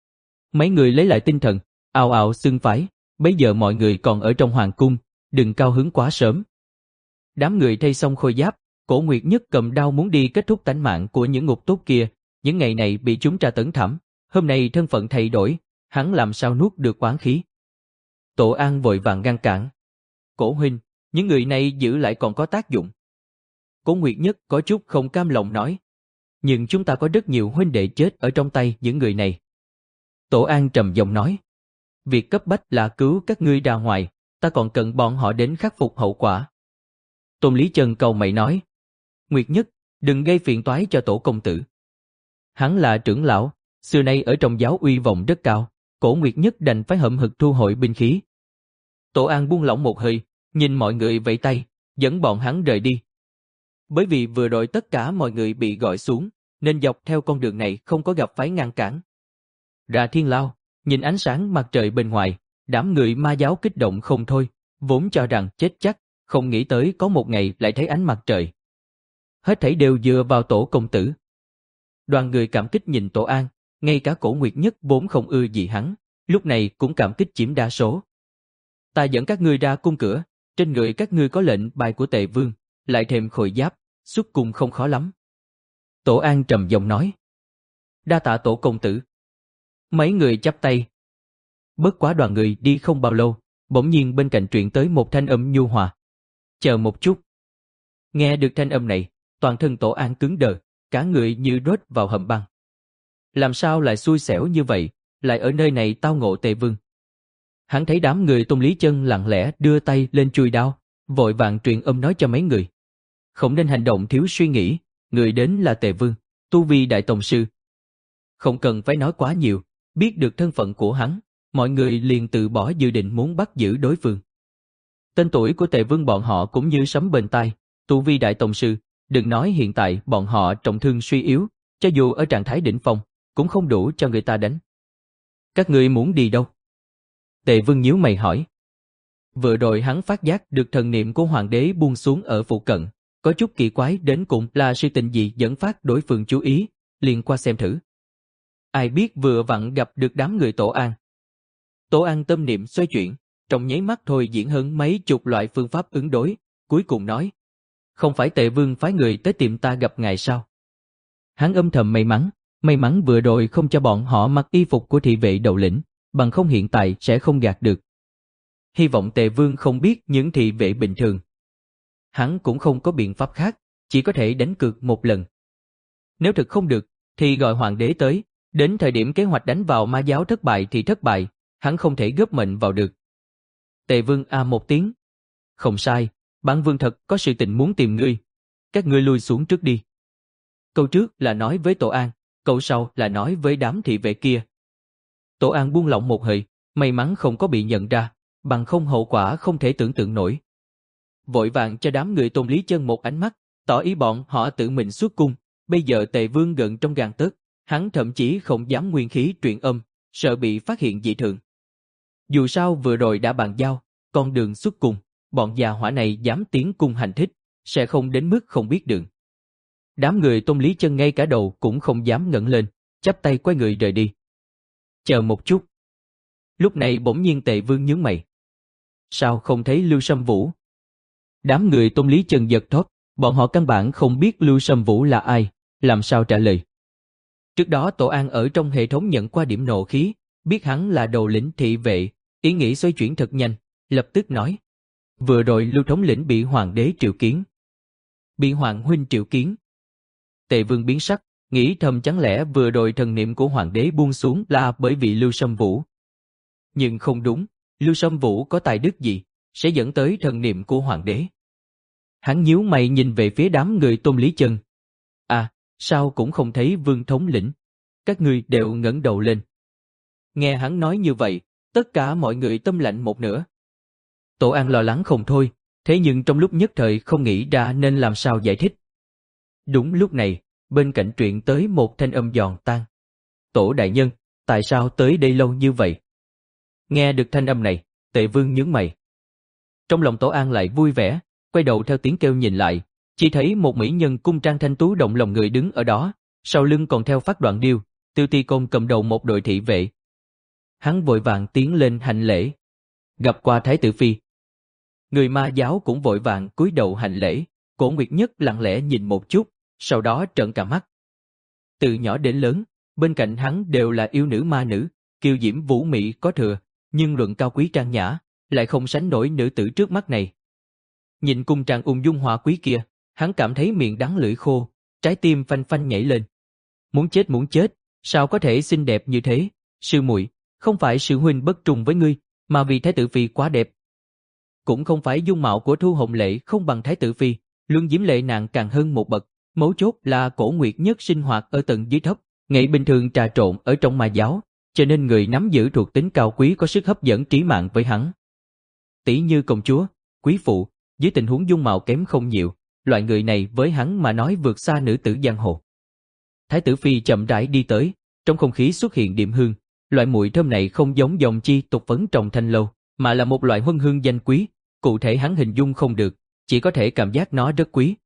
Mấy người lấy lại tinh thần, ào ào xưng phái, bây giờ mọi người còn ở trong hoàng cung, đừng cao hứng quá sớm. Đám người thay xong khôi giáp, Cổ Nguyệt Nhất cầm đao muốn đi kết thúc tánh mạng của những ngục tốt kia, những ngày này bị chúng tra tấn thảm, hôm nay thân phận thay đổi, hắn làm sao nuốt được oán khí. Tổ An vội vàng ngăn cản. Cổ huynh, những người này giữ lại còn có tác dụng. Cổ Nguyệt Nhất có chút không cam lòng nói. Nhưng chúng ta có rất nhiều huynh đệ chết ở trong tay những người này. Tổ An trầm giọng nói. Việc cấp bách là cứu các ngươi ra ngoài, ta còn cần bọn họ đến khắc phục hậu quả. Tôn Lý Chân cầu mày nói. Nguyệt Nhất, đừng gây phiền toái cho Tổ công tử. Hắn là trưởng lão, xưa nay ở trong giáo uy vọng rất cao, Cổ Nguyệt Nhất đành phải hậm hực thu hồi binh khí. Tổ An buông lỏng một hơi, nhìn mọi người vẫy tay, dẫn bọn hắn rời đi. Bởi vì vừa rồi tất cả mọi người bị gọi xuống, nên dọc theo con đường này không có gặp phải ngăn cản. Ra Thiên Lao, nhìn ánh sáng mặt trời bên ngoài, đám người ma giáo kích động không thôi, vốn cho rằng chết chắc, không nghĩ tới có một ngày lại thấy ánh mặt trời. Hết thảy đều dựa vào Tổ công tử. Đoàn người cảm kích nhìn Tổ An, ngay cả Cổ Nguyệt Nhất vốn không ưa gì hắn, lúc này cũng cảm kích chiếm đa số. Ta dẫn các ngươi ra cung cửa, trên người các ngươi có lệnh bài của Tề Vương, lại thêm khôi giáp, xuất cung không khó lắm. Tổ An trầm giọng nói. Đa tạ Tổ công tử. Mấy người chắp tay. Bất quá đoàn người đi không bao lâu, bỗng nhiên bên cạnh truyền tới một thanh âm nhu hòa. Chờ một chút. Nghe được thanh âm này, toàn thân Tổ An cứng đờ, cả người như rớt vào hầm băng. Làm sao lại xui xẻo như vậy, lại ở nơi này tao ngộ Tề Vương. Hắn thấy đám người Tôn Lý Chân lặng lẽ đưa tay lên chui đao, vội vàng truyền âm nói cho mấy người. Không nên hành động thiếu suy nghĩ, người đến là Tề Vương, tu vi đại tông sư. Không cần phải nói quá nhiều, biết được thân phận của hắn, mọi người liền từ bỏ dự định muốn bắt giữ đối phương. Tên tuổi của Tề Vương bọn họ cũng như sấm bên tai, tu vi đại tông sư, đừng nói hiện tại bọn họ trọng thương suy yếu, cho dù ở trạng thái đỉnh phong, cũng không đủ cho người ta đánh. Các ngươi muốn đi đâu? Tề Vương nhíu mày hỏi. Vừa rồi hắn phát giác được thần niệm của hoàng đế buông xuống ở phụ cận, có chút kỳ quái đến cùng là sự tình gì dẫn phát đối phương chú ý, liền qua xem thử. Ai biết vừa vặn gặp được đám người Tổ An. Tổ An tâm niệm xoay chuyển, trong nháy mắt thôi diễn hơn mấy chục loại phương pháp ứng đối, cuối cùng nói. không phải Tề Vương phái người tới tìm ta gặp ngài sao? Hắn âm thầm may mắn, may mắn vừa rồi không cho bọn họ mặc y phục của thị vệ đầu lĩnh, bằng không hiện tại sẽ không gạt được. Hy vọng Tề Vương không biết những thị vệ bình thường. Hắn cũng không có biện pháp khác, chỉ có thể đánh cược một lần. Nếu thực không được, thì gọi hoàng đế tới, đến thời điểm kế hoạch đánh vào ma giáo thất bại thì thất bại, hắn không thể góp mệnh vào được. Tề Vương a một tiếng. Không sai, bản vương thật có sự tình muốn tìm ngươi. Các ngươi lui xuống trước đi. Câu trước là nói với Tổ An, câu sau là nói với đám thị vệ kia. Tổ An buông lỏng một hơi, may mắn không có bị nhận ra, bằng không hậu quả không thể tưởng tượng nổi. Vội vàng cho đám người Tôn Lý Chân một ánh mắt, tỏ ý bọn họ tự mình xuất cung. Bây giờ Tề Vương gần trong gang tấc, hắn thậm chí không dám nguyên khí truyền âm, sợ bị phát hiện dị thường. Dù sao vừa rồi đã bàn giao, con đường xuất cung, bọn già hỏa này dám tiến cung hành thích, sẽ không đến mức không biết đường. Đám người Tôn Lý Chân ngay cả đầu cũng không dám ngẩng lên, chắp tay quay người rời đi. Chờ một chút. Lúc này bỗng nhiên Tề Vương nhướng mày. Sao không thấy Lưu Sâm Vũ? Đám người Tôn Lý Chân giật thót, bọn họ căn bản không biết Lưu Sâm Vũ là ai, làm sao trả lời. Trước đó Tổ An ở trong hệ thống nhận qua điểm nộ khí, biết hắn là đầu lĩnh thị vệ, ý nghĩ xoay chuyển thật nhanh, lập tức nói. Vừa rồi Lưu thống lĩnh bị hoàng đế triệu kiến. Bị hoàng huynh triệu kiến. Tề Vương biến sắc, nghĩ thầm chẳng lẽ vừa rồi thần niệm của hoàng đế buông xuống là bởi vì Lưu Sâm Vũ. Nhưng không đúng, Lưu Sâm Vũ có tài đức gì, sẽ dẫn tới thần niệm của hoàng đế. Hắn nhíu mày nhìn về phía đám người Tôn Lý Chân. À, sao cũng không thấy Vương thống lĩnh. Các ngươi đều ngẩng đầu lên. Nghe hắn nói như vậy, tất cả mọi người tâm lạnh một nửa. Tổ An lo lắng không thôi, thế nhưng trong lúc nhất thời không nghĩ ra nên làm sao giải thích. Đúng lúc này, bên cạnh truyện tới một thanh âm giòn tan. Tổ đại nhân, tại sao tới đây lâu như vậy? Nghe được thanh âm này, Tề Vương nhướng mày. Trong lòng Tổ An lại vui vẻ, quay đầu theo tiếng kêu nhìn lại, chỉ thấy một mỹ nhân cung trang thanh tú động lòng người đứng ở đó, sau lưng còn theo Phát Đoạn Điêu, Tiêu Ti Côn cầm đầu một đội thị vệ. Hắn vội vàng tiến lên hành lễ. Gặp qua Thái tử phi. Người ma giáo cũng vội vàng cúi đầu hành lễ, Cổ Nguyệt Nhất lặng lẽ nhìn một chút, sau đó trợn cả mắt. Từ nhỏ đến lớn, bên cạnh hắn đều là yêu nữ ma nữ, kiều diễm vũ mị có thừa, nhưng luận cao quý trang nhã, lại không sánh nổi nữ tử trước mắt này. Nhìn cung trang ung dung hòa quý kia, hắn cảm thấy miệng đắng lưỡi khô, trái tim phanh phanh nhảy lên. Muốn chết muốn chết, sao có thể xinh đẹp như thế, sư muội, không phải sư huynh bất trung với ngươi, mà vì Thái tử phi quá đẹp. Cũng không phải dung mạo của Thu Hồng Lệ không bằng Thái tử phi, Luân Diễm Lệ nàng càng hơn một bậc, mấu chốt là Cổ Nguyệt Nhất sinh hoạt ở tầng dưới thấp, ngày bình thường trà trộn ở trong ma giáo, cho nên người nắm giữ thuộc tính cao quý có sức hấp dẫn trí mạng với hắn. Tỷ như công chúa, quý phụ, dưới tình huống dung mạo kém không nhiều, loại người này với hắn mà nói vượt xa nữ tử giang hồ. Thái tử phi chậm rãi đi tới, trong không khí xuất hiện điểm hương, loại mùi thơm này không giống dòng chi tục phấn trồng thanh lâu, mà là một loại huân hương danh quý, cụ thể hắn hình dung không được, chỉ có thể cảm giác nó rất quý.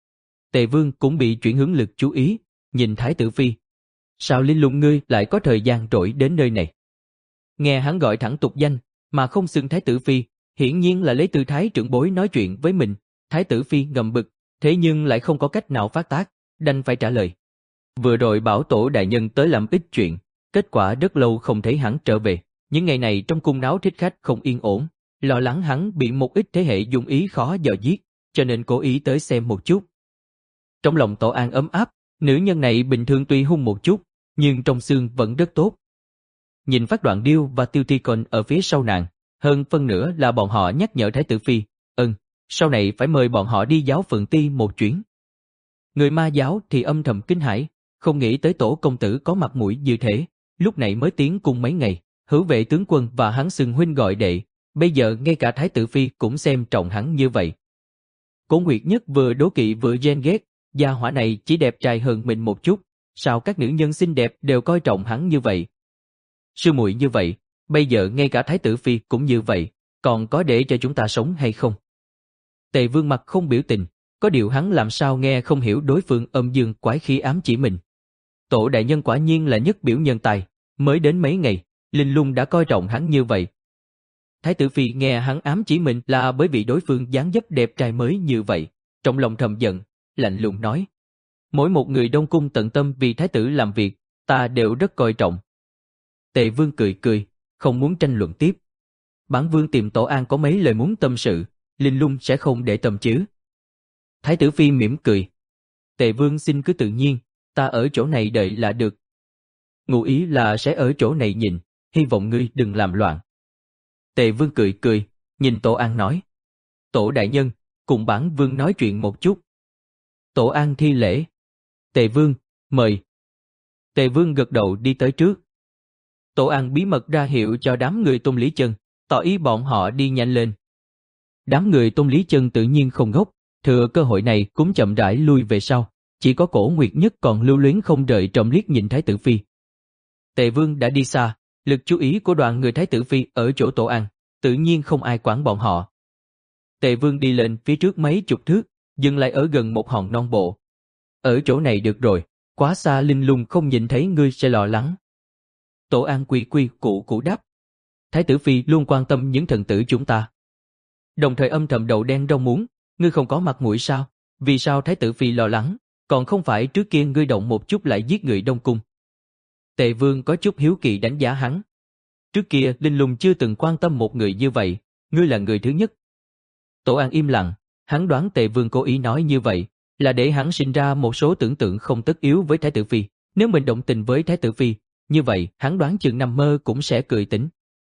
Tề Vương cũng bị chuyển hướng lực chú ý, nhìn Thái tử phi. Sao Linh Lung ngươi lại có thời gian rỗi đến nơi này? Nghe hắn gọi thẳng tục danh, mà không xưng Thái tử phi, hiển nhiên là lấy tư thái trưởng bối nói chuyện với mình. Thái tử phi ngầm bực, thế nhưng lại không có cách nào phát tác, đành phải trả lời. Vừa rồi bảo Tổ đại nhân tới làm ít chuyện, kết quả rất lâu không thấy hắn trở về. Những ngày này trong cung náo thích khách không yên ổn, lo lắng hắn bị một ít thế hệ dung ý khó dò giết, cho nên cố ý tới xem một chút. Trong lòng Tổ An ấm áp, nữ nhân này bình thường tuy hung một chút, nhưng trong xương vẫn rất tốt. Nhìn Phát Đoạn Điêu và Tiêu Ti Côn ở phía sau nàng, hơn phân nửa là bọn họ nhắc nhở Thái tử phi, ừm, sau này phải mời bọn họ đi giáo Phượng Ti một chuyến. Người ma giáo thì âm thầm kinh hãi, không nghĩ tới Tổ công tử có mặt mũi như thế, lúc này mới tiến cung mấy ngày, Hữu Vệ tướng quân và hắn xưng huynh gọi đệ, bây giờ ngay cả Thái tử phi cũng xem trọng hắn như vậy. Cổ Nguyệt Nhất vừa đố kỵ vừa ghen ghét, gia hỏa này chỉ đẹp trai hơn mình một chút, sao các nữ nhân xinh đẹp đều coi trọng hắn như vậy? Sư muội như vậy, bây giờ ngay cả Thái tử phi cũng như vậy, còn có để cho chúng ta sống hay không? Tề Vương mặt không biểu tình, có điều hắn làm sao nghe không hiểu đối phương âm dương quái khí ám chỉ mình. Tổ đại nhân quả nhiên là nhất biểu nhân tài, mới đến mấy ngày, Linh Lung đã coi trọng hắn như vậy. Thái tử phi nghe hắn ám chỉ mình là bởi vì đối phương dáng dấp đẹp trai mới như vậy, trong lòng thầm giận, lạnh lùng nói. Mỗi một người Đông Cung tận tâm vì thái tử làm việc, ta đều rất coi trọng. Tề Vương cười cười, không muốn tranh luận tiếp. Bản Vương tìm Tổ An có mấy lời muốn tâm sự, Linh Lung sẽ không để tâm chứ. Thái tử Phi mỉm cười. Tề Vương xin cứ tự nhiên, ta ở chỗ này đợi là được. Ngụ ý là sẽ ở chỗ này nhìn, hy vọng ngươi đừng làm loạn. Tề Vương cười cười, nhìn Tổ An nói. Tổ đại nhân, cùng bản Vương nói chuyện một chút. Tổ An thi lễ. Tề Vương, mời. Tề Vương gật đầu đi tới trước. Tổ An bí mật ra hiệu cho đám người Tôn Lý Chân, tỏ ý bọn họ đi nhanh lên. Đám người Tôn Lý Chân tự nhiên không ngốc, thừa cơ hội này cũng chậm rãi lui về sau, chỉ có Cổ Nguyệt Nhất còn lưu luyến không rời trộm liếc nhìn Thái tử Phi. Tề Vương đã đi xa, lực chú ý của đoàn người Thái tử Phi ở chỗ Tổ An, tự nhiên không ai quản bọn họ. Tề Vương đi lên phía trước mấy chục thước, dừng lại ở gần một hòn non bộ. Ở chỗ này được rồi, quá xa Linh Lung không nhìn thấy ngươi sẽ lo lắng. Tổ An quy quy cụ cụ đáp. Thái tử Phi luôn quan tâm những thần tử chúng ta. Đồng thời âm thầm đầu đen rau muống, ngươi không có mặt mũi sao? Vì sao Thái tử Phi lo lắng? Còn không phải trước kia ngươi động một chút lại giết người Đông Cung. Tề Vương có chút hiếu kỳ đánh giá hắn. Trước kia Linh Lung chưa từng quan tâm một người như vậy, ngươi là người thứ nhất. Tổ An im lặng, hắn đoán Tề Vương cố ý nói như vậy, là để hắn sinh ra một số tưởng tượng không tất yếu với Thái tử Phi. Nếu mình động tình với Thái tử Phi, như vậy hắn đoán chừng nằm mơ cũng sẽ cười tỉnh.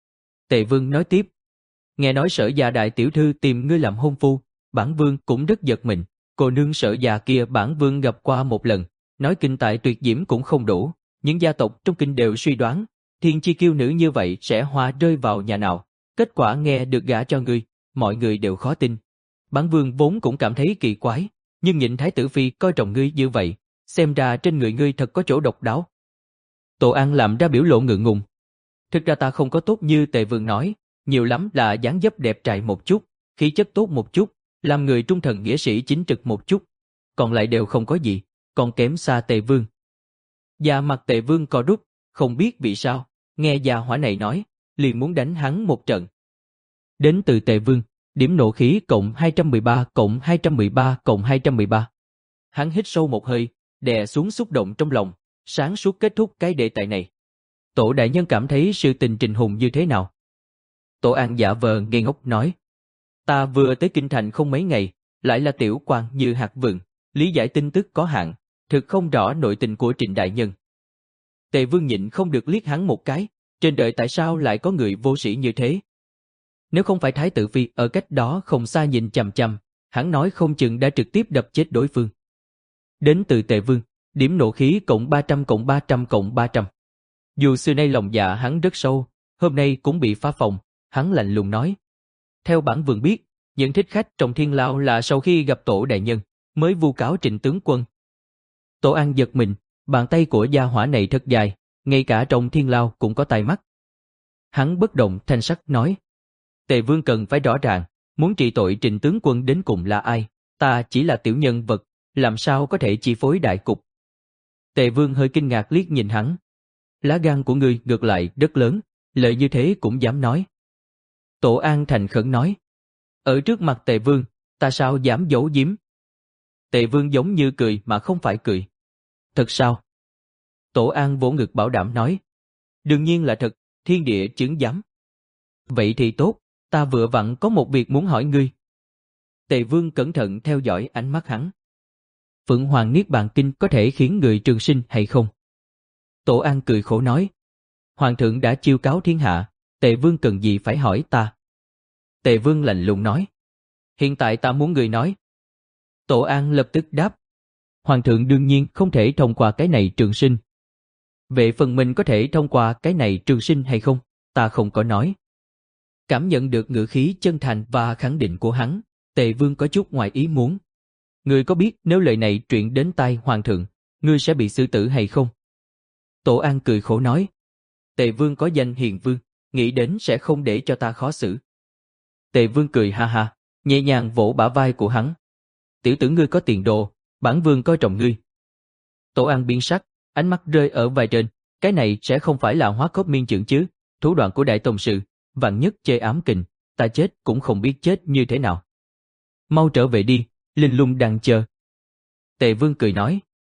Tề Vương nói tiếp. Nghe nói Sở Gia đại tiểu thư tìm ngươi làm hôn phu, bản Vương cũng rất giật mình. Cô nương Sở Gia kia bản Vương gặp qua một lần, nói kinh tài tuyệt diễm cũng không đủ. Những gia tộc trong kinh đều suy đoán, thiên chi kiêu nữ như vậy sẽ hoa rơi vào nhà nào. Kết quả nghe được gả cho ngươi, mọi người đều khó tin. Bản Vương vốn cũng cảm thấy kỳ quái, nhưng nhìn Thái tử Phi coi trọng ngươi như vậy, xem ra trên người ngươi thật có chỗ độc đáo. Tổ An làm ra biểu lộ ngượng ngùng. Thực ra ta không có tốt như Tề Vương nói, nhiều lắm là dáng dấp đẹp trai một chút, khí chất tốt một chút, làm người trung thần nghĩa sĩ chính trực một chút, còn lại đều không có gì, còn kém xa Tề Vương. Da mặt Tề Vương co rút, không biết vì sao, nghe gia hỏa này nói, liền muốn đánh hắn một trận. Đến từ Tề Vương, điểm nộ khí cộng hai trăm mười ba cộng hai trăm mười ba cộng hai trăm mười ba. Hắn hít sâu một hơi, đè xuống xúc động trong lòng, sáng suốt kết thúc cái đề tài này. Tổ đại nhân cảm thấy sự tình Trình Hùng như thế nào? Tổ An giả vờ ngây ngốc nói. Ta vừa tới kinh thành không mấy ngày, lại là tiểu quan như hạt vừng, lý giải tin tức có hạn, thực không rõ nội tình của Trình đại nhân. Tề Vương nhịn không được liếc hắn một cái, trên đời tại sao lại có người vô sĩ như thế? Nếu không phải Thái tử Phi ở cách đó không xa nhìn chằm chằm, hắn nói không chừng đã trực tiếp đập chết đối phương. Đến từ Tề Vương, điểm nộ khí cộng ba trăm cộng ba trăm cộng ba trăm. Dù xưa nay lòng dạ hắn rất sâu, hôm nay cũng bị phá phòng, hắn lạnh lùng nói. Theo bản Vương biết, những thích khách trong thiên lao là sau khi gặp Tổ đại nhân, mới vu cáo Trịnh tướng quân. Tổ An giật mình, bàn tay của gia hỏa này thật dài, ngay cả trong thiên lao cũng có tai mắt. Hắn bất động thanh sắc nói. Tề Vương cần phải rõ ràng, muốn trị tội Trịnh tướng quân đến cùng là ai, ta chỉ là tiểu nhân vật, làm sao có thể chi phối đại cục. Tề Vương hơi kinh ngạc liếc nhìn hắn. Lá gan của ngươi ngược lại rất lớn, lời như thế cũng dám nói. Tổ An thành khẩn nói. Ở trước mặt Tề Vương, ta sao dám giấu giếm. Tề Vương giống như cười mà không phải cười. Thật sao? Tổ An vỗ ngực bảo đảm nói. Đương nhiên là thật, thiên địa chứng giám. Vậy thì tốt, ta vừa vặn có một việc muốn hỏi ngươi. Tề Vương cẩn thận theo dõi ánh mắt hắn. Phượng Hoàng Niết Bàn Kinh có thể khiến người trường sinh hay không? Tổ An cười khổ nói. Hoàng thượng đã chiêu cáo thiên hạ, Tề Vương cần gì phải hỏi ta? Tề Vương lạnh lùng nói. Hiện tại ta muốn người nói. Tổ An lập tức đáp. Hoàng thượng đương nhiên không thể thông qua cái này trường sinh. Về phần mình có thể thông qua cái này trường sinh hay không, ta không có nói. Cảm nhận được ngữ khí chân thành và khẳng định của hắn, Tề Vương có chút ngoài ý muốn. Ngươi có biết nếu lời này truyền đến tai Hoàng thượng, ngươi sẽ bị xử tử hay không? Tổ An cười khổ nói. Tề Vương có danh hiền vương, nghĩ đến sẽ không để cho ta khó xử. Tề Vương cười ha ha, nhẹ nhàng vỗ bả vai của hắn. Tiểu tử ngươi có tiền đồ, bản Vương coi trọng ngươi. Tổ An biến sắc, ánh mắt rơi ở vai trên, cái này sẽ không phải là hóa cốt miên trưởng chứ, thủ đoạn của đại tông sự, vạn nhất chê ám kình, ta chết cũng không biết chết như thế nào. Mau trở về đi, Linh Lung đang chờ. Tề Vương cười nói.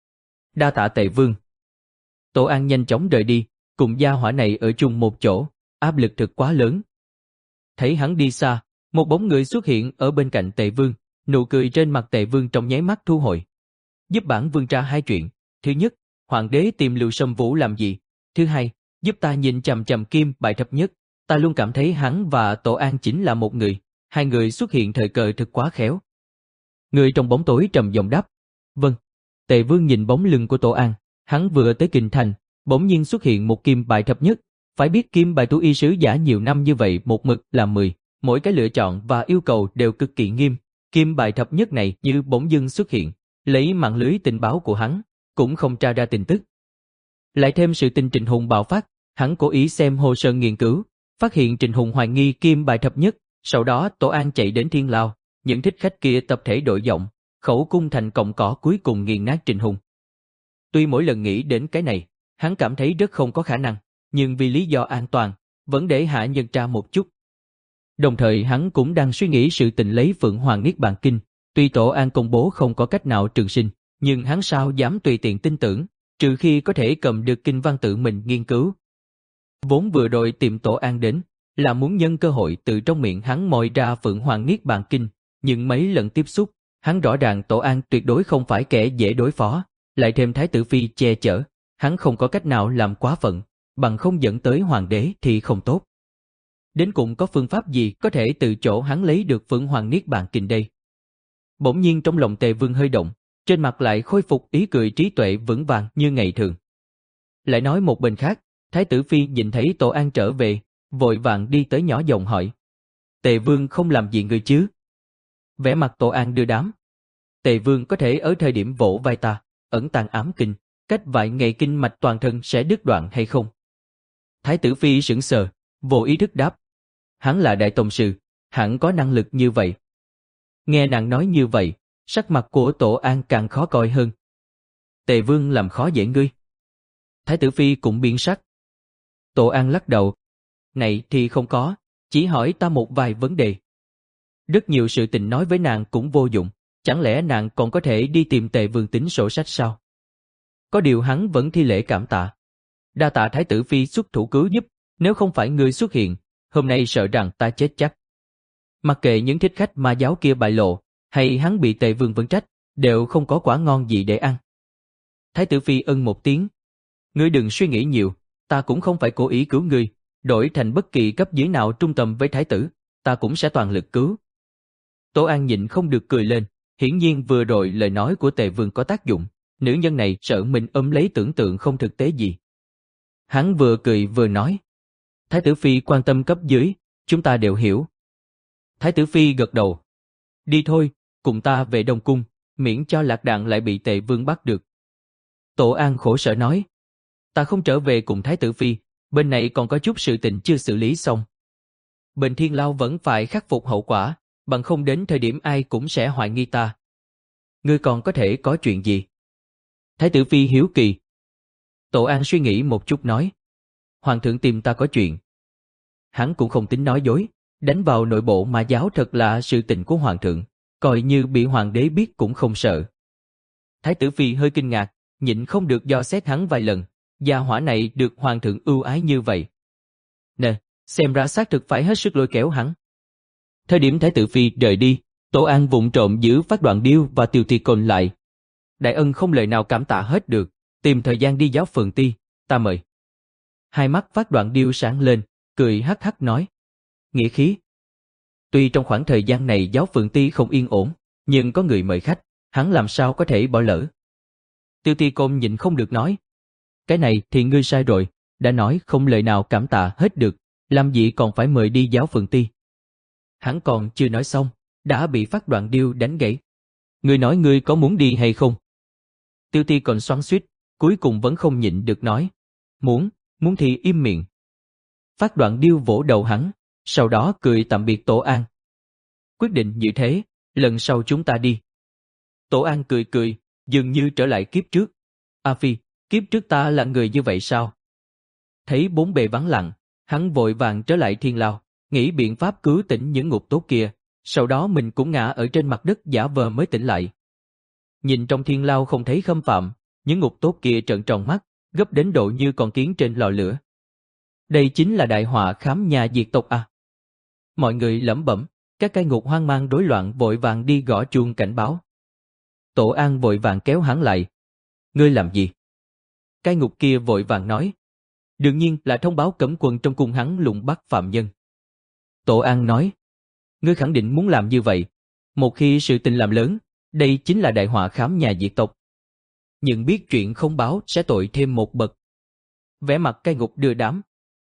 Đa tạ Tề Vương. Tổ An nhanh chóng rời đi, cùng gia hỏa này ở chung một chỗ, áp lực thực quá lớn. Thấy hắn đi xa, một bóng người xuất hiện ở bên cạnh Tề Vương, nụ cười trên mặt Tề Vương trong nháy mắt thu hồi. Giúp bản vương tra hai chuyện, thứ nhất, hoàng đế tìm Lưu Sâm Vũ làm gì? Thứ hai, giúp ta nhìn chằm chằm Kim Bài Thập Nhất, ta luôn cảm thấy hắn và Tổ An chính là một người, hai người xuất hiện thời cơ thực quá khéo. Người trong bóng tối trầm giọng đáp. Vâng. Tề Vương nhìn bóng lưng của Tổ An, hắn vừa tới Kinh Thành, bỗng nhiên xuất hiện một Kim Bài Thập Nhất, phải biết Kim Bài tu y sứ giả nhiều năm như vậy một mực là mười, mỗi cái lựa chọn và yêu cầu đều cực kỳ nghiêm, Kim Bài Thập Nhất này như bỗng dưng xuất hiện, lấy mạng lưới tình báo của hắn, cũng không tra ra tin tức. Lại thêm sự tình Trịnh Hùng bạo phát, hắn cố ý xem hồ sơ nghiên cứu, phát hiện Trịnh Hùng hoài nghi Kim Bài Thập Nhất, sau đó Tổ An chạy đến Thiên Lao, những thích khách kia tập thể đổi giọng, khẩu cung thành cọng cỏ cuối cùng nghiền nát Trịnh Hùng. Tuy mỗi lần nghĩ đến cái này, hắn cảm thấy rất không có khả năng, nhưng vì lý do an toàn, vẫn để hạ nhân tra một chút. Đồng thời hắn cũng đang suy nghĩ sự tình lấy Phượng Hoàng Niết Bàn Kinh, tuy Tổ An công bố không có cách nào trường sinh, nhưng hắn sao dám tùy tiện tin tưởng, trừ khi có thể cầm được kinh văn tự mình nghiên cứu. Vốn vừa rồi tìm Tổ An đến, là muốn nhân cơ hội từ trong miệng hắn moi ra Phượng Hoàng Niết Bàn Kinh, nhưng mấy lần tiếp xúc, hắn rõ ràng Tổ An tuyệt đối không phải kẻ dễ đối phó, lại thêm Thái tử Phi che chở, hắn không có cách nào làm quá phận, bằng không dẫn tới hoàng đế thì không tốt. Đến cùng có phương pháp gì có thể từ chỗ hắn lấy được Phượng Hoàng Niết Bàn Kinh đây? Bỗng nhiên trong lòng Tề Vương hơi động, trên mặt lại khôi phục ý cười trí tuệ vững vàng như ngày thường. Lại nói một bên khác, Thái tử Phi nhìn thấy Tổ An trở về, vội vàng đi tới nhỏ giọng hỏi. Tề Vương không làm gì người chứ? Vẻ mặt Tổ An đưa đám. Tề Vương có thể ở thời điểm vỗ vai ta, ẩn tàng ám kinh, cách vài ngày kinh mạch toàn thân sẽ đứt đoạn hay không? Thái tử Phi sững sờ, vô ý thức đáp. Hắn là đại tông sư, hẳn có năng lực như vậy. Nghe nàng nói như vậy, sắc mặt của Tổ An càng khó coi hơn. Tề Vương làm khó dễ ngươi. Thái tử Phi cũng biến sắc. Tổ An lắc đầu. Này thì không có, chỉ hỏi ta một vài vấn đề. Rất nhiều sự tình nói với nàng cũng vô dụng, chẳng lẽ nàng còn có thể đi tìm Tề Vương tính sổ sách sao? Có điều hắn vẫn thi lễ cảm tạ. Đa tạ Thái tử Phi xuất thủ cứu giúp, nếu không phải ngươi xuất hiện, hôm nay sợ rằng ta chết chắc. Mặc kệ những thích khách ma giáo kia bại lộ, hay hắn bị Tề Vương vấn trách, đều không có quả ngon gì để ăn. Thái tử Phi ân một tiếng. Ngươi đừng suy nghĩ nhiều, ta cũng không phải cố ý cứu ngươi, đổi thành bất kỳ cấp dưới nào trung tâm với thái tử, ta cũng sẽ toàn lực cứu. Tổ An nhịn không được cười lên, hiển nhiên vừa rồi lời nói của Tề Vương có tác dụng, nữ nhân này sợ mình ôm lấy tưởng tượng không thực tế gì. Hắn vừa cười vừa nói. Thái tử Phi quan tâm cấp dưới, chúng ta đều hiểu. Thái tử Phi gật đầu. Đi thôi, cùng ta về Đông Cung, miễn cho lạc đàn lại bị Tề Vương bắt được. Tổ An khổ sở nói. Ta không trở về cùng Thái tử Phi, bên này còn có chút sự tình chưa xử lý xong. Bên Thiên Lao vẫn phải khắc phục hậu quả, bằng không đến thời điểm ai cũng sẽ hoài nghi ta. Ngươi còn có thể có chuyện gì? Thái tử Phi hiếu kỳ. Tổ An suy nghĩ một chút nói. Hoàng thượng tìm ta có chuyện. Hắn cũng không tính nói dối, đánh vào nội bộ ma giáo thật là sự tình của hoàng thượng, coi như bị hoàng đế biết cũng không sợ. Thái tử Phi hơi kinh ngạc, nhịn không được dò xét hắn vài lần, gia hỏa này được hoàng thượng ưu ái như vậy. Nè, xem ra xác thực phải hết sức lôi kéo hắn. Thời điểm Thái tử Phi rời đi, Tổ An vụng trộm giữ Phát Đoạn Điêu và Tiêu Ti Côn lại. Đại ân không lời nào cảm tạ hết được, tìm thời gian đi giáo phường ti, ta mời. Hai mắt Phát Đoạn Điêu sáng lên, cười hắc hắc nói. Nghĩa khí. Tuy trong khoảng thời gian này giáo phường ti không yên ổn, nhưng có người mời khách, hắn làm sao có thể bỏ lỡ. Tiêu Ti Côn nhịn không được nói. Cái này thì ngươi sai rồi, đã nói không lời nào cảm tạ hết được, làm gì còn phải mời đi giáo phường ti. Hắn còn chưa nói xong, đã bị Phát Đoạn Điêu đánh gãy. Ngươi nói ngươi có muốn đi hay không? Tiêu Ti còn xoắn xuýt, cuối cùng vẫn không nhịn được nói. Muốn, muốn thì im miệng. Phát Đoạn Điêu vỗ đầu hắn, sau đó cười tạm biệt Tổ An. Quyết định như thế, lần sau chúng ta đi. Tổ An cười cười, dường như trở lại kiếp trước. A Phi, kiếp trước ta là người như vậy sao? Thấy bốn bề vắng lặng, hắn vội vàng trở lại Thiên Lao, nghĩ biện pháp cứu tỉnh những ngục tốt kia, Sau đó mình cũng ngã ở trên mặt đất giả vờ mới tỉnh lại. Nhìn trong thiên lao không thấy Khâm Phạm, những ngục tốt kia trợn tròn mắt, gấp đến độ như con kiến trên lò lửa. Đây chính là đại họa khám nhà diệt tộc à? Mọi người lẩm bẩm, các cai ngục hoang mang rối loạn vội vàng đi gõ chuông cảnh báo. Tổ An vội vàng kéo hắn lại. Ngươi làm gì? Cai ngục kia vội vàng nói. Đương nhiên là thông báo cấm quân trong cung hắn lùng bắt phạm nhân. Tổ An nói. Ngươi khẳng định muốn làm như vậy. Một khi sự tình làm lớn, đây chính là đại họa khám nhà diệt tộc. Nhưng biết chuyện không báo sẽ tội thêm một bậc. Vẻ mặt cai ngục đưa đám.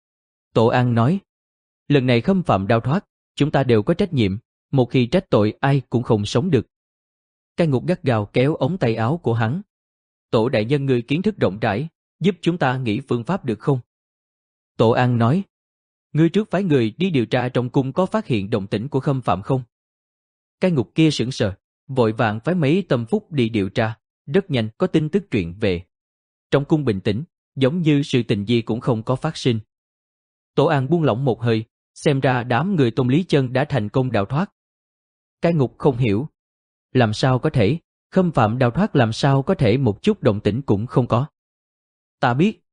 Tổ An nói. Lần này Khâm Phạm đào thoát, chúng ta đều có trách nhiệm. Một khi trách tội ai cũng không sống được. Cai ngục gắt gao kéo ống tay áo của hắn. Tổ đại nhân ngươi kiến thức rộng rãi, giúp chúng ta nghĩ phương pháp được không? Tổ An nói. Ngươi trước phái người đi điều tra trong cung có phát hiện động tĩnh của Khâm Phạm không? Cai ngục kia sững sờ, vội vàng phái mấy tâm phúc đi điều tra, rất nhanh có tin tức truyền về. Trong cung bình tĩnh, giống như sự tình gì cũng không có phát sinh. Tổ An buông lỏng một hơi, xem ra đám người Tôn Lý Chân đã thành công đào thoát. Cai ngục không hiểu. Làm sao có thể, Khâm Phạm đào thoát làm sao có thể một chút động tĩnh cũng không có. Ta biết.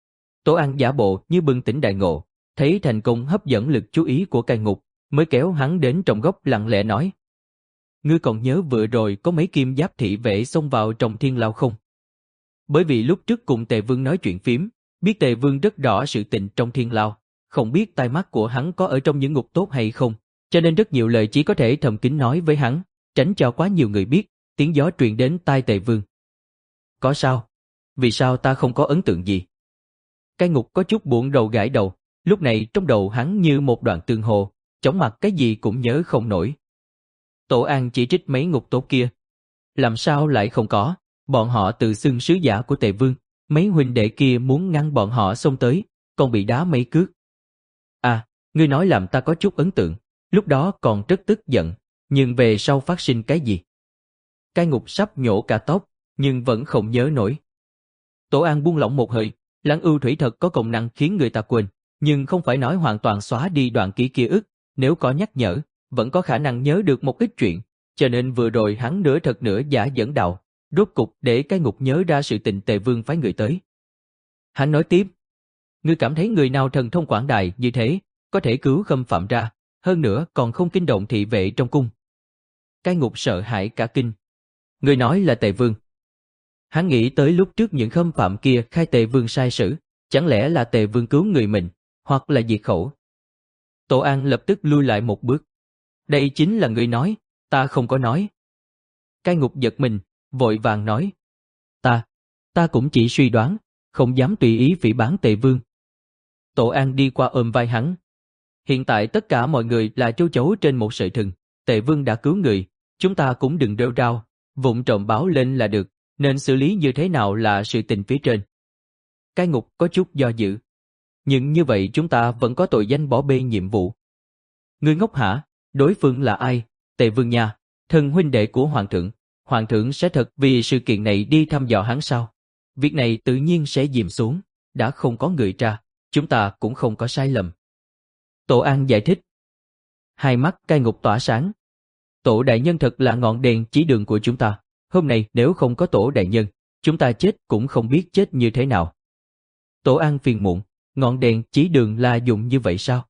Tổ An giả bộ như bừng tỉnh đại ngộ, thấy thành công hấp dẫn lực chú ý của cai ngục, mới kéo hắn đến trong góc lặng lẽ nói. Ngươi còn nhớ vừa rồi có mấy kim giáp thị vệ xông vào trong thiên lao không? Bởi vì lúc trước cùng Tề Vương nói chuyện phím, biết Tề Vương rất rõ sự tình trong thiên lao, không biết tai mắt của hắn có ở trong những ngục tốt hay không, cho nên rất nhiều lời chỉ có thể thầm kín nói với hắn, tránh cho quá nhiều người biết, tiếng gió truyền đến tai Tề Vương. Có sao? Vì sao ta không có ấn tượng gì? Cai ngục có chút buồn rầu gãi đầu, lúc này trong đầu hắn như một đoạn tương hồ, chóng mặt cái gì cũng nhớ không nổi. Tổ An chỉ trích mấy ngục tốt kia. Làm sao lại không có, bọn họ tự xưng sứ giả của Tề Vương, mấy huynh đệ kia muốn ngăn bọn họ xông tới, còn bị đá mấy cước. À, ngươi nói làm ta có chút ấn tượng, lúc đó còn rất tức giận, nhưng về sau phát sinh cái gì? Cai ngục sắp nhổ cả tóc, nhưng vẫn không nhớ nổi. Tổ An buông lỏng một hơi, Lãng Ưu Thủy thật có công năng khiến người ta quên, nhưng không phải nói hoàn toàn xóa đi đoạn ký ký ức, nếu có nhắc nhở, vẫn có khả năng nhớ được một ít chuyện, cho nên vừa rồi hắn nửa thật nửa giả dẫn đạo, rốt cục để cai ngục nhớ ra sự tình Tề Vương phái người tới. Hắn nói tiếp, ngươi cảm thấy người nào thần thông quảng đại như thế, có thể cứu Khâm Phạm ra, hơn nữa còn không kinh động thị vệ trong cung. Cai ngục sợ hãi cả kinh. Ngươi nói là Tề Vương. Hắn nghĩ tới lúc trước những Khâm Phạm kia khai Tề Vương sai sử, chẳng lẽ là Tề Vương cứu người mình, hoặc là diệt khẩu. Tổ An lập tức lui lại một bước. Đây chính là ngươi nói, ta không có nói. Cai ngục giật mình, vội vàng nói. Ta, ta cũng chỉ suy đoán, không dám tùy ý phỉ báng Tề Vương. Tổ An đi qua ôm vai hắn. Hiện tại tất cả mọi người là châu chấu trên một sợi thừng, Tề Vương đã cứu người, chúng ta cũng đừng rêu rao, vụng trộm báo lên là được, nên xử lý như thế nào là sự tình phía trên. Cai ngục có chút do dự. Nhưng như vậy chúng ta vẫn có tội danh bỏ bê nhiệm vụ. Ngươi ngốc hả? Đối phương là ai? Tề Vương nha, thân huynh đệ của Hoàng thượng. Hoàng thượng sẽ thật vì sự kiện này đi thăm dò hắn sao? Việc này tự nhiên sẽ dìm xuống, đã không có người tra, chúng ta cũng không có sai lầm. Tổ An giải thích. Hai mắt cai ngục tỏa sáng. Tổ đại nhân thật là ngọn đèn chỉ đường của chúng ta. Hôm nay nếu không có tổ đại nhân, chúng ta chết cũng không biết chết như thế nào. Tổ An phiền muộn, ngọn đèn chỉ đường là dùng như vậy sao?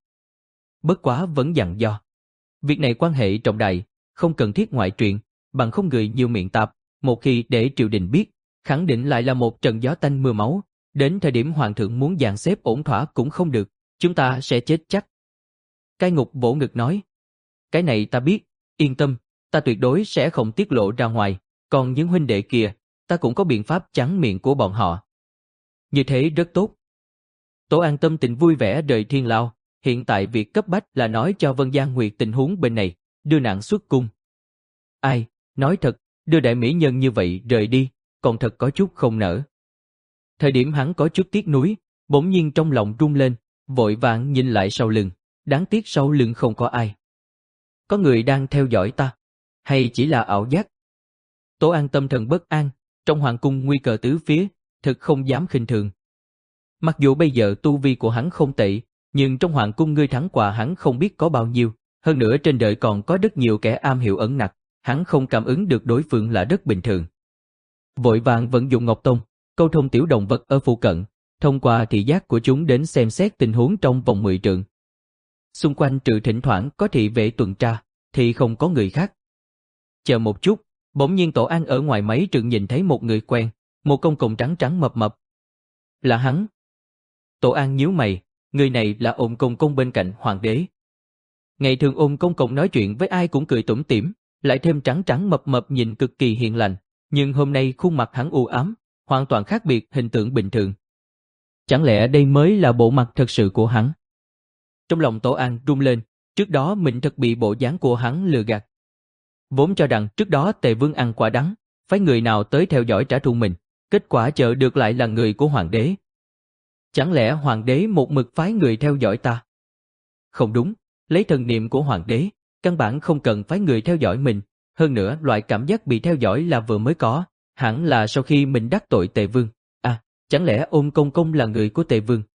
Bất quá vẫn dặn dò. Việc này quan hệ trọng đại, không cần thiết ngoại truyền, bằng không người nhiều miệng tạp, một khi để triều đình biết, khẳng định lại là một trận gió tanh mưa máu, đến thời điểm hoàng thượng muốn dàn xếp ổn thỏa cũng không được, chúng ta sẽ chết chắc. Cai ngục vỗ ngực nói, cái này ta biết, yên tâm, ta tuyệt đối sẽ không tiết lộ ra ngoài, còn những huynh đệ kia, ta cũng có biện pháp chắn miệng của bọn họ. Như thế rất tốt. Tổ An tâm tình vui vẻ rời thiên lao, hiện tại việc cấp bách là nói cho Vân Giang Nguyệt tình huống bên này, đưa nạn xuất cung. Ai, nói thật, đưa đại mỹ nhân như vậy rời đi, còn thật có chút không nỡ. Thời điểm hắn có chút tiếc nuối, bỗng nhiên trong lòng rung lên, vội vàng nhìn lại sau lưng, đáng tiếc sau lưng không có ai. Có người đang theo dõi ta, hay chỉ là ảo giác? Tổ An tâm thần bất an, trong hoàng cung nguy cơ tứ phía, thực không dám khinh thường. Mặc dù bây giờ tu vi của hắn không tệ, nhưng trong hoàng cung ngươi thắng quả hắn không biết có bao nhiêu, hơn nữa trên đời còn có rất nhiều kẻ am hiểu ẩn nặc, hắn không cảm ứng được đối phương là rất bình thường. Vội vàng vận dụng Ngọc Tông, câu thông tiểu động vật ở phụ cận, thông qua thị giác của chúng đến xem xét tình huống trong vòng mười trượng. Xung quanh trừ thỉnh thoảng có thị vệ tuần tra, thì không có người khác. Chờ một chút, bỗng nhiên Tổ An ở ngoài mấy trượng nhìn thấy một người quen, một công công trắng trắng mập mập. Là hắn. Tổ An nhíu mày, người này là Ôn Công Công bên cạnh hoàng đế. Ngày thường Ôn Công Công nói chuyện với ai cũng cười tủm tỉm, lại thêm trắng trắng mập mập nhìn cực kỳ hiền lành, nhưng hôm nay khuôn mặt hắn u ám, hoàn toàn khác biệt hình tượng bình thường. Chẳng lẽ đây mới là bộ mặt thật sự của hắn? Trong lòng Tổ An run lên, trước đó mình thật bị bộ dáng của hắn lừa gạt. Vốn cho rằng trước đó Tề Vương ăn quả đắng, phái người nào tới theo dõi trả thù mình, kết quả chờ được lại là người của hoàng đế. Chẳng lẽ hoàng đế một mực phái người theo dõi ta? Không đúng, lấy thần niệm của hoàng đế, căn bản không cần phái người theo dõi mình, hơn nữa loại cảm giác bị theo dõi là vừa mới có, hẳn là sau khi mình đắc tội Tề Vương. À, chẳng lẽ Ôn Công Công là người của Tề Vương?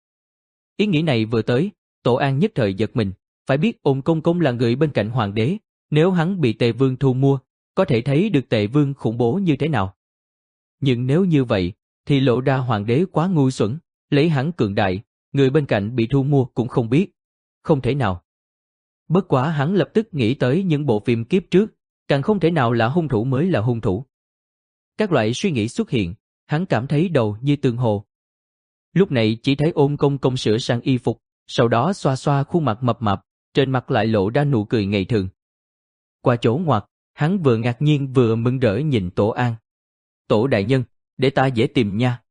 Ý nghĩ này vừa tới, Tổ An nhất thời giật mình, phải biết Ôn Công Công là người bên cạnh hoàng đế, nếu hắn bị Tề Vương thu mua, có thể thấy được Tề Vương khủng bố như thế nào. Nhưng nếu như vậy, thì lộ ra hoàng đế quá ngu xuẩn, lấy hắn cường đại, người bên cạnh bị thu mua cũng không biết. Không thể nào. Bất quá hắn lập tức nghĩ tới những bộ phim kiếp trước, càng không thể nào là hung thủ mới là hung thủ. Các loại suy nghĩ xuất hiện, hắn cảm thấy đầu như tương hồ. Lúc này chỉ thấy Ôn Công Công sửa sang y phục, sau đó xoa xoa khuôn mặt mập mạp, trên mặt lại lộ ra nụ cười ngày thường. Qua chỗ ngoặt, hắn vừa ngạc nhiên vừa mừng rỡ nhìn Tổ An. Tổ đại nhân, để ta dễ tìm nha.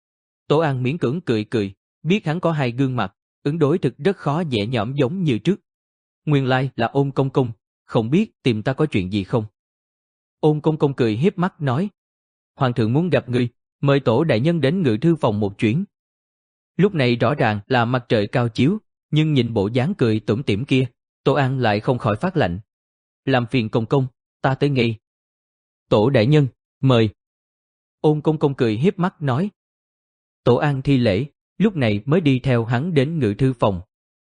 Tổ An miễn cưỡng cười cười, biết hắn có hai gương mặt, ứng đối thực rất khó nhẹ nhõm giống như trước. Nguyên lai là Ôn Công Công, không biết tìm ta có chuyện gì không? Ôn Công Công cười hiếp mắt nói. Hoàng thượng muốn gặp ngươi, mời Tổ đại nhân đến ngự thư phòng một chuyến. Lúc này rõ ràng là mặt trời cao chiếu, nhưng nhìn bộ dáng cười tủm tỉm kia, Tổ An lại không khỏi phát lạnh. Làm phiền Công Công, ta tới ngay. Tổ đại nhân, mời. Ôn Công Công cười hiếp mắt nói. Tổ An thi lễ, lúc này mới đi theo hắn đến ngự thư phòng.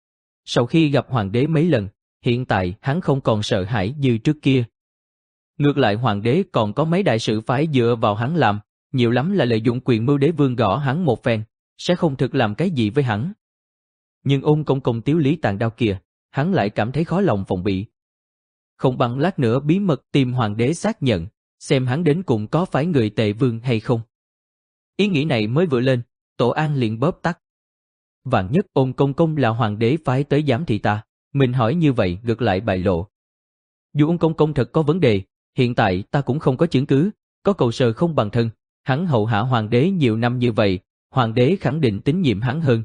Sau khi gặp hoàng đế mấy lần, hiện tại hắn không còn sợ hãi như trước kia. Ngược lại hoàng đế còn có mấy đại sự phái dựa vào hắn làm, nhiều lắm là lợi dụng quyền mưu đế vương gõ hắn một phen, sẽ không thực làm cái gì với hắn. Nhưng Ôn Công Công tiếu lý tàn đao kìa, hắn lại cảm thấy khó lòng phòng bị. Không bằng lát nữa bí mật tìm hoàng đế xác nhận, xem hắn đến cùng có phải người Tề Vương hay không. Ý nghĩ này mới vừa lên, Tổ An liền bóp tắt. Vạn nhất Ôn Công Công là hoàng đế phái tới giám thị ta, mình hỏi như vậy ngược lại bại lộ. Dù Ôn Công Công thật có vấn đề, hiện tại ta cũng không có chứng cứ, có cầu sờ không bằng thân, hắn hậu hạ hoàng đế nhiều năm như vậy, hoàng đế khẳng định tín nhiệm hắn hơn.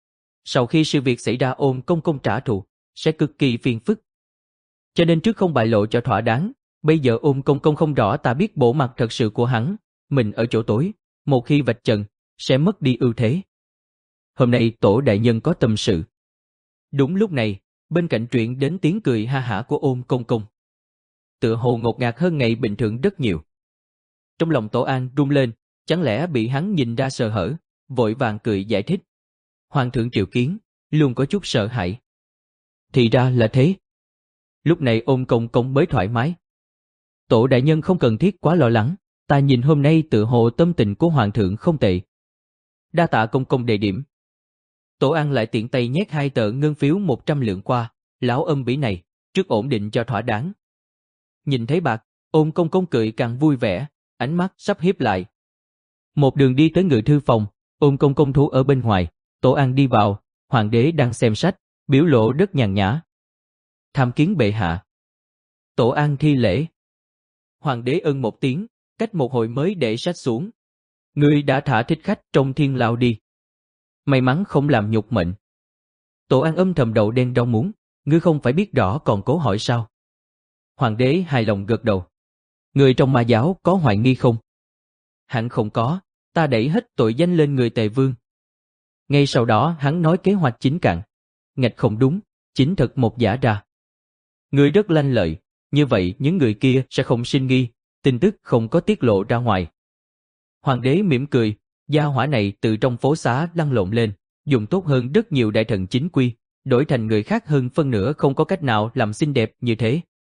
Sau khi sự việc xảy ra Ôn Công Công trả thù, sẽ cực kỳ phiền phức. Cho nên trước không bại lộ cho thỏa đáng, bây giờ Ôn Công Công không rõ ta biết bộ mặt thật sự của hắn, mình ở chỗ tối, một khi vạch trần, sẽ mất đi ưu thế. Hôm nay Tổ đại nhân có tâm sự. Đúng lúc này, bên cạnh truyện đến tiếng cười ha hả của Ôn Công Công. Tựa hồ ngột ngạt hơn ngày bình thường rất nhiều. Trong lòng Tổ An rung lên, chẳng lẽ bị hắn nhìn ra sơ hở, vội vàng cười giải thích. Hoàng thượng triệu kiến, luôn có chút sợ hãi. Thì ra là thế. Lúc này Ôn Công Công mới thoải mái. Tổ đại nhân không cần thiết quá lo lắng, ta nhìn hôm nay tựa hồ tâm tình của hoàng thượng không tệ. Đa tạ Công Công đề điểm. Tổ An lại tiện tay nhét hai tờ ngân phiếu một trăm lượng qua, lão âm bỉ này, trước ổn định cho thỏa đáng. Nhìn thấy bạc, Ôn Công Công cười càng vui vẻ, ánh mắt sắp hiếp lại. Một đường đi tới ngự thư phòng, Ôn Công Công thú ở bên ngoài, Tổ An đi vào, hoàng đế đang xem sách, biểu lộ rất nhàn nhã. Tham kiến bệ hạ. Tổ An thi lễ. Hoàng đế ân một tiếng, cách một hồi mới để sách xuống. Ngươi đã thả thích khách trong thiên lao đi. May mắn không làm nhục mệnh. Tổ An âm thầm đầu đen đau muốn, ngươi không phải biết rõ còn cố hỏi sao? Hoàng đế hài lòng gật đầu. Người trong ma giáo có hoài nghi không? Hẳn không có, ta đẩy hết tội danh lên người Tề Vương. Ngay sau đó hắn nói kế hoạch chính cặn. Ngạch không đúng, chính thật một giả ra. Ngươi rất lanh lợi, như vậy những người kia sẽ không sinh nghi, tin tức không có tiết lộ ra ngoài. Hoàng đế mỉm cười, gia hỏa này từ trong phố xá lăn lộn lên, dùng tốt hơn rất nhiều đại thần chính quy, đổi thành người khác hơn phân nửa không có cách nào làm xinh đẹp như thế.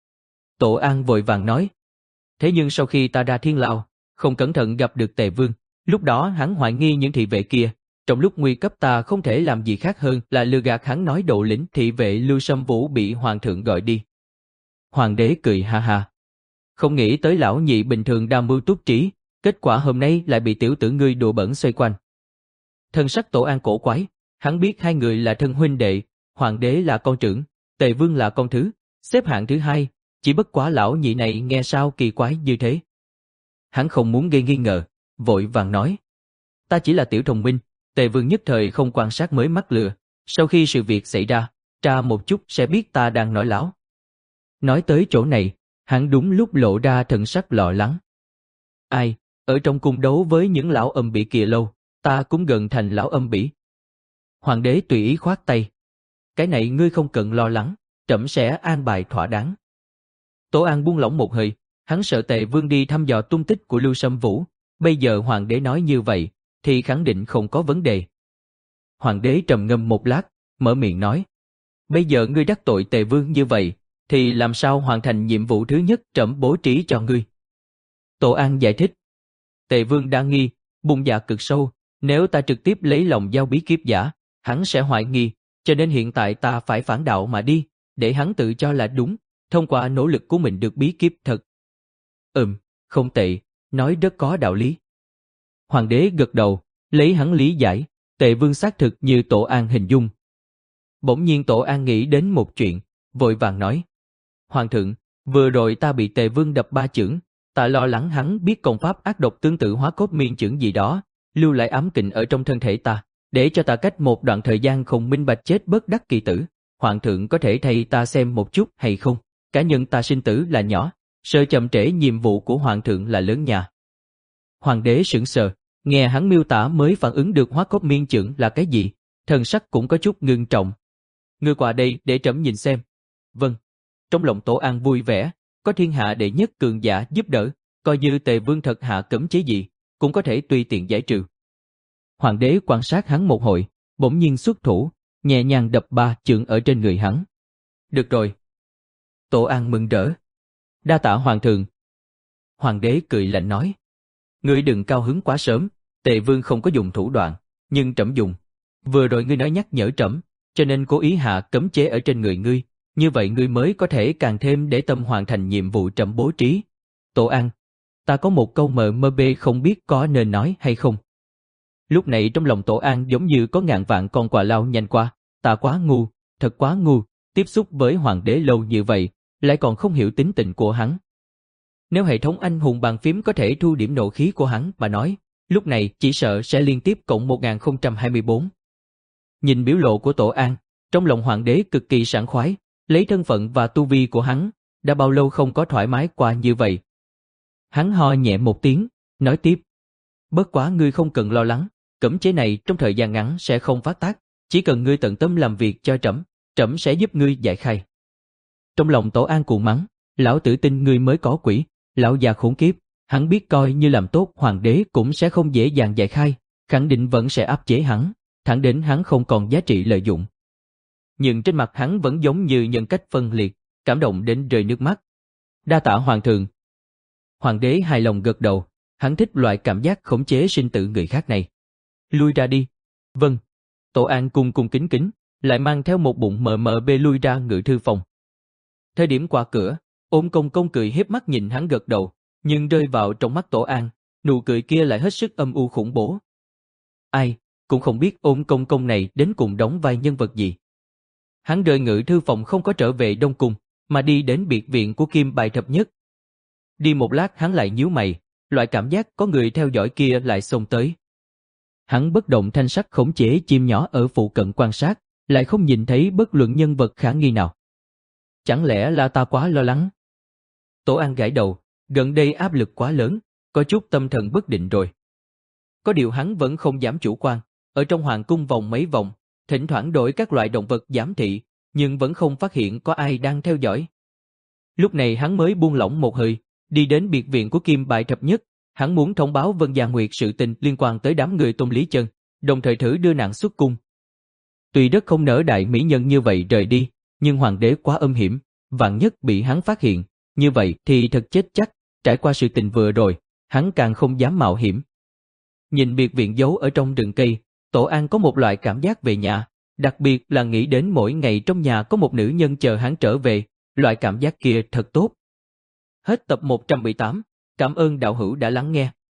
Tổ An vội vàng nói, thế nhưng sau khi ta ra Thiên Lao, không cẩn thận gặp được Tề Vương, lúc đó hắn hoài nghi những thị vệ kia, trong lúc nguy cấp ta không thể làm gì khác hơn là lừa gạt hắn nói độ lĩnh thị vệ Lưu Sâm Vũ bị hoàng thượng gọi đi. Hoàng đế cười ha ha. Không nghĩ tới lão nhị bình thường đa mưu túc trí, kết quả hôm nay lại bị tiểu tử ngươi đùa bẩn xoay quanh. Thân sắc Tổ An cổ quái, hắn biết hai người là thân huynh đệ, hoàng đế là con trưởng, Tề Vương là con thứ, xếp hạng thứ hai, chỉ bất quá lão nhị này nghe sao kỳ quái như thế. Hắn không muốn gây nghi ngờ, vội vàng nói, ta chỉ là tiểu thông minh. Tề Vương nhất thời không quan sát mới mắc lừa, sau khi sự việc xảy ra, tra một chút sẽ biết ta đang nói láo. Nói tới chỗ này, hắn đúng lúc lộ ra thần sắc lo lắng. Ai, ở trong cung đấu với những lão âm bỉ kia lâu, ta cũng gần thành lão âm bỉ. Hoàng đế tùy ý khoát tay. Cái này ngươi không cần lo lắng, trẫm sẽ an bài thỏa đáng. Tổ An buông lỏng một hơi, hắn sợ Tề Vương đi thăm dò tung tích của Lưu Sâm Vũ, bây giờ hoàng đế nói như vậy, thì khẳng định không có vấn đề. Hoàng đế trầm ngâm một lát, mở miệng nói, bây giờ ngươi đắc tội Tề Vương như vậy, thì làm sao hoàn thành nhiệm vụ thứ nhất trẫm bố trí cho ngươi? Tổ An giải thích, Tề Vương đa nghi, bụng dạ cực sâu, nếu ta trực tiếp lấy lòng giao bí kíp giả, hắn sẽ hoài nghi, cho nên hiện tại ta phải phản đạo mà đi, để hắn tự cho là đúng, thông qua nỗ lực của mình được bí kíp thật. Ừm, không tệ, nói rất có đạo lý. Hoàng đế gật đầu, lấy hắn lý giải, Tề Vương xác thực như Tổ An hình dung. Bỗng nhiên Tổ An nghĩ đến một chuyện, vội vàng nói, Hoàng thượng, vừa rồi ta bị Tề Vương đập ba chưởng, ta lo lắng hắn biết công pháp ác độc tương tự hóa cốt miên chưởng gì đó, lưu lại ám kình ở trong thân thể ta, để cho ta cách một đoạn thời gian không minh bạch chết bất đắc kỳ tử. Hoàng thượng có thể thay ta xem một chút hay không? Cá nhân ta sinh tử là nhỏ, sợ chậm trễ nhiệm vụ của Hoàng thượng là lớn nhà. Hoàng đế sững sờ, nghe hắn miêu tả mới phản ứng được hóa cốt miên chưởng là cái gì, thần sắc cũng có chút ngưng trọng. Ngươi qua đây để trẫm nhìn xem. Vâng. Trong lòng Tổ An vui vẻ, có thiên hạ đệ nhất cường giả giúp đỡ, coi như Tề Vương thật hạ cấm chế gì, cũng có thể tùy tiện giải trừ. Hoàng đế quan sát hắn một hồi, bỗng nhiên xuất thủ, nhẹ nhàng đập ba chưởng ở trên người hắn. Được rồi. Tổ An mừng rỡ. Đa tạ hoàng thượng. Hoàng đế cười lạnh nói, ngươi đừng cao hứng quá sớm, Tề Vương không có dùng thủ đoạn, nhưng trẫm dùng. Vừa rồi ngươi nói nhắc nhở trẫm, cho nên cố ý hạ cấm chế ở trên người ngươi, như vậy ngươi mới có thể càng thêm để tâm hoàn thành nhiệm vụ trẫm bố trí. Tổ An, ta có một câu mờ mờ bê không biết có nên nói hay không. Lúc này trong lòng Tổ An giống như có ngàn vạn con quạ lao nhanh qua, ta quá ngu, thật quá ngu, tiếp xúc với hoàng đế lâu như vậy, lại còn không hiểu tính tình của hắn. Nếu hệ thống anh hùng bàn phím có thể thu điểm nộ khí của hắn mà nói, lúc này chỉ sợ sẽ liên tiếp cộng một nghìn không trăm hai mươi bốn. Nhìn biểu lộ của Tổ An, trong lòng hoàng đế cực kỳ sảng khoái, lấy thân phận và tu vi của hắn, đã bao lâu không có thoải mái qua như vậy. Hắn ho nhẹ một tiếng, nói tiếp, bất quá ngươi không cần lo lắng, cấm chế này trong thời gian ngắn sẽ không phát tác, chỉ cần ngươi tận tâm làm việc cho trẫm, trẫm sẽ giúp ngươi giải khai. Trong lòng Tổ An cuồng mắng, lão tử tin ngươi mới có quỷ, lão già khốn kiếp, hắn biết coi như làm tốt hoàng đế cũng sẽ không dễ dàng giải khai, khẳng định vẫn sẽ áp chế hắn, thẳng đến hắn không còn giá trị lợi dụng. Nhưng trên mặt hắn vẫn giống như nhân cách phân liệt, cảm động đến rơi nước mắt. Đa tạ hoàng thượng. Hoàng đế hài lòng gật đầu, hắn thích loại cảm giác khống chế sinh tử người khác này. Lui ra đi. Vâng. Tổ An cung cung kính kính, lại mang theo một bụng mờ mờ bê lui ra ngự thư phòng. Thời điểm qua cửa, Ôn Công Công cười hiếp mắt nhìn hắn gật đầu, nhưng rơi vào trong mắt Tổ An, nụ cười kia lại hết sức âm u khủng bố. Ai, cũng không biết Ôn Công Công này đến cùng đóng vai nhân vật gì. Hắn rời ngự thư phòng không có trở về Đông Cung, mà đi đến biệt viện của Kim Bài Thập Nhất. Đi một lát hắn lại nhíu mày, loại cảm giác có người theo dõi kia lại xông tới. Hắn bất động thanh sắc khống chế chim nhỏ ở phụ cận quan sát, lại không nhìn thấy bất luận nhân vật khả nghi nào. Chẳng lẽ là ta quá lo lắng? Tổ An gãi đầu, gần đây áp lực quá lớn, có chút tâm thần bất định rồi. Có điều hắn vẫn không dám chủ quan, ở trong hoàng cung vòng mấy vòng, thỉnh thoảng đổi các loại động vật giám thị, nhưng vẫn không phát hiện có ai đang theo dõi. Lúc này hắn mới buông lỏng một hơi, đi đến biệt viện của Kim Bài Thập Nhất, hắn muốn thông báo Vân Gia Nguyệt sự tình liên quan tới đám người Tôn Lý Chân, đồng thời thử đưa nàng xuất cung. Tuy rất không nỡ đại mỹ nhân như vậy rời đi, nhưng hoàng đế quá âm hiểm, vạn nhất bị hắn phát hiện, như vậy thì thật chết chắc, trải qua sự tình vừa rồi, hắn càng không dám mạo hiểm. Nhìn biệt viện giấu ở trong rừng cây, Tổ An có một loại cảm giác về nhà, đặc biệt là nghĩ đến mỗi ngày trong nhà có một nữ nhân chờ hắn trở về, loại cảm giác kia thật tốt. Hết tập một trăm mười tám, cảm ơn đạo hữu đã lắng nghe.